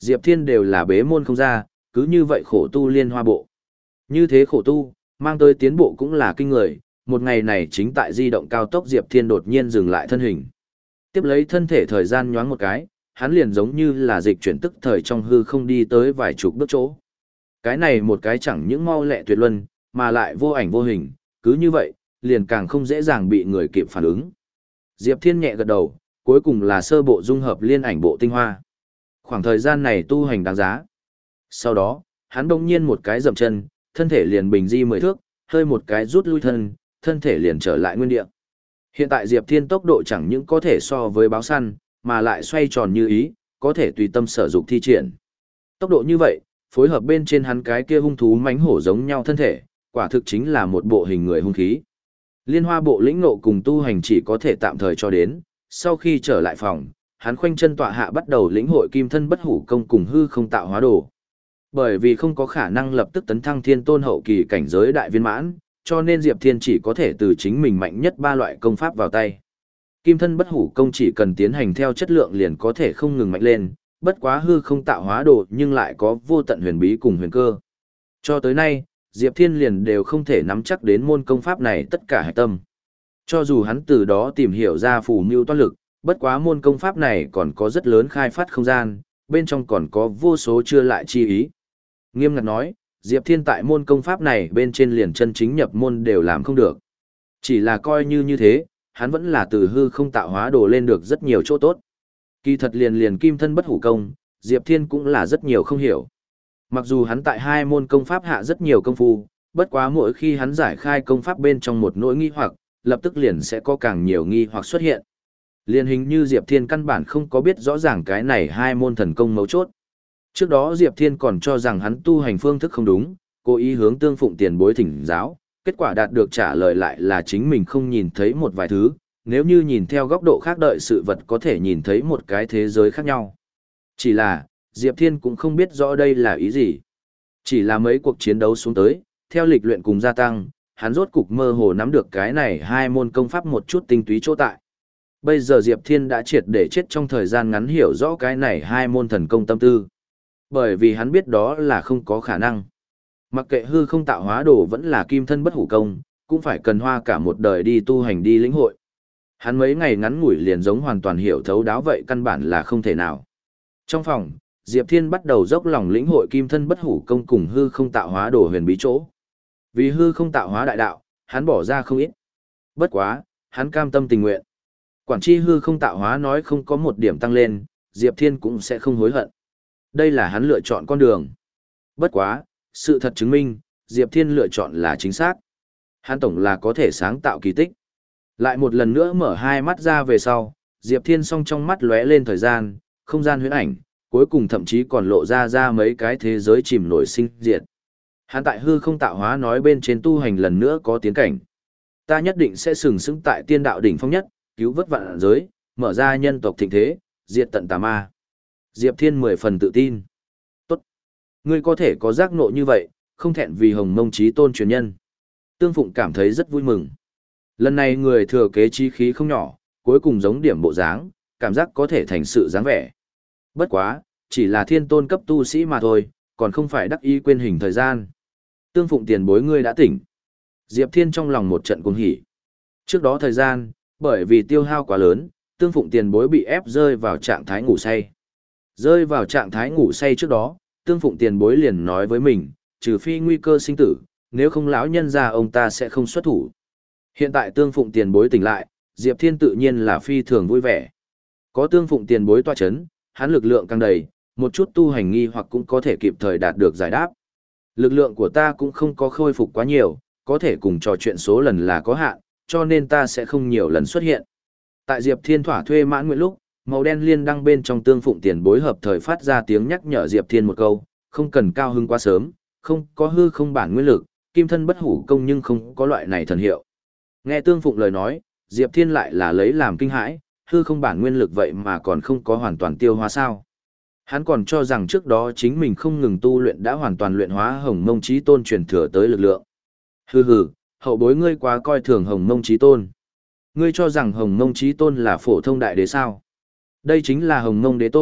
Diệp Thiên đều là bế môn không ra, cứ như vậy khổ tu liên hoa bộ. Như thế khổ tu, mang tới tiến bộ cũng là kinh người, một ngày này chính tại di động cao tốc Diệp Thiên đột nhiên dừng lại thân hình. Tiếp lấy thân thể thời gian nhoáng một cái, hắn liền giống như là dịch chuyển tức thời trong hư không đi tới vài chục bước chỗ. Cái này một cái chẳng những mau lẹ tuyệt luân, mà lại vô ảnh vô hình, cứ như vậy, liền càng không dễ dàng bị người kịp phản ứng. Diệp Thiên nhẹ gật đầu, cuối cùng là sơ bộ dung hợp liên ảnh bộ tinh hoa. Khoảng thời gian này tu hành đáng giá. Sau đó, hắn đông nhiên một cái dậm chân, thân thể liền bình di mười thước, hơi một cái rút lui thân, thân thể liền trở lại nguyên địa. Hiện tại Diệp Thiên tốc độ chẳng những có thể so với báo săn, mà lại xoay tròn như ý, có thể tùy tâm sở dục thi triển. Tốc độ như vậy, phối hợp bên trên hắn cái kia hung thú mãnh hổ giống nhau thân thể, quả thực chính là một bộ hình người hung khí. Liên hoa bộ lĩnh ngộ cùng tu hành chỉ có thể tạm thời cho đến, sau khi trở lại phòng, hắn khoanh chân tọa hạ bắt đầu lĩnh hội kim thân bất hủ công cùng hư không tạo hóa đồ. Bởi vì không có khả năng lập tức tấn thăng thiên tôn hậu kỳ cảnh giới đại viên mãn, cho nên Diệp Thiên chỉ có thể từ chính mình mạnh nhất ba loại công pháp vào tay. Kim thân bất hủ công chỉ cần tiến hành theo chất lượng liền có thể không ngừng mạnh lên, bất quá hư không tạo hóa đồ nhưng lại có vô tận huyền bí cùng huyền cơ. Cho tới nay, Diệp Thiên liền đều không thể nắm chắc đến môn công pháp này tất cả hạch tâm. Cho dù hắn từ đó tìm hiểu ra phù mưu toán lực, bất quá môn công pháp này còn có rất lớn khai phát không gian, bên trong còn có vô số chưa lại chi ý. Nghiêm ngặt nói, Diệp Thiên tại môn công pháp này bên trên liền chân chính nhập môn đều làm không được. Chỉ là coi như như thế, hắn vẫn là từ hư không tạo hóa đồ lên được rất nhiều chỗ tốt. Kỳ thật liền liền kim thân bất hủ công, Diệp Thiên cũng là rất nhiều không hiểu. Mặc dù hắn tại hai môn công pháp hạ rất nhiều công phu, bất quá mỗi khi hắn giải khai công pháp bên trong một nỗi nghi hoặc, lập tức liền sẽ có càng nhiều nghi hoặc xuất hiện. Liên hình như Diệp Thiên căn bản không có biết rõ ràng cái này hai môn thần công mấu chốt. Trước đó Diệp Thiên còn cho rằng hắn tu hành phương thức không đúng, cố ý hướng Tương Phụng tiền bối thỉnh giáo, kết quả đạt được trả lời lại là chính mình không nhìn thấy một vài thứ, nếu như nhìn theo góc độ khác đợi sự vật có thể nhìn thấy một cái thế giới khác nhau. Chỉ là, Diệp Thiên cũng không biết rõ đây là ý gì. Chỉ là mấy cuộc chiến đấu xuống tới, theo lịch luyện cùng gia tăng, hắn rốt cục mơ hồ nắm được cái này hai môn công pháp một chút tinh túy chỗ tại. Bây giờ Diệp Thiên đã triệt để chết trong thời gian ngắn hiểu rõ cái này hai môn thần công tâm tư. Bởi vì hắn biết đó là không có khả năng. Mặc kệ hư không tạo hóa đồ vẫn là kim thân bất hủ công, cũng phải cần hoa cả một đời đi tu hành đi lĩnh hội. Hắn mấy ngày ngắn ngủi liền giống hoàn toàn hiểu thấu đáo vậy căn bản là không thể nào. Trong phòng, Diệp Thiên bắt đầu dốc lòng lĩnh hội kim thân bất hủ công cùng hư không tạo hóa đồ huyền bí chỗ. Vì hư không tạo hóa đại đạo, hắn bỏ ra không ít. Bất quá, hắn cam tâm tình nguyện. Quản chi hư không tạo hóa nói không có một điểm tăng lên, Diệp Thiên cũng sẽ không hối hận. Đây là hắn lựa chọn con đường. Bất quá, sự thật chứng minh, Diệp Thiên lựa chọn là chính xác. Hắn tổng là có thể sáng tạo kỳ tích. Lại một lần nữa mở hai mắt ra về sau, Diệp Thiên song trong mắt lóe lên thời gian, không gian huyễn ảnh, cuối cùng thậm chí còn lộ ra ra mấy cái thế giới chìm nổi sinh diệt. Hắn tại hư không tạo hóa nói bên trên tu hành lần nữa có tiến cảnh. Ta nhất định sẽ sừng sững tại tiên đạo đỉnh phong nhất, cứu vớt vạn giới, mở ra nhân tộc thịnh thế, diệt tận tà ma. Diệp Thiên mười phần tự tin. Tốt. Ngươi có thể có giác ngộ như vậy, không thẹn vì Hồng Mông Chí Tôn truyền nhân. Tương Phụng cảm thấy rất vui mừng. Lần này người thừa kế chí khí không nhỏ, cuối cùng giống điểm bộ dáng, cảm giác có thể thành sự dáng vẻ. Bất quá, chỉ là thiên tôn cấp tu sĩ mà thôi, còn không phải đắc ý quên hình thời gian. Tương Phụng tiền bối ngươi đã tỉnh. Diệp Thiên trong lòng một trận cuồng hỉ. Trước đó thời gian, bởi vì tiêu hao quá lớn, Tương Phụng tiền bối bị ép rơi vào trạng thái ngủ say. Rơi vào trạng thái ngủ say trước đó, Tương Phụng tiền bối liền nói với mình, trừ phi nguy cơ sinh tử, nếu không lão nhân ra ông ta sẽ không xuất thủ. Hiện tại Tương Phụng tiền bối tỉnh lại, Diệp Thiên tự nhiên là phi thường vui vẻ. Có Tương Phụng tiền bối tọa chấn, hắn lực lượng càng đầy, một chút tu hành nghi hoặc cũng có thể kịp thời đạt được giải đáp. Lực lượng của ta cũng không có khôi phục quá nhiều, có thể cùng trò chuyện số lần là có hạn, cho nên ta sẽ không nhiều lần xuất hiện. Tại Diệp Thiên thỏa thuê mãn nguyện lúc, màu đen liên đăng bên trong Tương Phụng tiền bối hợp thời phát ra tiếng nhắc nhở Diệp Thiên một câu, không cần cao hứng quá sớm, không có hư không bản nguyên lực, kim thân bất hủ công nhưng không có loại này thần hiệu. Nghe Tương Phụng lời nói, Diệp Thiên lại là lấy làm kinh hãi, hư không bản nguyên lực vậy mà còn không có hoàn toàn tiêu hóa sao. Hắn còn cho rằng trước đó chính mình không ngừng tu luyện đã hoàn toàn luyện hóa Hồng Mông Chí Tôn truyền thừa tới lực lượng. Hừ hừ, hậu bối ngươi quá coi thường Hồng Mông Chí Tôn. Ngươi cho rằng Hồng Mông Chí Tôn là phổ thông đại đế sao? Đây chính là Hồng Mông Đế Tôn,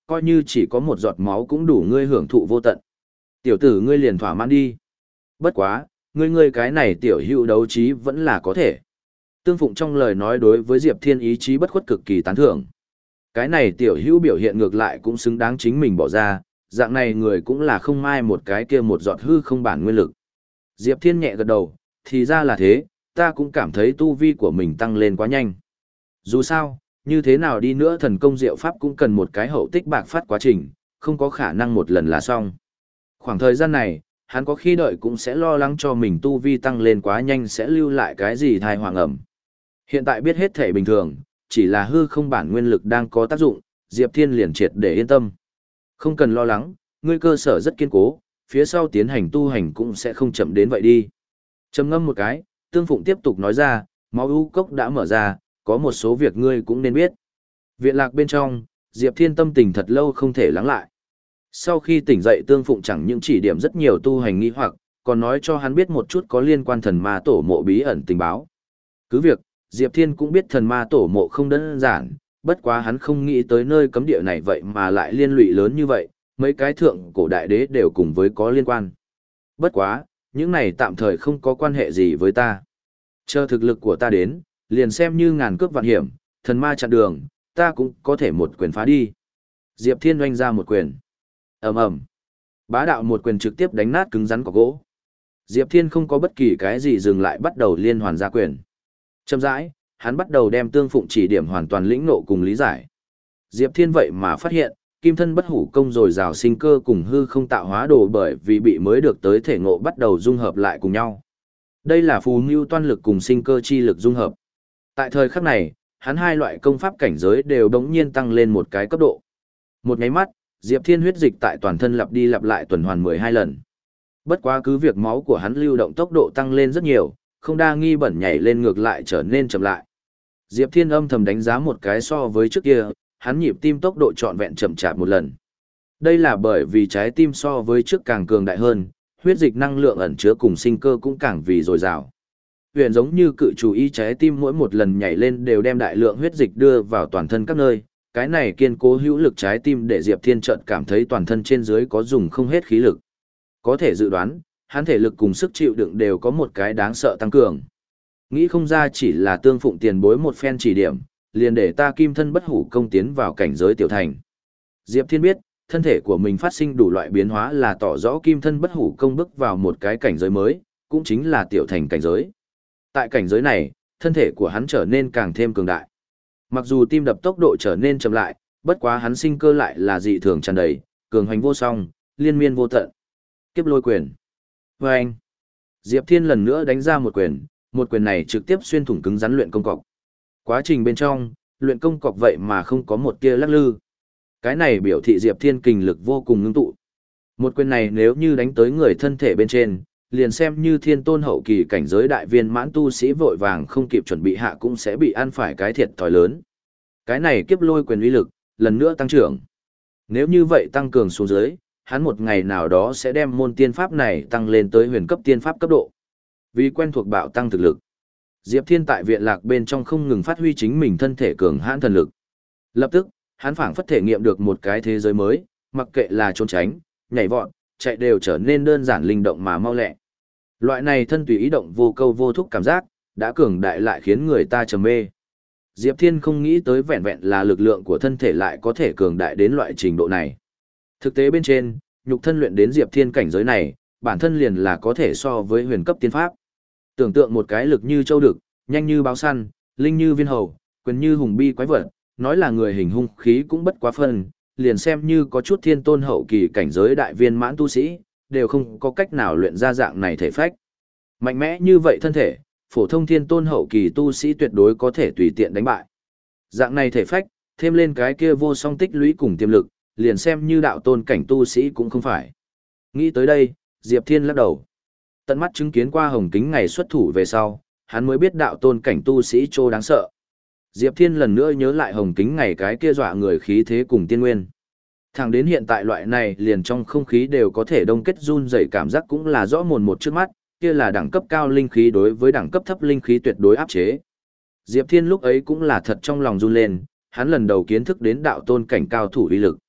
coi như chỉ có một giọt máu cũng đủ ngươi hưởng thụ vô tận. Tiểu tử ngươi liền thỏa mãn đi. Bất quá, ngươi ngươi cái này tiểu hữu đấu trí vẫn là có thể. Tương Phụng trong lời nói đối với Diệp Thiên ý chí bất khuất cực kỳ tán thưởng. Cái này tiểu hữu biểu hiện ngược lại cũng xứng đáng chính mình bỏ ra, dạng này người cũng là không mai một cái kia một giọt hư không bản nguyên lực. Diệp Thiên nhẹ gật đầu, thì ra là thế, ta cũng cảm thấy tu vi của mình tăng lên quá nhanh. Dù sao, như thế nào đi nữa thần công diệu pháp cũng cần một cái hậu tích bạc phát quá trình, không có khả năng một lần là xong. Khoảng thời gian này, hắn có khi đợi cũng sẽ lo lắng cho mình tu vi tăng lên quá nhanh sẽ lưu lại cái gì thai hoàng ẩm. Hiện tại biết hết thể bình thường, chỉ là hư không bản nguyên lực đang có tác dụng, Diệp Thiên liền triệt để yên tâm. Không cần lo lắng, ngươi cơ sở rất kiên cố, phía sau tiến hành tu hành cũng sẽ không chậm đến vậy đi. Trầm ngâm một cái, Tương Phụng tiếp tục nói ra, máu ưu cốc đã mở ra, có một số việc ngươi cũng nên biết. Viện lạc bên trong, Diệp Thiên tâm tình thật lâu không thể lắng lại. Sau khi tỉnh dậy Tương Phụng chẳng những chỉ điểm rất nhiều tu hành nghi hoặc, còn nói cho hắn biết một chút có liên quan thần ma tổ mộ bí ẩn tình báo. Cứ việc, Diệp Thiên cũng biết thần ma tổ mộ không đơn giản, bất quá hắn không nghĩ tới nơi cấm địa này vậy mà lại liên lụy lớn như vậy, mấy cái thượng cổ đại đế đều cùng với có liên quan. Bất quá, những này tạm thời không có quan hệ gì với ta. Chờ thực lực của ta đến, liền xem như ngàn cướp vạn hiểm, thần ma chặn đường, ta cũng có thể một quyền phá đi. Diệp Thiên oanh ra một quyền. Ầm ầm. Bá đạo một quyền trực tiếp đánh nát cứng rắn của gỗ. Diệp Thiên không có bất kỳ cái gì dừng lại bắt đầu liên hoàn ra quyền. Chậm rãi, hắn bắt đầu đem Tương Phụng chỉ điểm hoàn toàn lĩnh ngộ cùng lý giải. Diệp Thiên vậy mà phát hiện, kim thân bất hủ công rồi rào sinh cơ cùng hư không tạo hóa đồ bởi vì bị mới được tới thể ngộ bắt đầu dung hợp lại cùng nhau. Đây là phù mưu toan lực cùng sinh cơ chi lực dung hợp. Tại thời khắc này, hắn hai loại công pháp cảnh giới đều đống nhiên tăng lên một cái cấp độ. Một nháy mắt, Diệp Thiên huyết dịch tại toàn thân lặp đi lặp lại tuần hoàn mười hai lần. Bất quá cứ việc máu của hắn lưu động tốc độ tăng lên rất nhiều, không đa nghi bẩn nhảy lên ngược lại trở nên chậm lại. Diệp Thiên âm thầm đánh giá một cái so với trước kia, hắn nhịp tim tốc độ trọn vẹn chậm chạp một lần. Đây là bởi vì trái tim so với trước càng cường đại hơn, huyết dịch năng lượng ẩn chứa cùng sinh cơ cũng càng vì dồi dào. Huyền giống như cự chủ y trái tim mỗi một lần nhảy lên đều đem đại lượng huyết dịch đưa vào toàn thân các nơi, cái này kiên cố hữu lực trái tim để Diệp Thiên chợt cảm thấy toàn thân trên dưới có dùng không hết khí lực. Có thể dự đoán, hắn thể lực cùng sức chịu đựng đều có một cái đáng sợ tăng cường. Nghĩ không ra chỉ là Tương Phụng tiền bối một phen chỉ điểm, liền để ta kim thân bất hủ công tiến vào cảnh giới tiểu thành. Diệp Thiên biết, thân thể của mình phát sinh đủ loại biến hóa là tỏ rõ kim thân bất hủ công bước vào một cái cảnh giới mới, cũng chính là tiểu thành cảnh giới. Tại cảnh giới này, thân thể của hắn trở nên càng thêm cường đại. Mặc dù tim đập tốc độ trở nên chậm lại, bất quá hắn sinh cơ lại là dị thường tràn đầy, cường hoành vô song, liên miên vô tận. Kiếp lôi quyền. Và anh, Diệp Thiên lần nữa đánh ra một quyền, một quyền này trực tiếp xuyên thủng cứng rắn luyện công cọc. Quá trình bên trong, luyện công cọc vậy mà không có một tia lắc lư. Cái này biểu thị Diệp Thiên kình lực vô cùng ngưng tụ. Một quyền này nếu như đánh tới người thân thể bên trên, liền xem như thiên tôn hậu kỳ cảnh giới đại viên mãn tu sĩ vội vàng không kịp chuẩn bị hạ cũng sẽ bị ăn phải cái thiệt thòi lớn. Cái này kiếp lôi quyền uy lực, lần nữa tăng trưởng. Nếu như vậy tăng cường xuống dưới, hắn một ngày nào đó sẽ đem môn tiên pháp này tăng lên tới huyền cấp tiên pháp cấp độ. Vì quen thuộc bạo tăng thực lực, Diệp Thiên tại viện lạc bên trong không ngừng phát huy chính mình thân thể cường hãn thần lực. Lập tức, hắn phảng phất thể nghiệm được một cái thế giới mới, mặc kệ là trốn tránh, nhảy vọt, chạy đều trở nên đơn giản linh động mà mau lẹ. Loại này thân tùy ý động vô câu vô thúc cảm giác, đã cường đại lại khiến người ta trầm mê. Diệp Thiên không nghĩ tới vẹn vẹn là lực lượng của thân thể lại có thể cường đại đến loại trình độ này. Thực tế bên trên, nhục thân luyện đến Diệp Thiên cảnh giới này, bản thân liền là có thể so với huyền cấp tiên pháp. Tưởng tượng một cái lực như châu đực, nhanh như báo săn, linh như viên hầu, quyền như hùng bi quái vật, nói là người hình hung khí cũng bất quá phân, liền xem như có chút thiên tôn hậu kỳ cảnh giới đại viên mãn tu sĩ, đều không có cách nào luyện ra dạng này thể phách. Mạnh mẽ như vậy thân thể, phổ thông thiên tôn hậu kỳ tu sĩ tuyệt đối có thể tùy tiện đánh bại. Dạng này thể phách, thêm lên cái kia vô song tích lũy cùng tiềm lực, liền xem như đạo tôn cảnh tu sĩ cũng không phải. Nghĩ tới đây, Diệp Thiên lắc đầu. Tận mắt chứng kiến qua Hồng Kính ngày xuất thủ về sau, hắn mới biết đạo tôn cảnh tu sĩ trô đáng sợ. Diệp Thiên lần nữa nhớ lại Hồng Kính ngày cái kia dọa người khí thế cùng tiên nguyên. Thẳng đến hiện tại loại này liền trong không khí đều có thể đông kết run rẩy cảm giác cũng là rõ mồn một trước mắt, kia là đẳng cấp cao linh khí đối với đẳng cấp thấp linh khí tuyệt đối áp chế. Diệp Thiên lúc ấy cũng là thật trong lòng run lên, hắn lần đầu kiến thức đến đạo tôn cảnh cao thủ uy lực.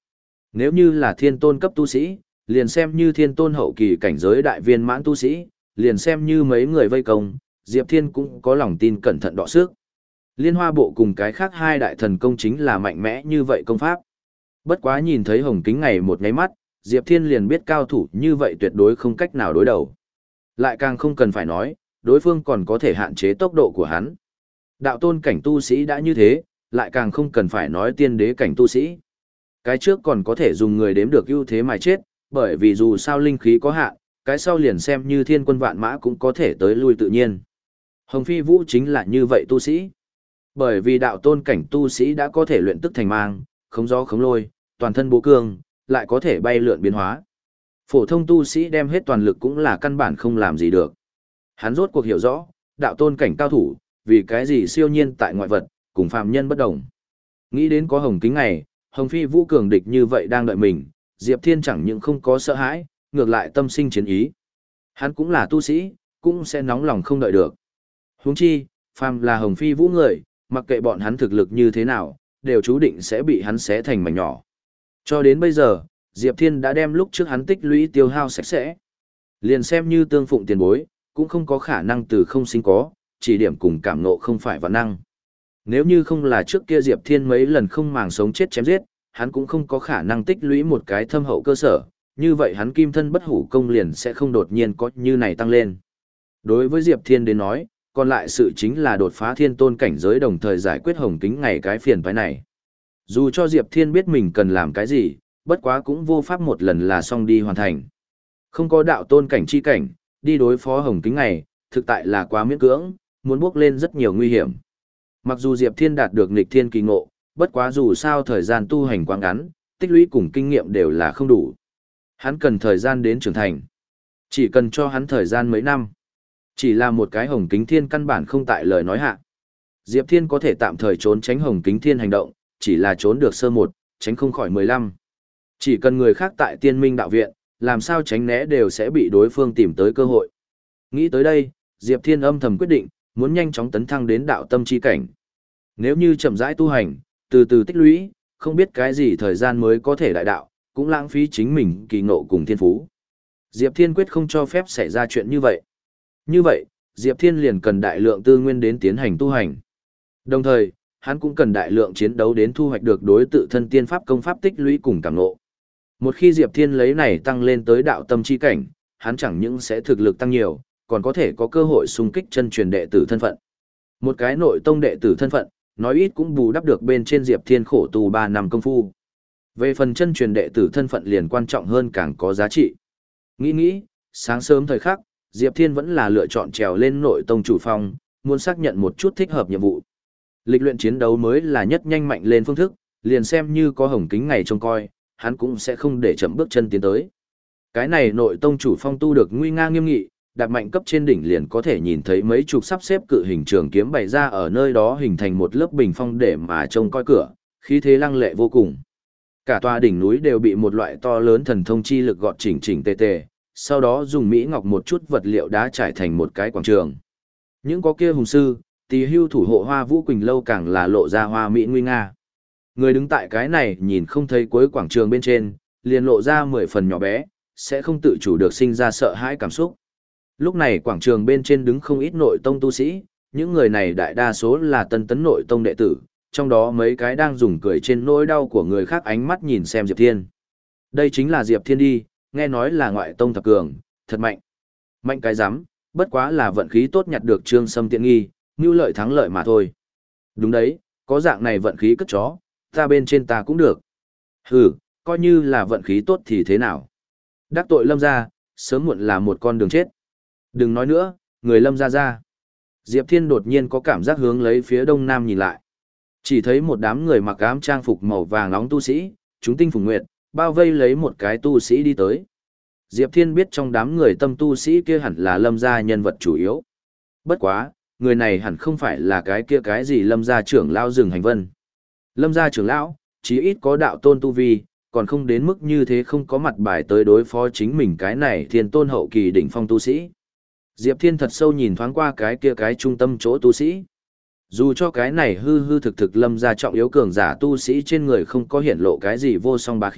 Nếu như là thiên tôn cấp tu sĩ, liền xem như thiên tôn hậu kỳ cảnh giới đại viên mãn tu sĩ, liền xem như mấy người vây công, Diệp Thiên cũng có lòng tin cẩn thận đọ sức. Liên hoa bộ cùng cái khác hai đại thần công chính là mạnh mẽ như vậy công pháp. Bất quá nhìn thấy hồng kính ngày một nháy mắt, Diệp Thiên liền biết cao thủ như vậy tuyệt đối không cách nào đối đầu. Lại càng không cần phải nói, đối phương còn có thể hạn chế tốc độ của hắn. Đạo tôn cảnh tu sĩ đã như thế, lại càng không cần phải nói tiên đế cảnh tu sĩ. Cái trước còn có thể dùng người đếm được ưu thế mà chết, bởi vì dù sao linh khí có hạn, cái sau liền xem như thiên quân vạn mã cũng có thể tới lui tự nhiên. Hồng Phi Vũ chính là như vậy tu sĩ. Bởi vì đạo tôn cảnh tu sĩ đã có thể luyện tức thành mang, khống gió khống lôi, toàn thân bố cương, lại có thể bay lượn biến hóa. Phổ thông tu sĩ đem hết toàn lực cũng là căn bản không làm gì được. Hắn rốt cuộc hiểu rõ, đạo tôn cảnh cao thủ, vì cái gì siêu nhiên tại ngoại vật, cùng phàm nhân bất đồng. Nghĩ đến có hồng kính ngày, Hồng Phi Vũ cường địch như vậy đang đợi mình, Diệp Thiên chẳng những không có sợ hãi, ngược lại tâm sinh chiến ý. Hắn cũng là tu sĩ, cũng sẽ nóng lòng không đợi được. Huống chi, phàm là Hồng Phi Vũ người, mặc kệ bọn hắn thực lực như thế nào, đều chú định sẽ bị hắn xé thành mảnh nhỏ. Cho đến bây giờ, Diệp Thiên đã đem lúc trước hắn tích lũy tiêu hao sạch sẽ. Liền xem như tương phụng tiền bối, cũng không có khả năng từ không sinh có, chỉ điểm cùng cảm ngộ không phải vạn năng. Nếu như không là trước kia Diệp Thiên mấy lần không màng sống chết chém giết, hắn cũng không có khả năng tích lũy một cái thâm hậu cơ sở, như vậy hắn kim thân bất hủ công liền sẽ không đột nhiên có như này tăng lên. Đối với Diệp Thiên đến nói, còn lại sự chính là đột phá thiên tôn cảnh giới đồng thời giải quyết hồng kính ngày cái phiền toái này. Dù cho Diệp Thiên biết mình cần làm cái gì, bất quá cũng vô pháp một lần là xong đi hoàn thành. Không có đạo tôn cảnh chi cảnh, đi đối phó hồng kính ngày, thực tại là quá miễn cưỡng, muốn bước lên rất nhiều nguy hiểm. Mặc dù Diệp Thiên đạt được nghịch thiên kỳ ngộ, bất quá dù sao thời gian tu hành quá ngắn, tích lũy cùng kinh nghiệm đều là không đủ. Hắn cần thời gian đến trưởng thành. Chỉ cần cho hắn thời gian mấy năm. Chỉ là một cái hồng kính thiên căn bản không tại lời nói hạ. Diệp Thiên có thể tạm thời trốn tránh hồng kính thiên hành động, chỉ là trốn được sơ một, tránh không khỏi mười lăm. Chỉ cần người khác tại tiên minh đạo viện, làm sao tránh né đều sẽ bị đối phương tìm tới cơ hội. Nghĩ tới đây, Diệp Thiên âm thầm quyết định, muốn nhanh chóng tấn thăng đến đạo tâm chi cảnh. Nếu như chậm rãi tu hành, từ từ tích lũy, không biết cái gì thời gian mới có thể đại đạo, cũng lãng phí chính mình kỳ ngộ cùng thiên phú. Diệp Thiên quyết không cho phép xảy ra chuyện như vậy. Như vậy, Diệp Thiên liền cần đại lượng tư nguyên đến tiến hành tu hành. Đồng thời, hắn cũng cần đại lượng chiến đấu đến thu hoạch được đối tự thân tiên pháp công pháp tích lũy cùng cảm ngộ. Một khi Diệp Thiên lấy này tăng lên tới đạo tâm chi cảnh, hắn chẳng những sẽ thực lực tăng nhiều, còn có thể có cơ hội xung kích chân truyền đệ tử thân phận. Một cái nội tông đệ tử thân phận, nói ít cũng bù đắp được bên trên Diệp Thiên khổ tu ba năm công phu. Về phần chân truyền đệ tử thân phận liền quan trọng hơn càng có giá trị. Nghĩ nghĩ, sáng sớm thời khắc, Diệp Thiên vẫn là lựa chọn trèo lên nội tông chủ phong, muốn xác nhận một chút thích hợp nhiệm vụ. Lịch luyện chiến đấu mới là nhất nhanh mạnh lên phương thức, liền xem như có hồng kính ngày trông coi, hắn cũng sẽ không để chậm bước chân tiến tới. Cái này nội tông chủ phong tu được nguy nga nghiêm nghị, đạp mạnh cấp trên đỉnh liền có thể nhìn thấy mấy chục sắp xếp cự hình trường kiếm bày ra ở nơi đó hình thành một lớp bình phong để mà trông coi cửa, khí thế lăng lệ vô cùng. Cả tòa đỉnh núi đều bị một loại to lớn thần thông chi lực gọt chỉnh chỉnh tề tề, sau đó dùng mỹ ngọc một chút vật liệu đá trải thành một cái quảng trường. Những có kia hùng sư, tỳ hưu thủ hộ Hoa Vũ Quỳnh lâu càng là lộ ra hoa mỹ nguy nga. Người đứng tại cái này nhìn không thấy cuối quảng trường bên trên, liền lộ ra mười phần nhỏ bé, sẽ không tự chủ được sinh ra sợ hãi cảm xúc. Lúc này quảng trường bên trên đứng không ít nội tông tu sĩ, những người này đại đa số là tân tấn nội tông đệ tử, trong đó mấy cái đang dùng cười trên nỗi đau của người khác ánh mắt nhìn xem Diệp Thiên. Đây chính là Diệp Thiên đi, nghe nói là ngoại tông thập cường, thật mạnh. Mạnh cái rắm, bất quá là vận khí tốt nhặt được Trương Sâm tiện nghi, mưu lợi thắng lợi mà thôi. Đúng đấy, có dạng này vận khí cất chó, ta bên trên ta cũng được. Hừ, coi như là vận khí tốt thì thế nào. Đắc tội Lâm gia, sớm muộn là một con đường chết. Đừng nói nữa, người Lâm gia ra. Diệp Thiên đột nhiên có cảm giác hướng lấy phía đông nam nhìn lại. Chỉ thấy một đám người mặc ám trang phục màu vàng nóng tu sĩ, chúng tinh phùng nguyệt, bao vây lấy một cái tu sĩ đi tới. Diệp Thiên biết trong đám người tâm tu sĩ kia hẳn là Lâm gia nhân vật chủ yếu. Bất quá, người này hẳn không phải là cái kia cái gì Lâm gia trưởng lão rừng hành vân. Lâm gia trưởng lão, chí ít có đạo tôn tu vi, còn không đến mức như thế không có mặt bài tới đối phó chính mình cái này thiên tôn hậu kỳ đỉnh phong tu sĩ. Diệp Thiên thật sâu nhìn thoáng qua cái kia cái trung tâm chỗ tu sĩ. Dù cho cái này hư hư thực thực Lâm gia trọng yếu cường giả tu sĩ trên người không có hiển lộ cái gì vô song bá khí,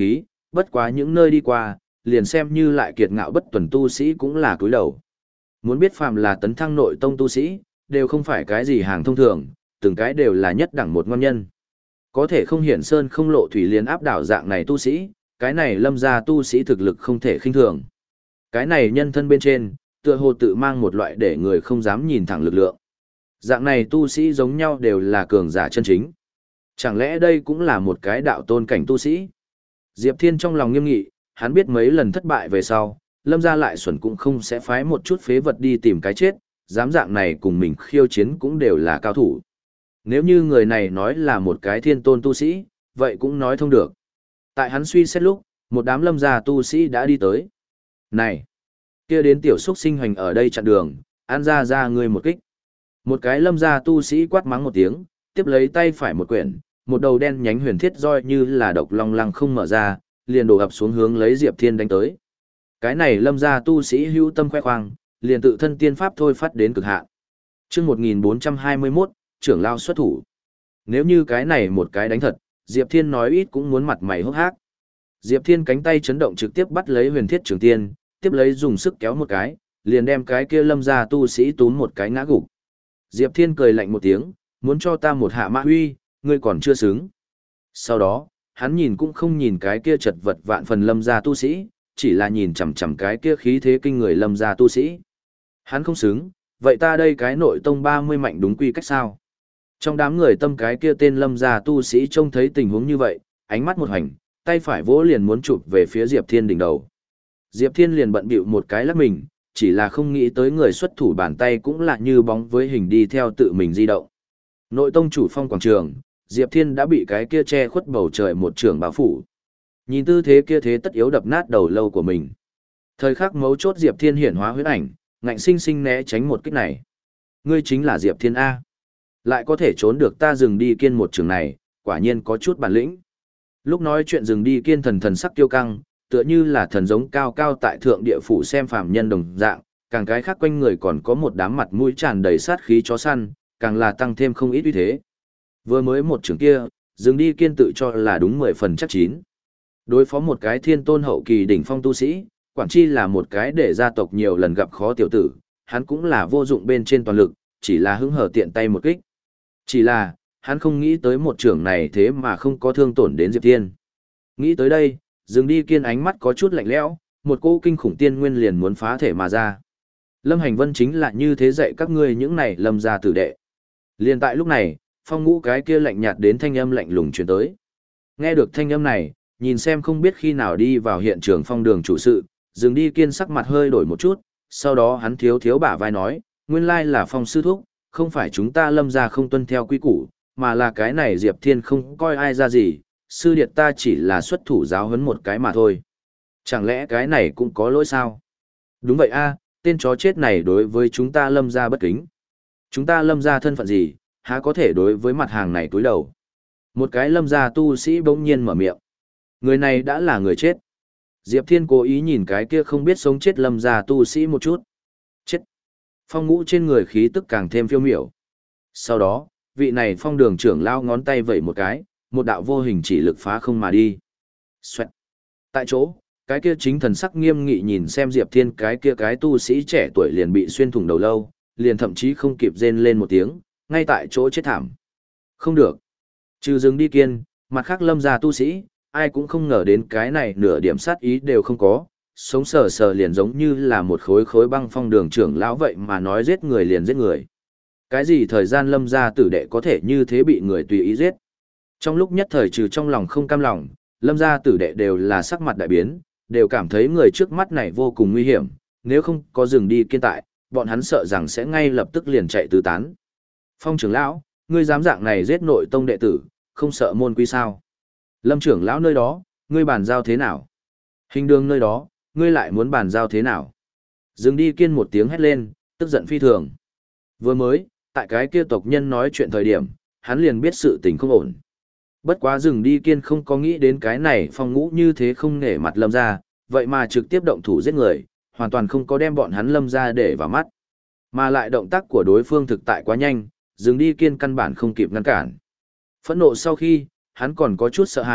bất quá những nơi đi qua, liền xem như lại kiệt ngạo bất tuần tu sĩ cũng là cúi đầu. Muốn biết phàm là tấn thăng nội tông tu sĩ, đều không phải cái gì hàng thông thường, từng cái đều là nhất đẳng một ngon nhân. Có thể không hiển sơn không lộ thủy liền áp đảo dạng này tu sĩ, cái này lâm gia tu sĩ thực lực không thể khinh thường. Cái này nhân thân bên trên, tựa hồ tự mang một loại để người không dám nhìn thẳng lực lượng. Dạng này tu sĩ giống nhau đều là cường giả chân chính. Chẳng lẽ đây cũng là một cái đạo tôn cảnh tu sĩ? Diệp Thiên trong lòng nghiêm nghị, hắn biết mấy lần thất bại về sau, lâm gia lại xuẩn cũng không sẽ phái một chút phế vật đi tìm cái chết, dám dạng này cùng mình khiêu chiến cũng đều là cao thủ. Nếu như người này nói là một cái thiên tôn tu sĩ, vậy cũng nói thông được. Tại hắn suy xét lúc, một đám lâm gia tu sĩ đã đi tới. Này! Kia đến tiểu xuất sinh hoành ở đây chặn đường, an ra ra ngươi một kích. Một cái lâm gia tu sĩ quát mắng một tiếng, tiếp lấy tay phải một quyển, một đầu đen nhánh huyền thiết roi như là độc long lăng không mở ra, liền đổ ập xuống hướng lấy Diệp Thiên đánh tới. Cái này lâm gia tu sĩ hữu tâm khoe khoang, liền tự thân tiên pháp thôi phát đến cực hạn. Chương một nghìn bốn trăm hai mươi mốt, trưởng lao xuất thủ. Nếu như cái này một cái đánh thật, Diệp Thiên nói ít cũng muốn mặt mày hốc hác. Diệp Thiên cánh tay chấn động trực tiếp bắt lấy huyền thiết trường tiên, tiếp lấy dùng sức kéo một cái, liền đem cái kia lâm gia tu sĩ túm một cái ngã gục. Diệp Thiên cười lạnh một tiếng, muốn cho ta một hạ mã huy, ngươi còn chưa xứng. Sau đó, hắn nhìn cũng không nhìn cái kia chật vật vạn phần lâm gia tu sĩ, chỉ là nhìn chằm chằm cái kia khí thế kinh người lâm gia tu sĩ. Hắn không xứng, vậy ta đây cái nội tông ba mươi mạnh đúng quy cách sao? Trong đám người tâm cái kia tên lâm gia tu sĩ trông thấy tình huống như vậy, ánh mắt một hành, tay phải vỗ liền muốn chụp về phía Diệp Thiên đỉnh đầu. Diệp Thiên liền bận bịu một cái lắc mình, chỉ là không nghĩ tới người xuất thủ bàn tay cũng là như bóng với hình đi theo tự mình di động. Nội tông chủ phong quảng trường, Diệp Thiên đã bị cái kia che khuất bầu trời một trường bao phủ. Nhìn tư thế kia thế tất yếu đập nát đầu lâu của mình. Thời khắc mấu chốt Diệp Thiên hiển hóa huyết ảnh, ngạnh sinh sinh né tránh một kích này. Ngươi chính là Diệp Thiên A. Lại có thể trốn được ta dừng đi kiên một trường này, quả nhiên có chút bản lĩnh. Lúc nói chuyện dừng đi kiên thần thần sắc kiêu căng, tựa như là thần giống cao cao tại thượng địa phủ xem phàm nhân đồng dạng, càng cái khác quanh người còn có một đám mặt mũi tràn đầy sát khí chó săn, càng là tăng thêm không ít uy thế. Vừa mới một trường kia, dừng đi kiên tự cho là đúng mười phần chắc chín. Đối phó một cái thiên tôn hậu kỳ đỉnh phong tu sĩ, quản chi là một cái để gia tộc nhiều lần gặp khó tiểu tử, hắn cũng là vô dụng bên trên toàn lực, chỉ là hứng hở tiện tay một kích. Chỉ là, hắn không nghĩ tới một trường này thế mà không có thương tổn đến Diệp Thiên. Nghĩ tới đây, dừng đi kiên ánh mắt có chút lạnh lẽo, một cô kinh khủng tiên nguyên liền muốn phá thể mà ra. Lâm Hành Vân chính là như thế dạy các ngươi những này lâm gia tử đệ. Liền tại lúc này, phong ngũ cái kia lạnh nhạt đến thanh âm lạnh lùng truyền tới. Nghe được thanh âm này, nhìn xem không biết khi nào đi vào hiện trường phong đường chủ sự, dừng đi kiên sắc mặt hơi đổi một chút, sau đó hắn thiếu thiếu bả vai nói, nguyên lai là phong sư thúc, không phải chúng ta lâm gia không tuân theo quy củ, mà là cái này Diệp Thiên không coi ai ra gì, sư điệt ta chỉ là xuất thủ giáo huấn một cái mà thôi. Chẳng lẽ cái này cũng có lỗi sao? Đúng vậy a, tên chó chết này đối với chúng ta lâm gia bất kính. Chúng ta lâm gia thân phận gì, há có thể đối với mặt hàng này túi đầu. Một cái lâm gia tu sĩ bỗng nhiên mở miệng. Người này đã là người chết. Diệp Thiên cố ý nhìn cái kia không biết sống chết lâm gia tu sĩ một chút. Chết. Phong ngũ trên người khí tức càng thêm phiêu miểu. Sau đó, vị này phong đường trưởng lao ngón tay vẩy một cái, một đạo vô hình chỉ lực phá không mà đi. Xoẹt. Tại chỗ, cái kia chính thần sắc nghiêm nghị nhìn xem Diệp Thiên cái kia cái tu sĩ trẻ tuổi liền bị xuyên thủng đầu lâu, liền thậm chí không kịp rên lên một tiếng, ngay tại chỗ chết thảm. Không được. Trừ dừng đi kiên, mặt khác lâm gia tu sĩ, ai cũng không ngờ đến cái này nửa điểm sát ý đều không có, sống sờ sờ liền giống như là một khối khối băng phong đường trưởng lão vậy mà nói giết người liền giết người. Cái gì thời gian lâm gia tử đệ có thể như thế bị người tùy ý giết. Trong lúc nhất thời trừ trong lòng không cam lòng, lâm gia tử đệ đều là sắc mặt đại biến, đều cảm thấy người trước mắt này vô cùng nguy hiểm, nếu không có dừng đi kiên tại, bọn hắn sợ rằng sẽ ngay lập tức liền chạy tứ tán. Phong trưởng lão, ngươi dám dạng này giết nội tông đệ tử, không sợ môn quy sao? Lâm trưởng lão nơi đó, ngươi bàn giao thế nào? Hình đường nơi đó, ngươi lại muốn bàn giao thế nào? Dừng đi kiên một tiếng hét lên, tức giận phi thường. Vừa mới, tại cái kia tộc nhân nói chuyện thời điểm, hắn liền biết sự tình không ổn. Bất quá dừng đi kiên không có nghĩ đến cái này phong ngũ như thế không nể mặt lâm ra, vậy mà trực tiếp động thủ giết người, hoàn toàn không có đem bọn hắn lâm ra để vào mắt. Mà lại động tác của đối phương thực tại quá nhanh, dừng đi kiên căn bản không kịp ngăn cản. Phẫn nộ sau khi, hắn còn có chút sợ hãi,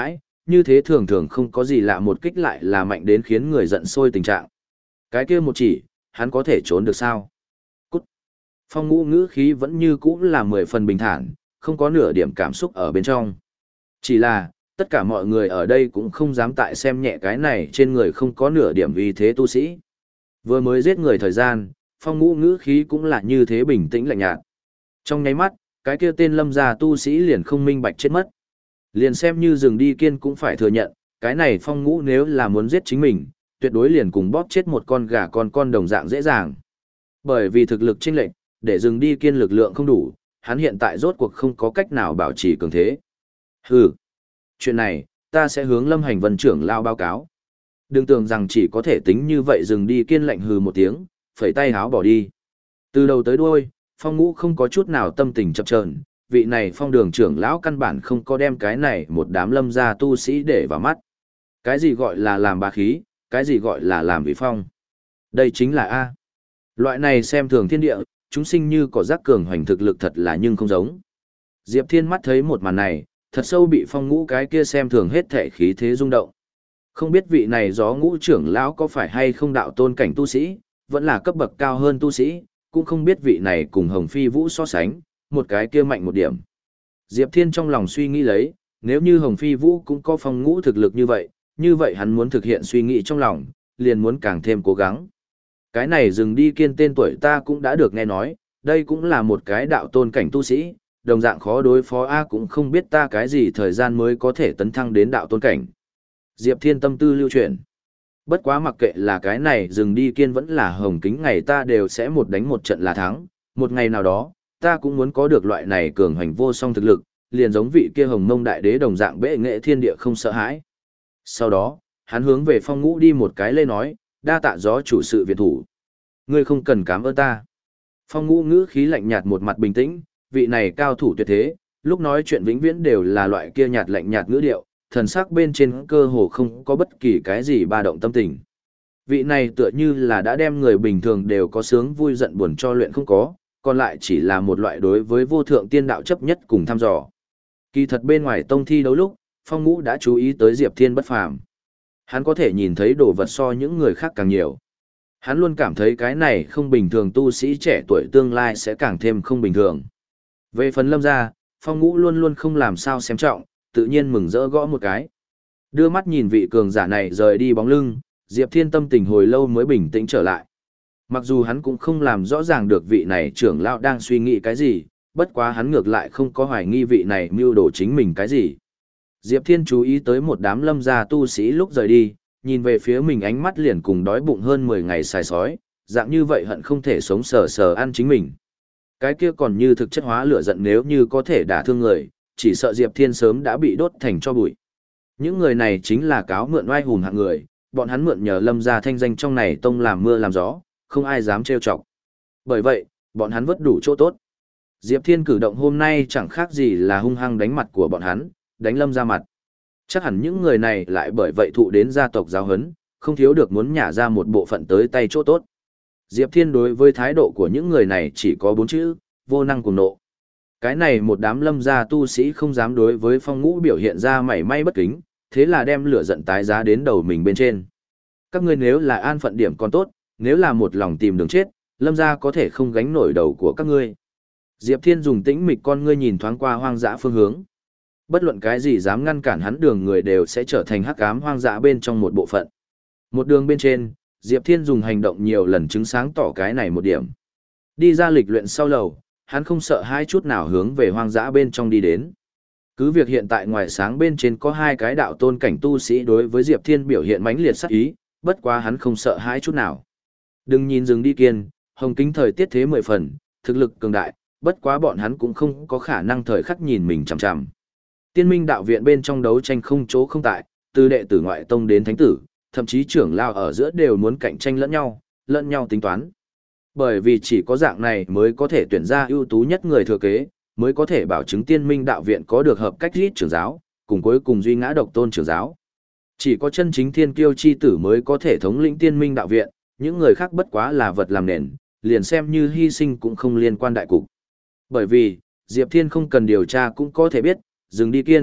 như thế thường thường không có gì lạ một kích lại là mạnh đến khiến người giận sôi tình trạng. Cái kia một chỉ, hắn có thể trốn được sao? Cút. Phong Ngũ ngữ khí vẫn như cũ là mười phần bình thản, không có nửa điểm cảm xúc ở bên trong. Chỉ là, tất cả mọi người ở đây cũng không dám tại xem nhẹ cái này trên người không có nửa điểm uy thế tu sĩ. Vừa mới giết người thời gian, Phong Ngũ ngữ khí cũng là như thế bình tĩnh lạnh nhạt. Trong nháy mắt, cái kia tên Lâm gia tu sĩ liền không minh bạch chết mất. Liền xem như Dừng Đi Kiên cũng phải thừa nhận, cái này Phong Ngũ nếu là muốn giết chính mình, tuyệt đối liền cùng bóp chết một con gà con con đồng dạng dễ dàng. Bởi vì thực lực chênh lệch, để Dừng Đi Kiên lực lượng không đủ, hắn hiện tại rốt cuộc không có cách nào bảo trì cường thế. Hừ, chuyện này, ta sẽ hướng Lâm Hành Vân trưởng lao báo cáo. Đừng tưởng rằng chỉ có thể tính như vậy. Dừng Đi Kiên lạnh hừ một tiếng, phẩy tay háo bỏ đi. Từ đầu tới đuôi, Phong Ngũ không có chút nào tâm tình chập chờn, vị này Phong đường trưởng lão căn bản không có đem cái này một đám Lâm gia tu sĩ để vào mắt. Cái gì gọi là làm bá khí, cái gì gọi là làm vị phong. Đây chính là A. Loại này xem thường thiên địa, chúng sinh như cỏ rác cường hoành thực lực thật là nhưng không giống. Diệp Thiên mắt thấy một màn này, thật sâu bị Phong Ngũ cái kia xem thường hết thể khí thế rung động. Không biết vị này Gió Ngũ trưởng lão có phải hay không đạo tôn cảnh tu sĩ, vẫn là cấp bậc cao hơn tu sĩ, cũng không biết vị này cùng Hồng Phi Vũ so sánh, một cái kia mạnh một điểm. Diệp Thiên trong lòng suy nghĩ lấy, nếu như Hồng Phi Vũ cũng có Phong Ngũ thực lực như vậy, như vậy hắn muốn thực hiện suy nghĩ trong lòng, liền muốn càng thêm cố gắng. Cái này Dừng Đi Kiên tên tuổi ta cũng đã được nghe nói, đây cũng là một cái đạo tôn cảnh tu sĩ, đồng dạng khó đối phó A cũng không biết ta cái gì thời gian mới có thể tấn thăng đến đạo tôn cảnh. Diệp Thiên tâm tư lưu chuyển. Bất quá mặc kệ là cái này Dừng Đi Kiên vẫn là Hồng Kính ngày ta đều sẽ một đánh một trận là thắng, một ngày nào đó, ta cũng muốn có được loại này cường hành vô song thực lực, liền giống vị kia Hồng Mông đại đế đồng dạng bệ nghệ thiên địa không sợ hãi. Sau đó, hắn hướng về Phong Ngũ đi một cái lê nói, đa tạ Gió chủ sự viện thủ. Ngươi không cần cảm ơn ta. Phong Ngũ ngữ khí lạnh nhạt một mặt bình tĩnh, vị này cao thủ tuyệt thế, lúc nói chuyện vĩnh viễn đều là loại kia nhạt lạnh nhạt ngữ điệu, thần sắc bên trên cơ hồ không có bất kỳ cái gì ba động tâm tình. Vị này tựa như là đã đem người bình thường đều có sướng vui giận buồn cho luyện không có, còn lại chỉ là một loại đối với vô thượng tiên đạo chấp nhất cùng thăm dò. Kỳ thật bên ngoài tông thi đấu lúc, Phong Ngũ đã chú ý tới Diệp Thiên bất phàm. Hắn có thể nhìn thấy đồ vật so những người khác càng nhiều. Hắn luôn cảm thấy cái này không bình thường tu sĩ trẻ tuổi tương lai sẽ càng thêm không bình thường. Về phần Lâm gia, Phong Ngũ luôn luôn không làm sao xem trọng, tự nhiên mừng rỡ gõ một cái. Đưa mắt nhìn vị cường giả này rời đi bóng lưng, Diệp Thiên tâm tình hồi lâu mới bình tĩnh trở lại. Mặc dù hắn cũng không làm rõ ràng được vị này trưởng lão đang suy nghĩ cái gì, bất quá hắn ngược lại không có hoài nghi vị này mưu đồ chính mình cái gì. Diệp Thiên chú ý tới một đám Lâm gia tu sĩ lúc rời đi, nhìn về phía mình ánh mắt liền cùng đói bụng hơn mười ngày xài sói, dạng như vậy hận không thể sống sờ sờ ăn chính mình. Cái kia còn như thực chất hóa lửa giận nếu như có thể đả thương người, chỉ sợ Diệp Thiên sớm đã bị đốt thành tro bụi. Những người này chính là cáo mượn oai hùng hạng người, bọn hắn mượn nhờ Lâm gia thanh danh trong này tông làm mưa làm gió, không ai dám trêu chọc. Bởi vậy, bọn hắn vất đủ chỗ tốt. Diệp Thiên cử động hôm nay chẳng khác gì là hung hăng đánh mặt của bọn hắn, đánh Lâm gia mặt. Chắc hẳn những người này lại bởi vậy thụ đến gia tộc giáo huấn, không thiếu được muốn nhả ra một bộ phận tới tay chỗ tốt. Diệp Thiên đối với thái độ của những người này chỉ có bốn chữ, vô năng cùng nộ. Cái này một đám Lâm gia tu sĩ không dám đối với Phong Ngũ biểu hiện ra mảy may bất kính, thế là đem lửa giận tái giá đến đầu mình bên trên. Các ngươi nếu là an phận điểm còn tốt, nếu là một lòng tìm đường chết, Lâm gia có thể không gánh nổi đầu của các ngươi. Diệp Thiên dùng tĩnh mịch con ngươi nhìn thoáng qua hoang dã phương hướng. Bất luận cái gì dám ngăn cản hắn đường người đều sẽ trở thành hắc ám hoang dã bên trong một bộ phận. Một đường bên trên, Diệp Thiên dùng hành động nhiều lần chứng sáng tỏ cái này một điểm. Đi ra lịch luyện sau lầu, hắn không sợ hai chút nào hướng về hoang dã bên trong đi đến. Cứ việc hiện tại ngoài sáng bên trên có hai cái đạo tôn cảnh tu sĩ đối với Diệp Thiên biểu hiện mãnh liệt sát ý, bất quá hắn không sợ hai chút nào. Đừng nhìn Dừng Đi Kiên, Hồng Kính thời tiết thế mười phần, thực lực cường đại, bất quá bọn hắn cũng không có khả năng thời khắc nhìn mình chằm chằm. Tiên Minh đạo viện bên trong đấu tranh không chỗ không tại, từ đệ tử ngoại tông đến thánh tử, thậm chí trưởng lao ở giữa đều muốn cạnh tranh lẫn nhau, lẫn nhau tính toán. Bởi vì chỉ có dạng này mới có thể tuyển ra ưu tú nhất người thừa kế, mới có thể bảo chứng Tiên Minh đạo viện có được hợp cách rít trưởng giáo, cùng cuối cùng duy ngã độc tôn trưởng giáo. Chỉ có chân chính thiên kiêu chi tử mới có thể thống lĩnh Tiên Minh đạo viện, những người khác bất quá là vật làm nền, liền xem như hy sinh cũng không liên quan đại cục. Bởi vì, Diệp Thiên không cần điều tra cũng có thể biết, Dừng Đi Kiên,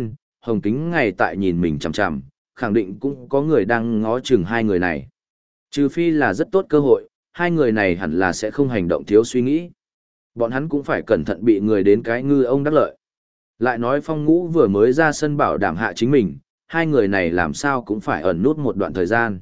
Hồng Kính ngày tại nhìn mình chằm chằm, khẳng định cũng có người đang ngó chừng hai người này. Trừ phi là rất tốt cơ hội, hai người này hẳn là sẽ không hành động thiếu suy nghĩ. Bọn hắn cũng phải cẩn thận bị người đến cái ngư ông đắc lợi. Lại nói Phong Ngũ vừa mới ra sân bảo đảm hạ chính mình, hai người này làm sao cũng phải ẩn nút một đoạn thời gian.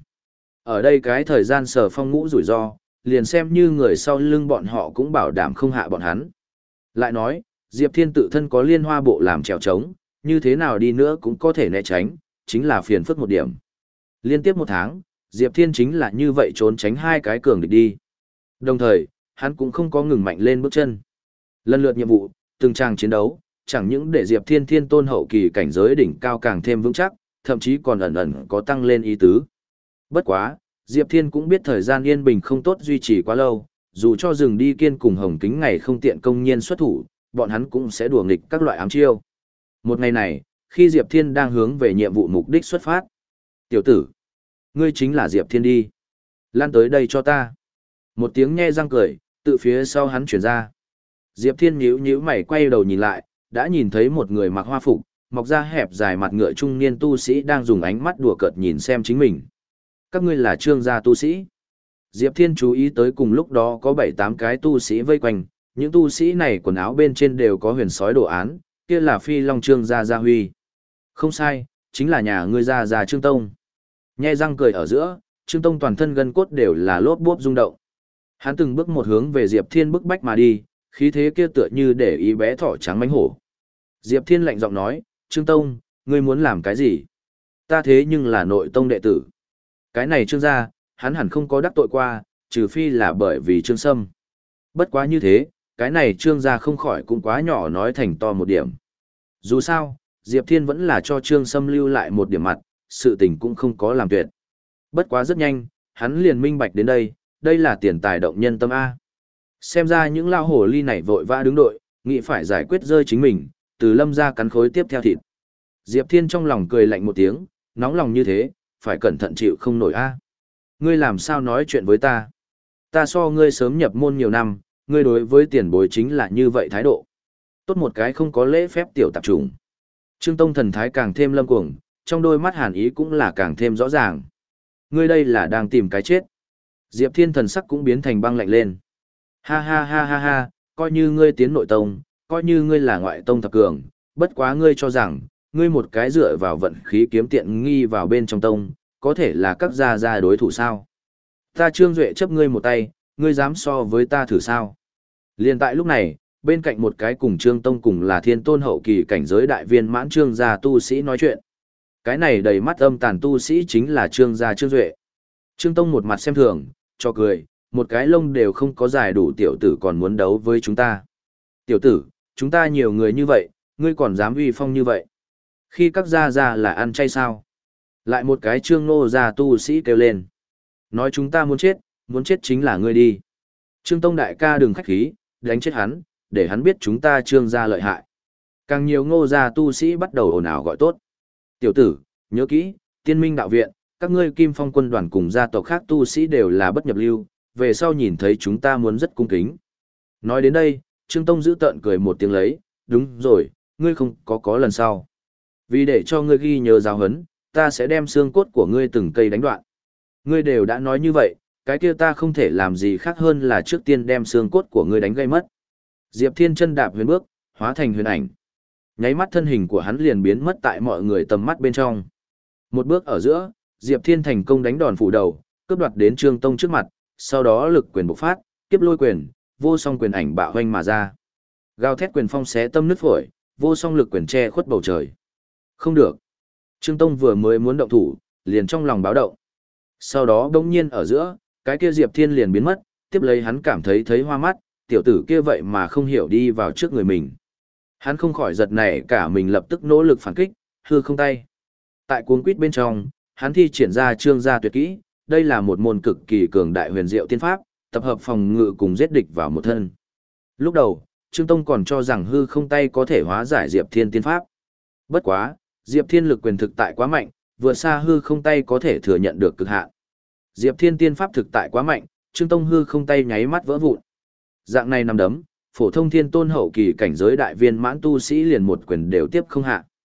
Ở đây cái thời gian Sở Phong Ngũ rủi ro, liền xem như người sau lưng bọn họ cũng bảo đảm không hạ bọn hắn. Lại nói, Diệp Thiên tự thân có liên hoa bộ làm trèo trống, như thế nào đi nữa cũng có thể né tránh, chính là phiền phức một điểm. Liên tiếp một tháng, Diệp Thiên chính là như vậy trốn tránh hai cái cường địch đi. Đồng thời, hắn cũng không có ngừng mạnh lên bước chân. Lần lượt nhiệm vụ, từng trang chiến đấu, chẳng những để Diệp Thiên thiên tôn hậu kỳ cảnh giới đỉnh cao càng thêm vững chắc, thậm chí còn ẩn ẩn có tăng lên ý tứ. Bất quá, Diệp Thiên cũng biết thời gian yên bình không tốt duy trì quá lâu, dù cho rừng đi kiên cùng Hồng Kính ngày không tiện công nhiên xuất thủ, bọn hắn cũng sẽ đùa nghịch các loại ám chiêu. Một ngày này, khi Diệp Thiên đang hướng về nhiệm vụ mục đích xuất phát. Tiểu tử, ngươi chính là Diệp Thiên đi. Lan tới đây cho ta. Một tiếng nhe răng cười, tự phía sau hắn chuyển ra. Diệp Thiên nhíu nhíu mày quay đầu nhìn lại, đã nhìn thấy một người mặc hoa phục, mọc ra hẹp dài mặt ngựa trung niên tu sĩ đang dùng ánh mắt đùa cợt nhìn xem chính mình. Các ngươi là Trương gia tu sĩ. Diệp Thiên chú ý tới cùng lúc đó có bảy tám cái tu sĩ vây quanh, những tu sĩ này quần áo bên trên đều có huyền sói đồ án, kia là Phi Long Trương gia Gia Huy. Không sai, chính là nhà ngươi gia gia Trương Tông. Nhe răng cười ở giữa, Trương Tông toàn thân gân cốt đều là lốp bốp rung động. Hắn từng bước một hướng về Diệp Thiên bức bách mà đi, khí thế kia tựa như để ý bé thỏ trắng mánh hổ. Diệp Thiên lạnh giọng nói, Trương Tông, ngươi muốn làm cái gì? Ta thế nhưng là nội tông đệ tử. Cái này Trương gia, hắn hẳn không có đắc tội qua, trừ phi là bởi vì Trương Sâm. Bất quá như thế, cái này Trương gia không khỏi cũng quá nhỏ nói thành to một điểm. Dù sao, Diệp Thiên vẫn là cho Trương Sâm lưu lại một điểm mặt, sự tình cũng không có làm tuyệt. Bất quá rất nhanh, hắn liền minh bạch đến đây, đây là tiền tài động nhân tâm A. Xem ra những lao hổ ly này vội vã đứng đội, nghĩ phải giải quyết rơi chính mình, từ Lâm ra cắn khối tiếp theo thịt. Diệp Thiên trong lòng cười lạnh một tiếng, nóng lòng như thế, phải cẩn thận chịu không nổi A. Ngươi làm sao nói chuyện với ta? Ta so ngươi sớm nhập môn nhiều năm, ngươi đối với tiền bối chính là như vậy thái độ. Tốt một cái không có lễ phép tiểu tạp trùng. Trương Tông thần thái càng thêm lâm cuồng, trong đôi mắt hàn ý cũng là càng thêm rõ ràng. Ngươi đây là đang tìm cái chết. Diệp Thiên thần sắc cũng biến thành băng lạnh lên. Ha ha ha ha ha, coi như ngươi tiến nội tông, coi như ngươi là ngoại tông thập cường, bất quá ngươi cho rằng, ngươi một cái dựa vào vận khí kiếm tiện nghi vào bên trong tông, có thể là các gia gia đối thủ sao? Ta Trương Duệ chấp ngươi một tay, ngươi dám so với ta thử sao? Liên tại lúc này, bên cạnh một cái cùng Trương Tông cùng là thiên tôn hậu kỳ cảnh giới đại viên mãn Trương gia tu sĩ nói chuyện. Cái này đầy mắt âm tàn tu sĩ chính là Trương gia Trương Duệ. Trương Tông một mặt xem thường, cho cười, một cái lông đều không có dài đủ tiểu tử còn muốn đấu với chúng ta. Tiểu tử, chúng ta nhiều người như vậy, ngươi còn dám uy phong như vậy. Khi các gia gia là ăn chay sao? Lại một cái Trương Nô gia tu sĩ kêu lên. Nói chúng ta muốn chết, muốn chết chính là ngươi đi. Trương Tông đại ca đừng khách khí, đánh chết hắn, để hắn biết chúng ta Trương gia lợi hại. Càng nhiều Ngô gia tu sĩ bắt đầu ồn ào gọi tốt. Tiểu tử, nhớ kỹ, Tiên Minh đạo viện, các ngươi Kim Phong quân đoàn cùng gia tộc khác tu sĩ đều là bất nhập lưu, về sau nhìn thấy chúng ta muốn rất cung kính. Nói đến đây, Trương Tông giữ tợn cười một tiếng lấy, đúng rồi, ngươi không có có lần sau. Vì để cho ngươi ghi nhớ giáo huấn, ta sẽ đem xương cốt của ngươi từng cây đánh đoạn. Ngươi đều đã nói như vậy, cái kia ta không thể làm gì khác hơn là trước tiên đem xương cốt của ngươi đánh gây mất. Diệp Thiên chân đạp huyền bước, hóa thành huyền ảnh. Nháy mắt thân hình của hắn liền biến mất tại mọi người tầm mắt bên trong. Một bước ở giữa, Diệp Thiên thành công đánh đòn phủ đầu, cướp đoạt đến Trương Tông trước mặt, sau đó lực quyền bộc phát, kiếp lôi quyền, vô song quyền ảnh bạo hoành mà ra. Gào thét quyền phong xé tâm nứt phổi, vô song lực quyền che khuất bầu trời. Không được. Trương Tông vừa mới muốn động thủ, liền trong lòng báo động. Sau đó đống nhiên ở giữa, cái kia Diệp Thiên liền biến mất, tiếp lấy hắn cảm thấy thấy hoa mắt, tiểu tử kia vậy mà không hiểu đi vào trước người mình. Hắn không khỏi giật nảy cả mình lập tức nỗ lực phản kích, hư không tay. Tại cuốn quýt bên trong, hắn thi triển ra Trương gia tuyệt kỹ, đây là một môn cực kỳ cường đại huyền diệu tiên pháp, tập hợp phòng ngự cùng giết địch vào một thân. Lúc đầu, Trương Tông còn cho rằng hư không tay có thể hóa giải Diệp Thiên tiên pháp. Bất quá, Diệp Thiên lực quyền thực tại quá mạnh, vượt xa hư không tay có thể thừa nhận được cực hạn. Diệp Thiên tiên pháp thực tại quá mạnh, Trương Tông hư không tay nháy mắt vỡ vụn. Dạng này nằm đấm, phổ thông thiên tôn hậu kỳ cảnh giới đại viên mãn tu sĩ liền một quyền đều tiếp không hạ.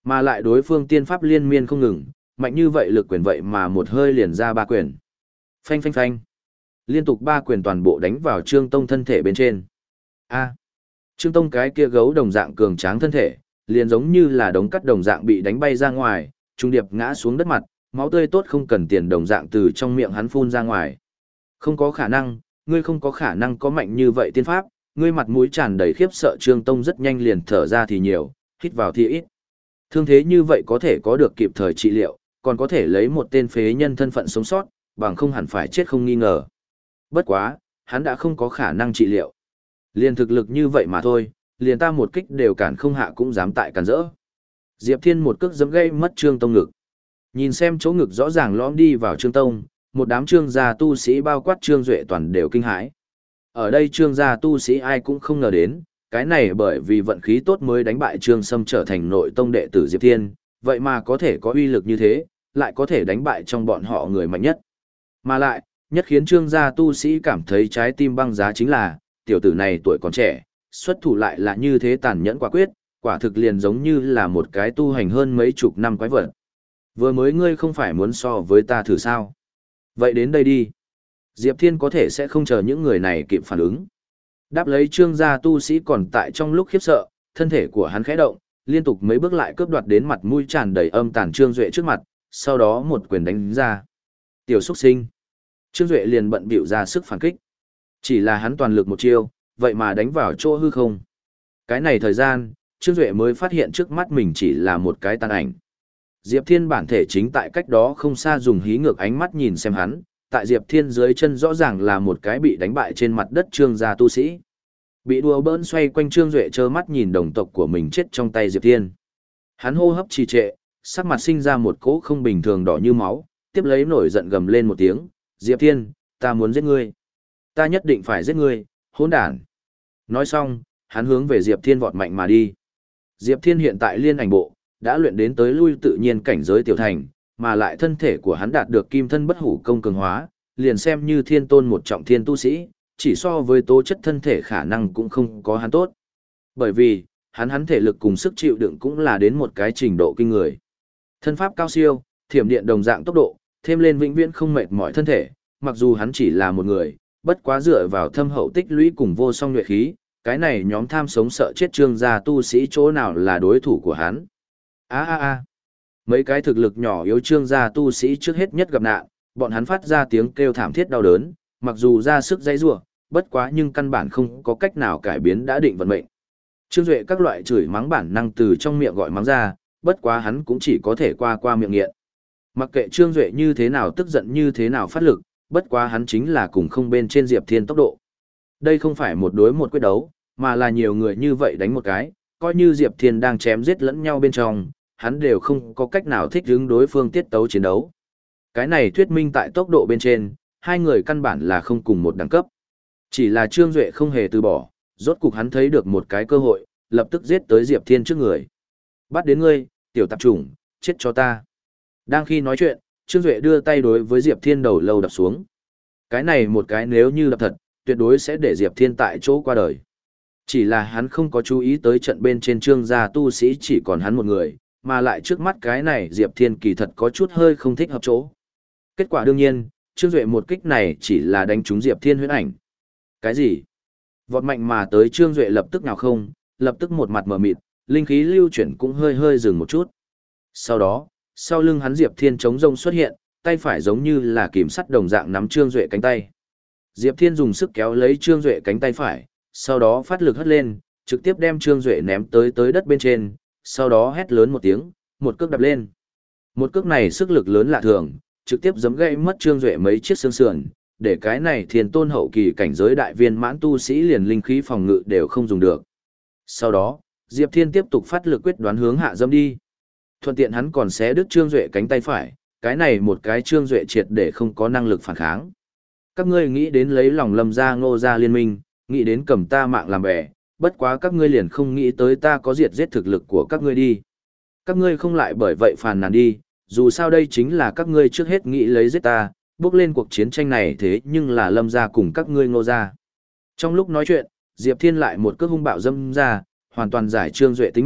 Mà lại đối phương tiên pháp liên miên không ngừng, mạnh như vậy lực quyền vậy mà một hơi liền ra ba quyền. Phanh phanh phanh. Liên tục ba quyền toàn bộ đánh vào Trương Tông thân thể bên trên. A. Trương Tông cái kia gấu đồng dạng cường tráng thân thể, liền giống như là đống cắt đồng dạng bị đánh bay ra ngoài, trung điệp ngã xuống đất mặt, máu tươi tốt không cần tiền đồng dạng từ trong miệng hắn phun ra ngoài. Không có khả năng, ngươi không có khả năng có mạnh như vậy tiên pháp, ngươi mặt mũi tràn đầy khiếp sợ. Trương Tông rất nhanh liền thở ra thì nhiều, hít vào thì ít. Thương thế như vậy có thể có được kịp thời trị liệu, còn có thể lấy một tên phế nhân thân phận sống sót, bằng không hẳn phải chết không nghi ngờ. Bất quá, hắn đã không có khả năng trị liệu. Liền thực lực như vậy mà thôi, liền ta một kích đều cản không hạ cũng dám tại cản rỡ. Diệp Thiên một cước giẫm gây mất Trương Tông ngực. Nhìn xem chỗ ngực rõ ràng lõm đi vào Trương Tông, một đám Trương gia tu sĩ bao quát Trương Duệ toàn đều kinh hãi. Ở đây Trương gia tu sĩ ai cũng không ngờ đến, cái này bởi vì vận khí tốt mới đánh bại Trương Sâm trở thành nội tông đệ tử Diệp Thiên, vậy mà có thể có uy lực như thế, lại có thể đánh bại trong bọn họ người mạnh nhất. Mà lại, nhất khiến Trương gia tu sĩ cảm thấy trái tim băng giá chính là, tiểu tử này tuổi còn trẻ, xuất thủ lại là như thế tàn nhẫn quả quyết, quả thực liền giống như là một cái tu hành hơn mấy chục năm quái vật. Vừa mới ngươi không phải muốn so với ta thử sao? Vậy đến đây đi. Diệp Thiên có thể sẽ không chờ những người này kịp phản ứng. Đáp lấy Trương gia tu sĩ còn tại trong lúc khiếp sợ, thân thể của hắn khẽ động, liên tục mấy bước lại cướp đoạt đến mặt mũi tràn đầy âm tàn Trương Duệ trước mặt, sau đó một quyền đánh ra. Tiểu xuất sinh. Trương Duệ liền bận bịu ra sức phản kích. Chỉ là hắn toàn lực một chiêu, vậy mà đánh vào chỗ hư không. Cái này thời gian, Trương Duệ mới phát hiện trước mắt mình chỉ là một cái tàn ảnh. Diệp Thiên bản thể chính tại cách đó không xa dùng hí ngược ánh mắt nhìn xem hắn, tại Diệp Thiên dưới chân rõ ràng là một cái bị đánh bại trên mặt đất Trương gia tu sĩ. Bị đùa bỡn xoay quanh Trương Duệ trơ mắt nhìn đồng tộc của mình chết trong tay Diệp Thiên. Hắn hô hấp trì trệ, sắc mặt sinh ra một cỗ không bình thường đỏ như máu, tiếp lấy nổi giận gầm lên một tiếng, "Diệp Thiên, ta muốn giết ngươi. Ta nhất định phải giết ngươi, hỗn đản." Nói xong, hắn hướng về Diệp Thiên vọt mạnh mà đi. Diệp Thiên hiện tại liên ảnh bộ, đã luyện đến tới lui tự nhiên cảnh giới tiểu thành, mà lại thân thể của hắn đạt được kim thân bất hủ công cường hóa, liền xem như thiên tôn một trọng thiên tu sĩ, chỉ so với tố chất thân thể khả năng cũng không có hắn tốt. Bởi vì, hắn hắn thể lực cùng sức chịu đựng cũng là đến một cái trình độ kinh người. Thân pháp cao siêu, thiểm điện đồng dạng tốc độ, thêm lên vĩnh viễn không mệt mỏi thân thể, mặc dù hắn chỉ là một người, bất quá dựa vào thâm hậu tích lũy cùng vô song nhuệ khí, cái này nhóm tham sống sợ chết Trương gia tu sĩ chỗ nào là đối thủ của hắn. A a a. Mấy cái thực lực nhỏ yếu Trương gia tu sĩ trước hết nhất gặp nạn, bọn hắn phát ra tiếng kêu thảm thiết đau đớn, mặc dù ra sức dãy rủa, bất quá nhưng căn bản không có cách nào cải biến đã định vận mệnh. Trương Duệ các loại chửi mắng bản năng từ trong miệng gọi mắng ra, bất quá hắn cũng chỉ có thể qua qua miệng nghiện. Mặc kệ Trương Duệ như thế nào tức giận như thế nào phát lực, bất quá hắn chính là cùng không bên trên Diệp Thiên tốc độ. Đây không phải một đối một quyết đấu, mà là nhiều người như vậy đánh một cái, coi như Diệp Thiên đang chém giết lẫn nhau bên trong, hắn đều không có cách nào thích ứng đối phương tiết tấu chiến đấu. Cái này thuyết minh tại tốc độ bên trên, hai người căn bản là không cùng một đẳng cấp. Chỉ là Trương Duệ không hề từ bỏ, rốt cục hắn thấy được một cái cơ hội, lập tức giết tới Diệp Thiên trước người. "Bắt đến ngươi, tiểu tạp chủng, chết cho ta." Đang khi nói chuyện, Trương Duệ đưa tay đối với Diệp Thiên đầu lâu đập xuống. Cái này một cái nếu như đập thật, tuyệt đối sẽ để Diệp Thiên tại chỗ qua đời. Chỉ là hắn không có chú ý tới trận bên trên Trương gia tu sĩ chỉ còn hắn một người, mà lại trước mắt cái này Diệp Thiên kỳ thật có chút hơi không thích hợp chỗ. Kết quả đương nhiên, Trương Duệ một kích này chỉ là đánh trúng Diệp Thiên huyễn ảnh. Cái gì? Vọt mạnh mà tới Trương Duệ lập tức nào không, lập tức một mặt mở mịt, linh khí lưu chuyển cũng hơi hơi dừng một chút. Sau đó, sau lưng hắn Diệp Thiên chống rông xuất hiện, tay phải giống như là kìm sắt đồng dạng nắm Trương Duệ cánh tay. Diệp Thiên dùng sức kéo lấy Trương Duệ cánh tay phải, sau đó phát lực hất lên, trực tiếp đem Trương Duệ ném tới tới đất bên trên, sau đó hét lớn một tiếng, một cước đập lên. Một cước này sức lực lớn lạ thường, trực tiếp giẫm gãy mất Trương Duệ mấy chiếc xương sườn, để cái này thiên tôn hậu kỳ cảnh giới đại viên mãn tu sĩ liền linh khí phòng ngự đều không dùng được. Sau đó, Diệp Thiên tiếp tục phát lực quyết đoán hướng hạ dâm đi. Thuận tiện hắn còn xé đứt Trương Duệ cánh tay phải, cái này một cái Trương Duệ triệt để không có năng lực phản kháng. Các ngươi nghĩ đến lấy lòng Lâm gia Ngô gia liên minh, nghĩ đến cầm ta mạng làm bè, bất quá các ngươi liền không nghĩ tới ta có diệt giết thực lực của các ngươi đi. Các ngươi không lại bởi vậy phàn nàn đi, dù sao đây chính là các ngươi trước hết nghĩ lấy giết ta, bước lên cuộc chiến tranh này thế nhưng là Lâm gia cùng các ngươi Ngô gia. Trong lúc nói chuyện, Diệp Thiên lại một cước hung bạo dâm ra, hoàn toàn giải Trương Duệ tính mạng,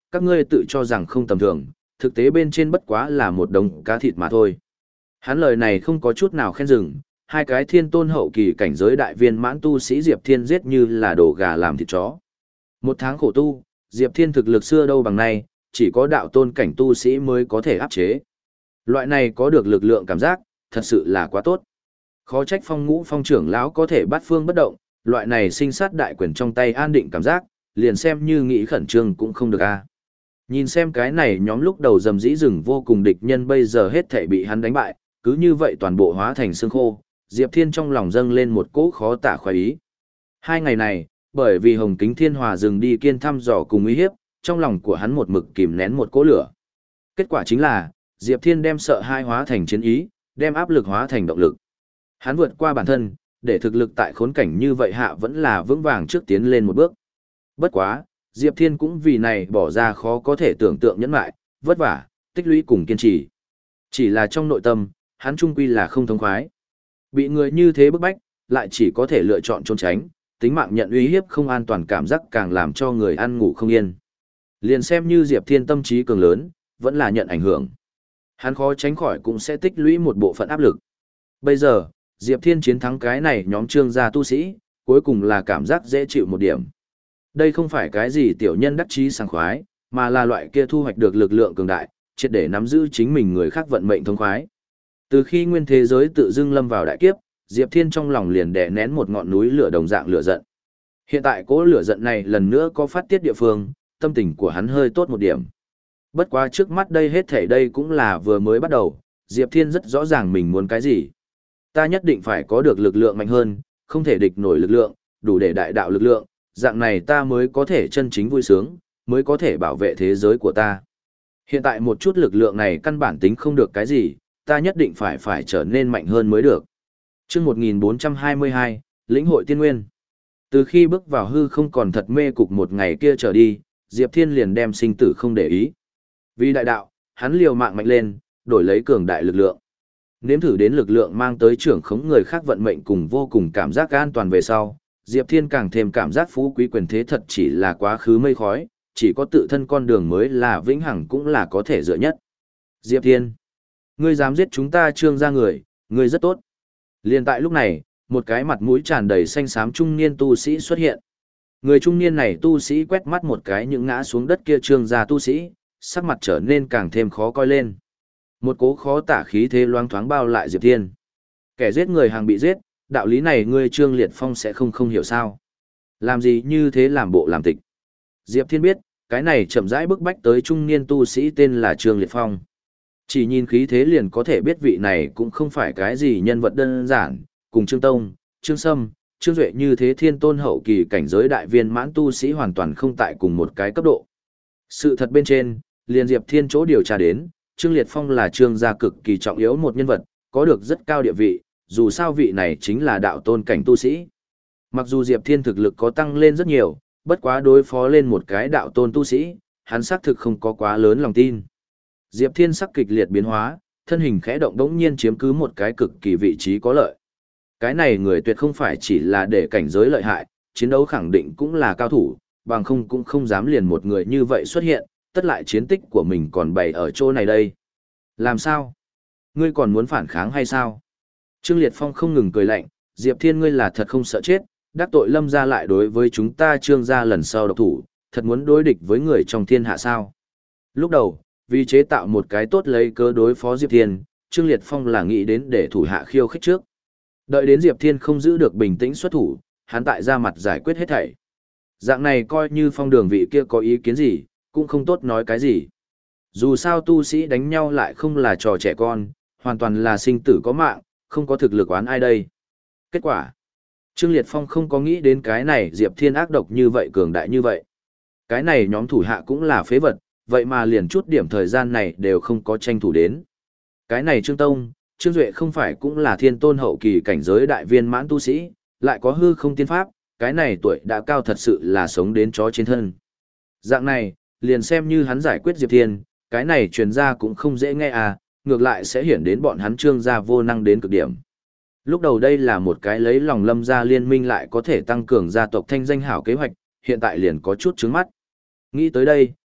các ngươi tự cho rằng không tầm thường, thực tế bên trên bất quá là một đống cá thịt mà thôi. Hắn lời này không có chút nào khen dừng, hai cái thiên tôn hậu kỳ cảnh giới đại viên mãn tu sĩ Diệp Thiên giết như là đồ gà làm thịt chó. Một tháng khổ tu, Diệp Thiên thực lực xưa đâu bằng nay, chỉ có đạo tôn cảnh tu sĩ mới có thể áp chế. Loại này có được lực lượng cảm giác, thật sự là quá tốt. Khó trách Phong Ngũ Phong trưởng lão có thể bắt phương bất động, loại này sinh sát đại quyền trong tay an định cảm giác, liền xem như nghĩ khẩn trương cũng không được a. Nhìn xem cái này nhóm lúc đầu dầm dĩ rừng vô cùng địch nhân bây giờ hết thảy bị hắn đánh bại, cứ như vậy toàn bộ hóa thành xương khô, Diệp Thiên trong lòng dâng lên một cỗ khó tả khoái ý. Hai ngày này, bởi vì Hồng Kính Thiên Hòa dừng đi kiên thăm dò cùng uy hiếp, trong lòng của hắn một mực kìm nén một cỗ lửa. Kết quả chính là, Diệp Thiên đem sợ hai hóa thành chiến ý, đem áp lực hóa thành động lực. Hắn vượt qua bản thân, để thực lực tại khốn cảnh như vậy hạ vẫn là vững vàng trước tiến lên một bước. Bất quá, Diệp Thiên cũng vì này bỏ ra khó có thể tưởng tượng nhẫn lại, vất vả, tích lũy cùng kiên trì. Chỉ là trong nội tâm, hắn trung quy là không thông khoái. Bị người như thế bức bách, lại chỉ có thể lựa chọn trốn tránh, tính mạng nhận uy hiếp không an toàn cảm giác càng làm cho người ăn ngủ không yên. Liền xem như Diệp Thiên tâm trí cường lớn, vẫn là nhận ảnh hưởng. Hắn khó tránh khỏi cũng sẽ tích lũy một bộ phận áp lực. Bây giờ, Diệp Thiên chiến thắng cái này nhóm trương gia tu sĩ, cuối cùng là cảm giác dễ chịu một điểm. Đây không phải cái gì tiểu nhân đắc chí sảng khoái, mà là loại kia thu hoạch được lực lượng cường đại, triệt để nắm giữ chính mình người khác vận mệnh thông khoái. Từ khi nguyên thế giới tự dưng lâm vào đại kiếp, Diệp Thiên trong lòng liền đè nén một ngọn núi lửa đồng dạng lửa giận. Hiện tại cỗ lửa giận này lần nữa có phát tiết địa phương, tâm tình của hắn hơi tốt một điểm. Bất quá trước mắt đây hết thảy đây cũng là vừa mới bắt đầu, Diệp Thiên rất rõ ràng mình muốn cái gì. Ta nhất định phải có được lực lượng mạnh hơn, không thể địch nổi lực lượng, đủ để đại đạo lực lượng, dạng này ta mới có thể chân chính vui sướng, mới có thể bảo vệ thế giới của ta. Hiện tại một chút lực lượng này căn bản tính không được cái gì, ta nhất định phải phải trở nên mạnh hơn mới được. Chương một nghìn bốn trăm hai mươi hai, lĩnh hội tiên nguyên. Từ khi bước vào hư không còn thật mê cục một ngày kia trở đi, Diệp Thiên liền đem sinh tử không để ý. Vì đại đạo, hắn liều mạng mạnh lên, đổi lấy cường đại lực lượng. Nếm thử đến lực lượng mang tới trưởng khống người khác vận mệnh cùng vô cùng cảm giác an toàn về sau, Diệp Thiên càng thêm cảm giác phú quý quyền thế thật chỉ là quá khứ mây khói, chỉ có tự thân con đường mới là vĩnh hằng cũng là có thể dựa nhất. Diệp Thiên, ngươi dám giết chúng ta Trương gia người, ngươi rất tốt. Liên tại lúc này, một cái mặt mũi tràn đầy xanh xám trung niên tu sĩ xuất hiện. Người trung niên này tu sĩ quét mắt một cái những ngã xuống đất kia Trương gia tu sĩ, sắc mặt trở nên càng thêm khó coi lên. Một cố khó tả khí thế loang thoáng bao lại Diệp Thiên. Kẻ giết người hàng bị giết, đạo lý này ngươi Trương Liệt Phong sẽ không không hiểu sao. Làm gì như thế làm bộ làm tịch. Diệp Thiên biết, cái này chậm rãi bức bách tới trung niên tu sĩ tên là Trương Liệt Phong. Chỉ nhìn khí thế liền có thể biết vị này cũng không phải cái gì nhân vật đơn giản, cùng Trương Tông, Trương Sâm, Trương Duệ như thế thiên tôn hậu kỳ cảnh giới đại viên mãn tu sĩ hoàn toàn không tại cùng một cái cấp độ. Sự thật bên trên, liền Diệp Thiên chỗ điều tra đến, Trương Liệt Phong là Trương gia cực kỳ trọng yếu một nhân vật, có được rất cao địa vị, dù sao vị này chính là đạo tôn cảnh tu sĩ. Mặc dù Diệp Thiên thực lực có tăng lên rất nhiều, bất quá đối phó lên một cái đạo tôn tu sĩ, hắn xác thực không có quá lớn lòng tin. Diệp Thiên sắc kịch liệt biến hóa, thân hình khẽ động đống nhiên chiếm cứ một cái cực kỳ vị trí có lợi. Cái này người tuyệt không phải chỉ là để cảnh giới lợi hại, chiến đấu khẳng định cũng là cao thủ, bằng không cũng không dám liền một người như vậy xuất hiện, tất lại chiến tích của mình còn bày ở chỗ này đây. Làm sao? Ngươi còn muốn phản kháng hay sao? Trương Liệt Phong không ngừng cười lạnh, Diệp Thiên ngươi là thật không sợ chết, đắc tội Lâm gia lại đối với chúng ta Trương gia lần sau độc thủ, thật muốn đối địch với người trong thiên hạ sao? Lúc đầu, vì chế tạo một cái tốt lấy cớ đối phó Diệp Thiên, Trương Liệt Phong là nghĩ đến để thủ hạ khiêu khích trước. Đợi đến Diệp Thiên không giữ được bình tĩnh xuất thủ, hắn tại ra mặt giải quyết hết thảy. Dạng này coi như Phong Đường vị kia có ý kiến gì, cũng không tốt nói cái gì. Dù sao tu sĩ đánh nhau lại không là trò trẻ con, hoàn toàn là sinh tử có mạng, không có thực lực oán ai đây. Kết quả, Trương Liệt Phong không có nghĩ đến cái này Diệp Thiên ác độc như vậy cường đại như vậy. Cái này nhóm thủ hạ cũng là phế vật, vậy mà liền chút điểm thời gian này đều không có tranh thủ đến. Cái này Trương Tông, Trương Duệ không phải cũng là thiên tôn hậu kỳ cảnh giới đại viên mãn tu sĩ, lại có hư không tiên pháp, cái này tuổi đã cao thật sự là sống đến chó trên thân. Dạng này, liền xem như hắn giải quyết Diệp Thiên, cái này truyền ra cũng không dễ nghe à, ngược lại sẽ hiển đến bọn hắn Trương gia vô năng đến cực điểm. Lúc đầu đây là một cái lấy lòng Lâm gia liên minh lại có thể tăng cường gia tộc thanh danh hảo kế hoạch, hiện tại liền có chút chướng mắt. Nghĩ tới đây,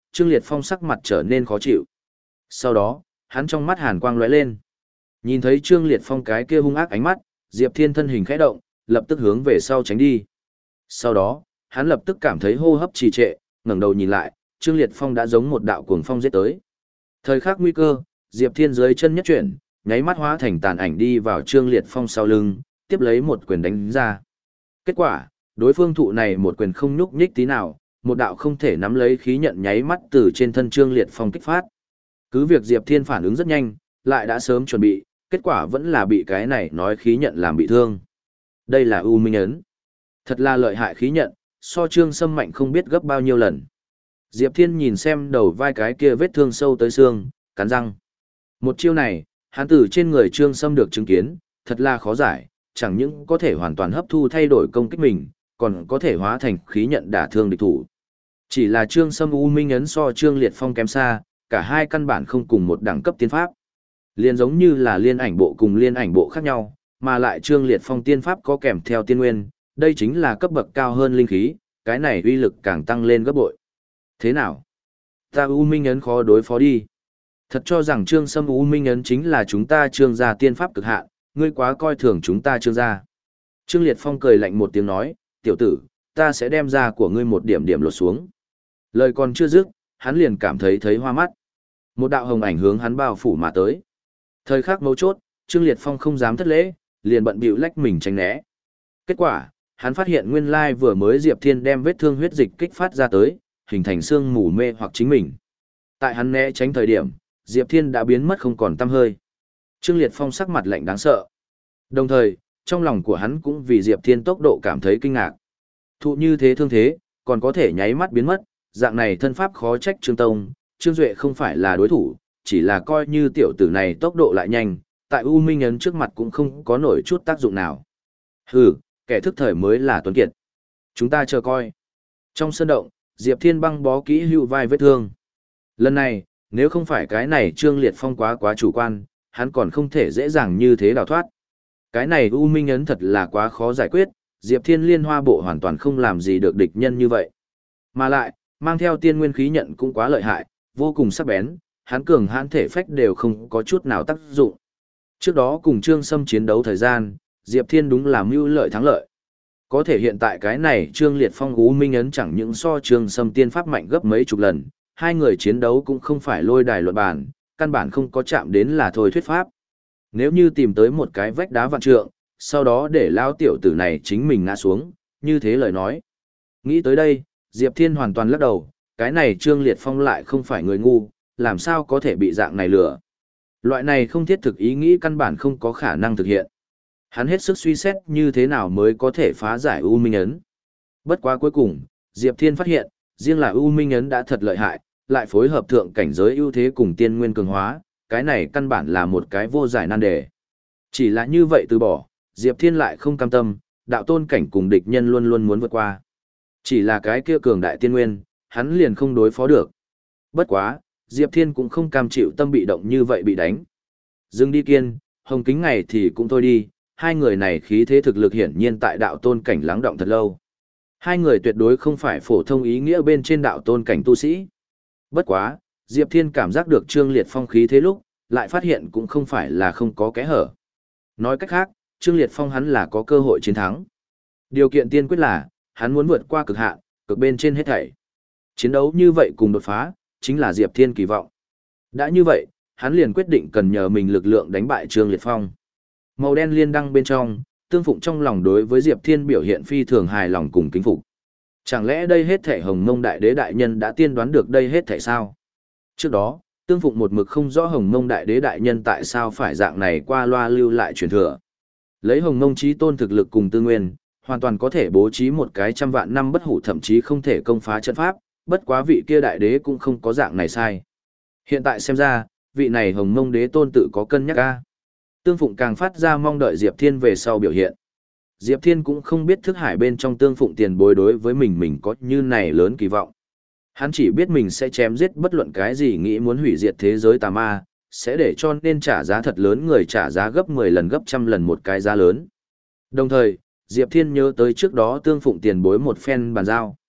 Trương Liệt Phong sắc mặt trở nên khó chịu. Sau đó, hắn trong mắt hàn quang lóe lên. Nhìn thấy Trương Liệt Phong cái kia hung ác ánh mắt, Diệp Thiên thân hình khẽ động, lập tức hướng về sau tránh đi. Sau đó, hắn lập tức cảm thấy hô hấp trì trệ, ngẩng đầu nhìn lại, Trương Liệt Phong đã giống một đạo cuồng phong giết tới. Thời khắc nguy cơ, Diệp Thiên dưới chân nhất chuyển, nháy mắt hóa thành tàn ảnh đi vào Trương Liệt Phong sau lưng, tiếp lấy một quyền đánh ra. Kết quả, đối phương thụ này một quyền không nhúc nhích tí nào, một đạo không thể nắm lấy khí nhận nháy mắt từ trên thân Trương Liệt Phong kích phát. Cứ việc Diệp Thiên phản ứng rất nhanh, lại đã sớm chuẩn bị, kết quả vẫn là bị cái này nói khí nhận làm bị thương. Đây là U Minh ấn. Thật là lợi hại khí nhận, so Trương Sâm mạnh không biết gấp bao nhiêu lần. Diệp Thiên nhìn xem đầu vai cái kia vết thương sâu tới xương, cắn răng. Một chiêu này, hắn từ trên người Trương Sâm được chứng kiến, thật là khó giải, chẳng những có thể hoàn toàn hấp thu thay đổi công kích mình, còn có thể hóa thành khí nhận đả thương địch thủ. Chỉ là Trương Sâm U Minh ấn so Trương Liệt Phong kém xa, cả hai căn bản không cùng một đẳng cấp tiên pháp. Liên giống như là liên ảnh bộ cùng liên ảnh bộ khác nhau, mà lại Trương Liệt Phong tiên pháp có kèm theo tiên nguyên, đây chính là cấp bậc cao hơn linh khí, cái này uy lực càng tăng lên gấp bội. Thế nào? Ta U Minh ấn khó đối phó đi. Thật cho rằng Trương Sâm U Minh ấn chính là chúng ta Trương gia tiên pháp cực hạn, ngươi quá coi thường chúng ta Trương gia. Trương Liệt Phong cười lạnh một tiếng nói, tiểu tử, ta sẽ đem ra của ngươi một điểm điểm lột xuống. Lời còn chưa dứt, hắn liền cảm thấy thấy hoa mắt. Một đạo hồng ảnh hướng hắn bao phủ mà tới. Thời khắc mấu chốt, Trương Liệt Phong không dám thất lễ, liền bận bịu lách mình tránh né. Kết quả, hắn phát hiện nguyên lai vừa mới Diệp Thiên đem vết thương huyết dịch kích phát ra tới, hình thành xương mù mê hoặc chính mình. Tại hắn né tránh thời điểm, Diệp Thiên đã biến mất không còn tăm hơi. Trương Liệt Phong sắc mặt lạnh đáng sợ. Đồng thời, trong lòng của hắn cũng vì Diệp Thiên tốc độ cảm thấy kinh ngạc. Thụ như thế thương thế, còn có thể nháy mắt biến mất, dạng này thân pháp khó trách Trương Tông, Trương Duệ không phải là đối thủ, chỉ là coi như tiểu tử này tốc độ lại nhanh, tại U Minh ấn trước mặt cũng không có nổi chút tác dụng nào. Hừ, kẻ thức thời mới là tuấn kiệt. Chúng ta chờ coi. Trong sân động, Diệp Thiên băng bó kỹ hữu vai vết thương. Lần này, nếu không phải cái này Trương Liệt Phong quá quá chủ quan, hắn còn không thể dễ dàng như thế đào thoát. Cái này U Minh ấn thật là quá khó giải quyết, Diệp Thiên liên hoa bộ hoàn toàn không làm gì được địch nhân như vậy. Mà lại, mang theo tiên nguyên khí nhận cũng quá lợi hại, vô cùng sắc bén, hắn cường hãn thể phách đều không có chút nào tác dụng. Trước đó cùng Trương Sâm chiến đấu thời gian, Diệp Thiên đúng là mưu lợi thắng lợi. Có thể hiện tại cái này Trương Liệt Phong U Minh ấn chẳng những so Trương Sâm tiên pháp mạnh gấp mấy chục lần, hai người chiến đấu cũng không phải lôi đài luận bàn, căn bản không có chạm đến là thôi thuyết pháp. Nếu như tìm tới một cái vách đá vạn trượng, sau đó để lao tiểu tử này chính mình ngã xuống, như thế lời nói. Nghĩ tới đây, Diệp Thiên hoàn toàn lắc đầu, cái này Trương Liệt Phong lại không phải người ngu, làm sao có thể bị dạng này lừa. Loại này không thiết thực ý nghĩ căn bản không có khả năng thực hiện. Hắn hết sức suy xét như thế nào mới có thể phá giải U Minh ấn. Bất quá cuối cùng, Diệp Thiên phát hiện, riêng là U Minh ấn đã thật lợi hại, lại phối hợp thượng cảnh giới ưu thế cùng tiên nguyên cường hóa, cái này căn bản là một cái vô giải nan đề. Chỉ là như vậy từ bỏ, Diệp Thiên lại không cam tâm, đạo tôn cảnh cùng địch nhân luôn luôn muốn vượt qua. Chỉ là cái kia cường đại tiên nguyên, hắn liền không đối phó được. Bất quá, Diệp Thiên cũng không cam chịu tâm bị động như vậy bị đánh. Dừng đi kiên, hồng kính ngày thì cũng thôi đi, hai người này khí thế thực lực hiển nhiên tại đạo tôn cảnh lắng động thật lâu. Hai người tuyệt đối không phải phổ thông ý nghĩa bên trên đạo tôn cảnh tu sĩ. Bất quá, Diệp Thiên cảm giác được Trương Liệt Phong khí thế lúc, lại phát hiện cũng không phải là không có kẽ hở. Nói cách khác, Trương Liệt Phong hắn là có cơ hội chiến thắng. Điều kiện tiên quyết là, hắn muốn vượt qua cực hạn, cực bên trên hết thảy. Chiến đấu như vậy cùng đột phá, chính là Diệp Thiên kỳ vọng. Đã như vậy, hắn liền quyết định cần nhờ mình lực lượng đánh bại Trương Liệt Phong. Màu đen liên đăng bên trong, Tương Phụng trong lòng đối với Diệp Thiên biểu hiện phi thường hài lòng cùng kính phục. Chẳng lẽ đây hết thảy Hồng Mông Đại Đế đại nhân đã tiên đoán được đây hết thảy sao? Trước đó, Tương Phụng một mực không rõ Hồng Mông Đại Đế đại nhân tại sao phải dạng này qua loa lưu lại truyền thừa. Lấy Hồng Mông chí tôn thực lực cùng tư nguyên, hoàn toàn có thể bố trí một cái trăm vạn năm bất hủ thậm chí không thể công phá trận pháp, bất quá vị kia đại đế cũng không có dạng này sai. Hiện tại xem ra, vị này Hồng Mông đế tôn tự có cân nhắc a. Tương Phụng càng phát ra mong đợi Diệp Thiên về sau biểu hiện. Diệp Thiên cũng không biết thức hải bên trong Tương Phụng tiền bối đối với mình mình có như này lớn kỳ vọng. Hắn chỉ biết mình sẽ chém giết bất luận cái gì nghĩ muốn hủy diệt thế giới tà ma, sẽ để cho nên trả giá thật lớn người trả giá gấp mười lần gấp trăm lần một cái giá lớn. Đồng thời, Diệp Thiên nhớ tới trước đó Tương Phụng tiền bối một phen bàn giao.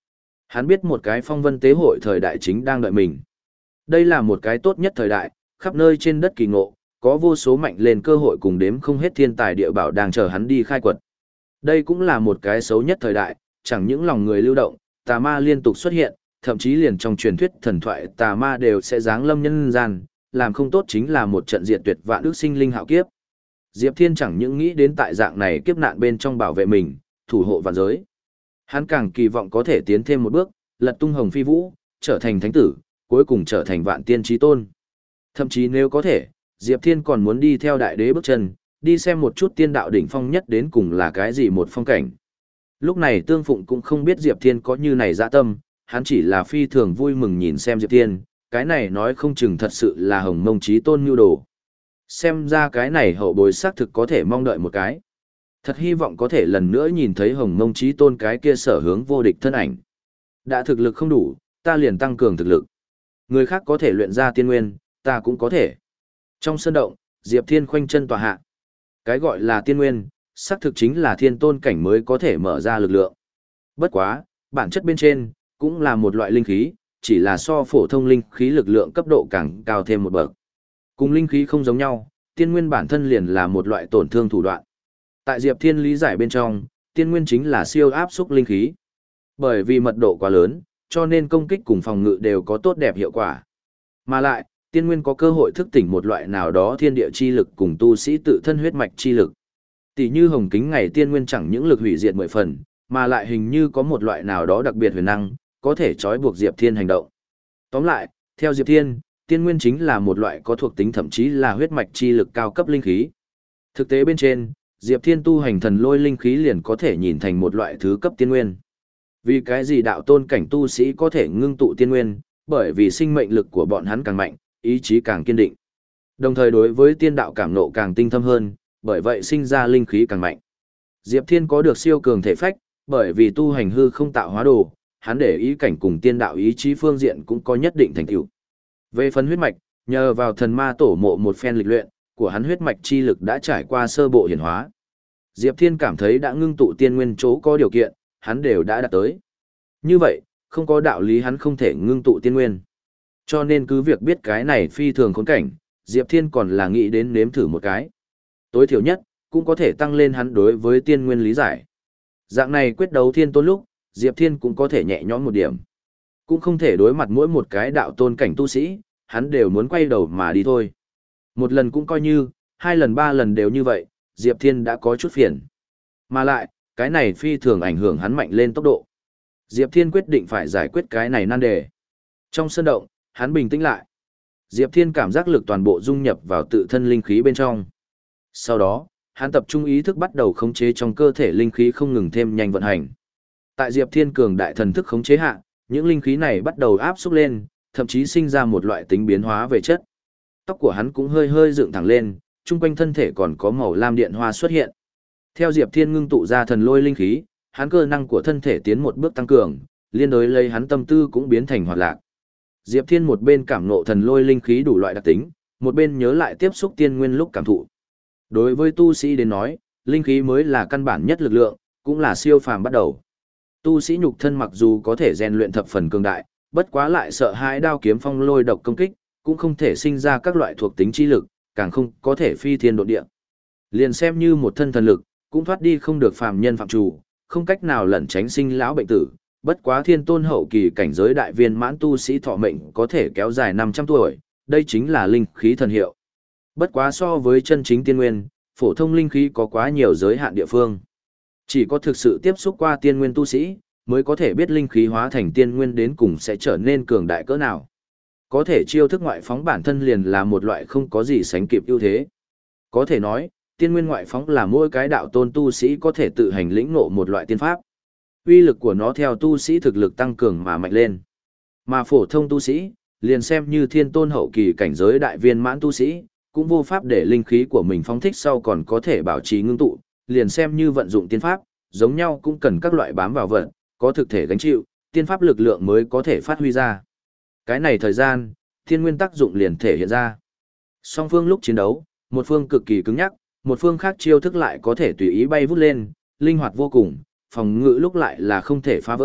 Hắn biết một cái phong vân tế hội thời đại chính đang đợi mình. Đây là một cái tốt nhất thời đại, khắp nơi trên đất kỳ ngộ, có vô số mạnh lên cơ hội cùng đếm không hết thiên tài địa bảo đang chờ hắn đi khai quật. Đây cũng là một cái xấu nhất thời đại, chẳng những lòng người lưu động, tà ma liên tục xuất hiện, thậm chí liền trong truyền thuyết thần thoại tà ma đều sẽ giáng lâm nhân gian, làm không tốt chính là một trận diệt tuyệt vạn ước sinh linh hạo kiếp. Diệp Thiên chẳng những nghĩ đến tại dạng này kiếp nạn bên trong bảo vệ mình, thủ hộ vạn giới. Hắn càng kỳ vọng có thể tiến thêm một bước, lật tung hồng phi vũ, trở thành thánh tử, cuối cùng trở thành vạn tiên chí tôn. Thậm chí nếu có thể, Diệp Thiên còn muốn đi theo đại đế bước chân, đi xem một chút tiên đạo đỉnh phong nhất đến cùng là cái gì một phong cảnh. Lúc này Tương Phụng cũng không biết Diệp Thiên có như này dạ tâm, hắn chỉ là phi thường vui mừng nhìn xem Diệp Thiên, cái này nói không chừng thật sự là hồng mông chí tôn nhu đồ. Xem ra cái này hậu bối xác thực có thể mong đợi một cái. Thật hy vọng có thể lần nữa nhìn thấy hồng mông chí tôn cái kia sở hướng vô địch thân ảnh. Đã thực lực không đủ, ta liền tăng cường thực lực. Người khác có thể luyện ra tiên nguyên, ta cũng có thể. Trong sân động, Diệp Thiên khoanh chân tòa hạ. Cái gọi là tiên nguyên, xác thực chính là thiên tôn cảnh mới có thể mở ra lực lượng. Bất quá, bản chất bên trên, cũng là một loại linh khí, chỉ là so phổ thông linh khí lực lượng cấp độ càng cao thêm một bậc. Cùng linh khí không giống nhau, tiên nguyên bản thân liền là một loại tổn thương thủ đoạn. Tại Diệp Thiên lý giải bên trong, tiên nguyên chính là siêu áp xúc linh khí. Bởi vì mật độ quá lớn, cho nên công kích cùng phòng ngự đều có tốt đẹp hiệu quả. Mà lại, tiên nguyên có cơ hội thức tỉnh một loại nào đó thiên địa chi lực cùng tu sĩ tự thân huyết mạch chi lực. Tỷ như hồng kính ngày tiên nguyên chẳng những lực hủy diệt mười phần, mà lại hình như có một loại nào đó đặc biệt huyền năng, có thể trói buộc Diệp Thiên hành động. Tóm lại, theo Diệp Thiên, tiên nguyên chính là một loại có thuộc tính thậm chí là huyết mạch chi lực cao cấp linh khí. Thực tế bên trên, Diệp Thiên tu hành thần lôi linh khí liền có thể nhìn thành một loại thứ cấp tiên nguyên. Vì cái gì đạo tôn cảnh tu sĩ có thể ngưng tụ tiên nguyên, bởi vì sinh mệnh lực của bọn hắn càng mạnh, ý chí càng kiên định. Đồng thời đối với tiên đạo cảm nộ càng tinh thâm hơn, bởi vậy sinh ra linh khí càng mạnh. Diệp Thiên có được siêu cường thể phách, bởi vì tu hành hư không tạo hóa đồ, hắn để ý cảnh cùng tiên đạo ý chí phương diện cũng có nhất định thành tựu. Về phần huyết mạch, nhờ vào thần ma tổ mộ một phen lịch luyện, của hắn huyết mạch chi lực đã trải qua sơ bộ hiển hóa. Diệp Thiên cảm thấy đã ngưng tụ tiên nguyên chỗ có điều kiện, hắn đều đã đạt tới. Như vậy, không có đạo lý hắn không thể ngưng tụ tiên nguyên. Cho nên cứ việc biết cái này phi thường khốn cảnh, Diệp Thiên còn là nghĩ đến nếm thử một cái. Tối thiểu nhất, cũng có thể tăng lên hắn đối với tiên nguyên lý giải. Dạng này quyết đấu thiên tôn lúc, Diệp Thiên cũng có thể nhẹ nhõm một điểm. Cũng không thể đối mặt mỗi một cái đạo tôn cảnh tu sĩ, hắn đều muốn quay đầu mà đi thôi. Một lần cũng coi như, hai lần ba lần đều như vậy, Diệp Thiên đã có chút phiền. Mà lại, cái này phi thường ảnh hưởng hắn mạnh lên tốc độ. Diệp Thiên quyết định phải giải quyết cái này nan đề. Trong sân động, hắn bình tĩnh lại. Diệp Thiên cảm giác lực toàn bộ dung nhập vào tự thân linh khí bên trong. Sau đó, hắn tập trung ý thức bắt đầu khống chế trong cơ thể linh khí không ngừng thêm nhanh vận hành. Tại Diệp Thiên cường đại thần thức khống chế hạ, những linh khí này bắt đầu áp xúc lên, thậm chí sinh ra một loại tính biến hóa về chất. Tóc của hắn cũng hơi hơi dựng thẳng lên, chung quanh thân thể còn có màu lam điện hoa xuất hiện. Theo Diệp Thiên ngưng tụ ra thần lôi linh khí, hắn cơ năng của thân thể tiến một bước tăng cường, liên đối lấy hắn tâm tư cũng biến thành hoạt lạc. Diệp Thiên một bên cảm ngộ thần lôi linh khí đủ loại đặc tính, một bên nhớ lại tiếp xúc tiên nguyên lúc cảm thụ. Đối với tu sĩ đến nói, linh khí mới là căn bản nhất lực lượng, cũng là siêu phàm bắt đầu. Tu sĩ nhục thân mặc dù có thể rèn luyện thập phần cường đại, bất quá lại sợ hãi đao kiếm phong lôi độc công kích, cũng không thể sinh ra các loại thuộc tính chi lực, càng không có thể phi thiên độ địa. Liền xem như một thân thần lực, cũng thoát đi không được phàm nhân phạm chủ, không cách nào lẩn tránh sinh lão bệnh tử. Bất quá thiên tôn hậu kỳ cảnh giới đại viên mãn tu sĩ thọ mệnh có thể kéo dài năm trăm tuổi, đây chính là linh khí thần hiệu. Bất quá so với chân chính tiên nguyên, phổ thông linh khí có quá nhiều giới hạn địa phương. Chỉ có thực sự tiếp xúc qua tiên nguyên tu sĩ, mới có thể biết linh khí hóa thành tiên nguyên đến cùng sẽ trở nên cường đại cỡ nào. Có thể chiêu thức ngoại phóng bản thân liền là một loại không có gì sánh kịp ưu thế. Có thể nói, tiên nguyên ngoại phóng là mỗi cái đạo tôn tu sĩ có thể tự hành lĩnh ngộ một loại tiên pháp. Uy lực của nó theo tu sĩ thực lực tăng cường mà mạnh lên. Mà phổ thông tu sĩ, liền xem như thiên tôn hậu kỳ cảnh giới đại viên mãn tu sĩ, cũng vô pháp để linh khí của mình phóng thích sau còn có thể bảo trì ngưng tụ, liền xem như vận dụng tiên pháp, giống nhau cũng cần các loại bám vào vận, có thực thể gánh chịu, tiên pháp lực lượng mới có thể phát huy ra. Cái này thời gian, thiên nguyên tác dụng liền thể hiện ra. Song phương lúc chiến đấu, một phương cực kỳ cứng nhắc, một phương khác chiêu thức lại có thể tùy ý bay vút lên, linh hoạt vô cùng, phòng ngự lúc lại là không thể phá vỡ,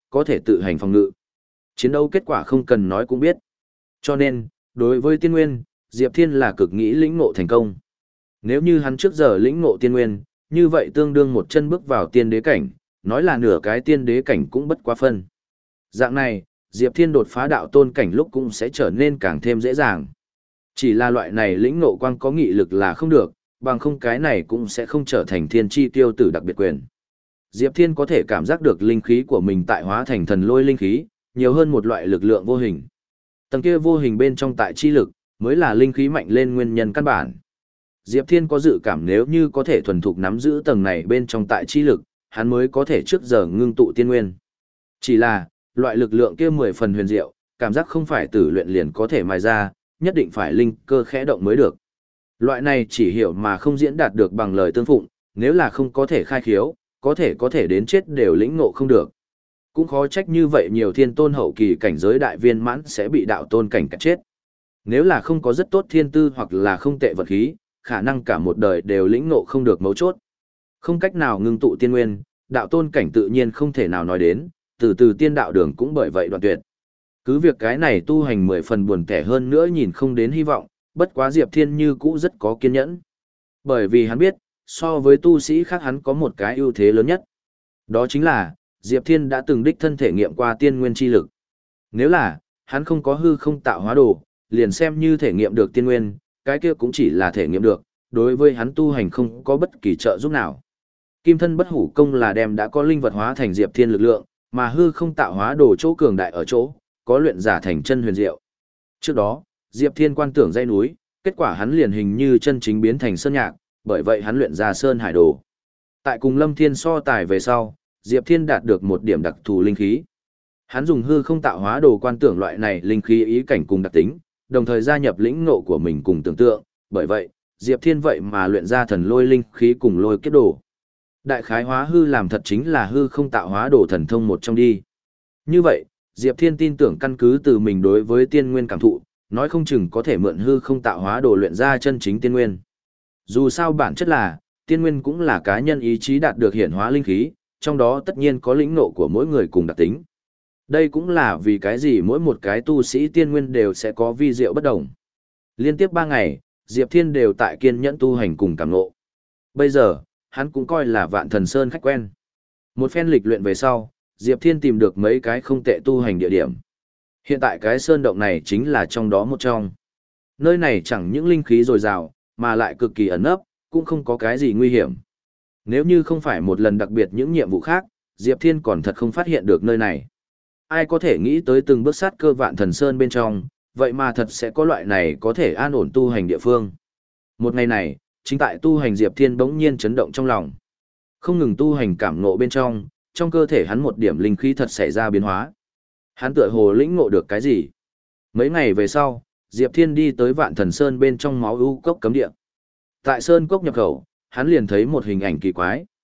có thể tự hành phòng ngự. Chiến đấu kết quả không cần nói cũng biết. Cho nên, đối với tiên nguyên, Diệp Thiên là cực nghĩ lĩnh ngộ thành công. Nếu như hắn trước giờ lĩnh ngộ tiên nguyên, như vậy tương đương một chân bước vào tiên đế cảnh, nói là nửa cái tiên đế cảnh cũng bất quá phân. Dạng này, Diệp Thiên đột phá đạo tôn cảnh lúc cũng sẽ trở nên càng thêm dễ dàng. Chỉ là loại này lĩnh ngộ quang có nghị lực là không được, bằng không cái này cũng sẽ không trở thành thiên chi tiêu tử đặc biệt quyền. Diệp Thiên có thể cảm giác được linh khí của mình tại hóa thành thần lôi linh khí, nhiều hơn một loại lực lượng vô hình. Tầng kia vô hình bên trong tại chi lực, mới là linh khí mạnh lên nguyên nhân căn bản. Diệp Thiên có dự cảm nếu như có thể thuần thục nắm giữ tầng này bên trong tại chi lực, hắn mới có thể trước giờ ngưng tụ tiên nguyên. Chỉ là, loại lực lượng kia mười phần huyền diệu, cảm giác không phải tử luyện liền có thể mài ra, nhất định phải linh cơ khẽ động mới được. Loại này chỉ hiểu mà không diễn đạt được bằng lời tương phụng, nếu là không có thể khai khiếu, có thể có thể đến chết đều lĩnh ngộ không được. Cũng khó trách như vậy nhiều thiên tôn hậu kỳ cảnh giới đại viên mãn sẽ bị đạo tôn cảnh cắt chết. Nếu là không có rất tốt thiên tư hoặc là không tệ vật khí, khả năng cả một đời đều lĩnh ngộ không được mấu chốt. Không cách nào ngưng tụ tiên nguyên, đạo tôn cảnh tự nhiên không thể nào nói đến, từ từ tiên đạo đường cũng bởi vậy đoạn tuyệt. Cứ việc cái này tu hành mười phần buồn kẻ hơn nữa nhìn không đến hy vọng, bất quá Diệp Thiên như cũ rất có kiên nhẫn. Bởi vì hắn biết, so với tu sĩ khác hắn có một cái ưu thế lớn nhất. Đó chính là, Diệp Thiên đã từng đích thân thể nghiệm qua tiên nguyên chi lực. Nếu là, hắn không có hư không tạo hóa đồ, liền xem như thể nghiệm được tiên nguyên, cái kia cũng chỉ là thể nghiệm được, đối với hắn tu hành không có bất kỳ trợ giúp nào. Kim thân bất hủ công là đem đã có linh vật hóa thành Diệp Thiên lực lượng, mà hư không tạo hóa đồ chỗ cường đại ở chỗ, có luyện giả thành chân huyền diệu. Trước đó, Diệp Thiên quan tưởng dãy núi, kết quả hắn liền hình như chân chính biến thành sơn nhạc, bởi vậy hắn luyện ra sơn hải đồ. Tại cùng Lâm Thiên so tài về sau, Diệp Thiên đạt được một điểm đặc thù linh khí. Hắn dùng hư không tạo hóa đồ quan tưởng loại này linh khí ý cảnh cùng đặc tính, đồng thời gia nhập lĩnh ngộ của mình cùng tưởng tượng, bởi vậy, Diệp Thiên vậy mà luyện ra thần lôi linh khí cùng lôi kết đồ. Đại khái hóa hư làm thật chính là hư không tạo hóa đồ thần thông một trong đi. Như vậy, Diệp Thiên tin tưởng căn cứ từ mình đối với tiên nguyên cảm thụ, nói không chừng có thể mượn hư không tạo hóa đồ luyện ra chân chính tiên nguyên. Dù sao bản chất là, tiên nguyên cũng là cá nhân ý chí đạt được hiển hóa linh khí, trong đó tất nhiên có lĩnh ngộ của mỗi người cùng đặc tính. Đây cũng là vì cái gì mỗi một cái tu sĩ tiên nguyên đều sẽ có vi diệu bất đồng. Liên tiếp ba ngày, Diệp Thiên đều tại kiên nhẫn tu hành cùng cảm ngộ. Bây giờ, hắn cũng coi là Vạn Thần Sơn khách quen. Một phen lịch luyện về sau, Diệp Thiên tìm được mấy cái không tệ tu hành địa điểm. Hiện tại cái sơn động này chính là trong đó một trong. Nơi này chẳng những linh khí dồi dào, mà lại cực kỳ ẩn nấp, cũng không có cái gì nguy hiểm. Nếu như không phải một lần đặc biệt những nhiệm vụ khác, Diệp Thiên còn thật không phát hiện được nơi này. Ai có thể nghĩ tới từng bước sát cơ Vạn Thần Sơn bên trong, vậy mà thật sẽ có loại này có thể an ổn tu hành địa phương. Một ngày này, chính tại tu hành Diệp Thiên bỗng nhiên chấn động trong lòng. Không ngừng tu hành cảm ngộ bên trong, trong cơ thể hắn một điểm linh khí thật xảy ra biến hóa. Hắn tựa hồ lĩnh ngộ được cái gì? Mấy ngày về sau, Diệp Thiên đi tới Vạn Thần Sơn bên trong máu u cốc cấm địa. Tại sơn cốc nhập khẩu, hắn liền thấy một hình ảnh kỳ quái.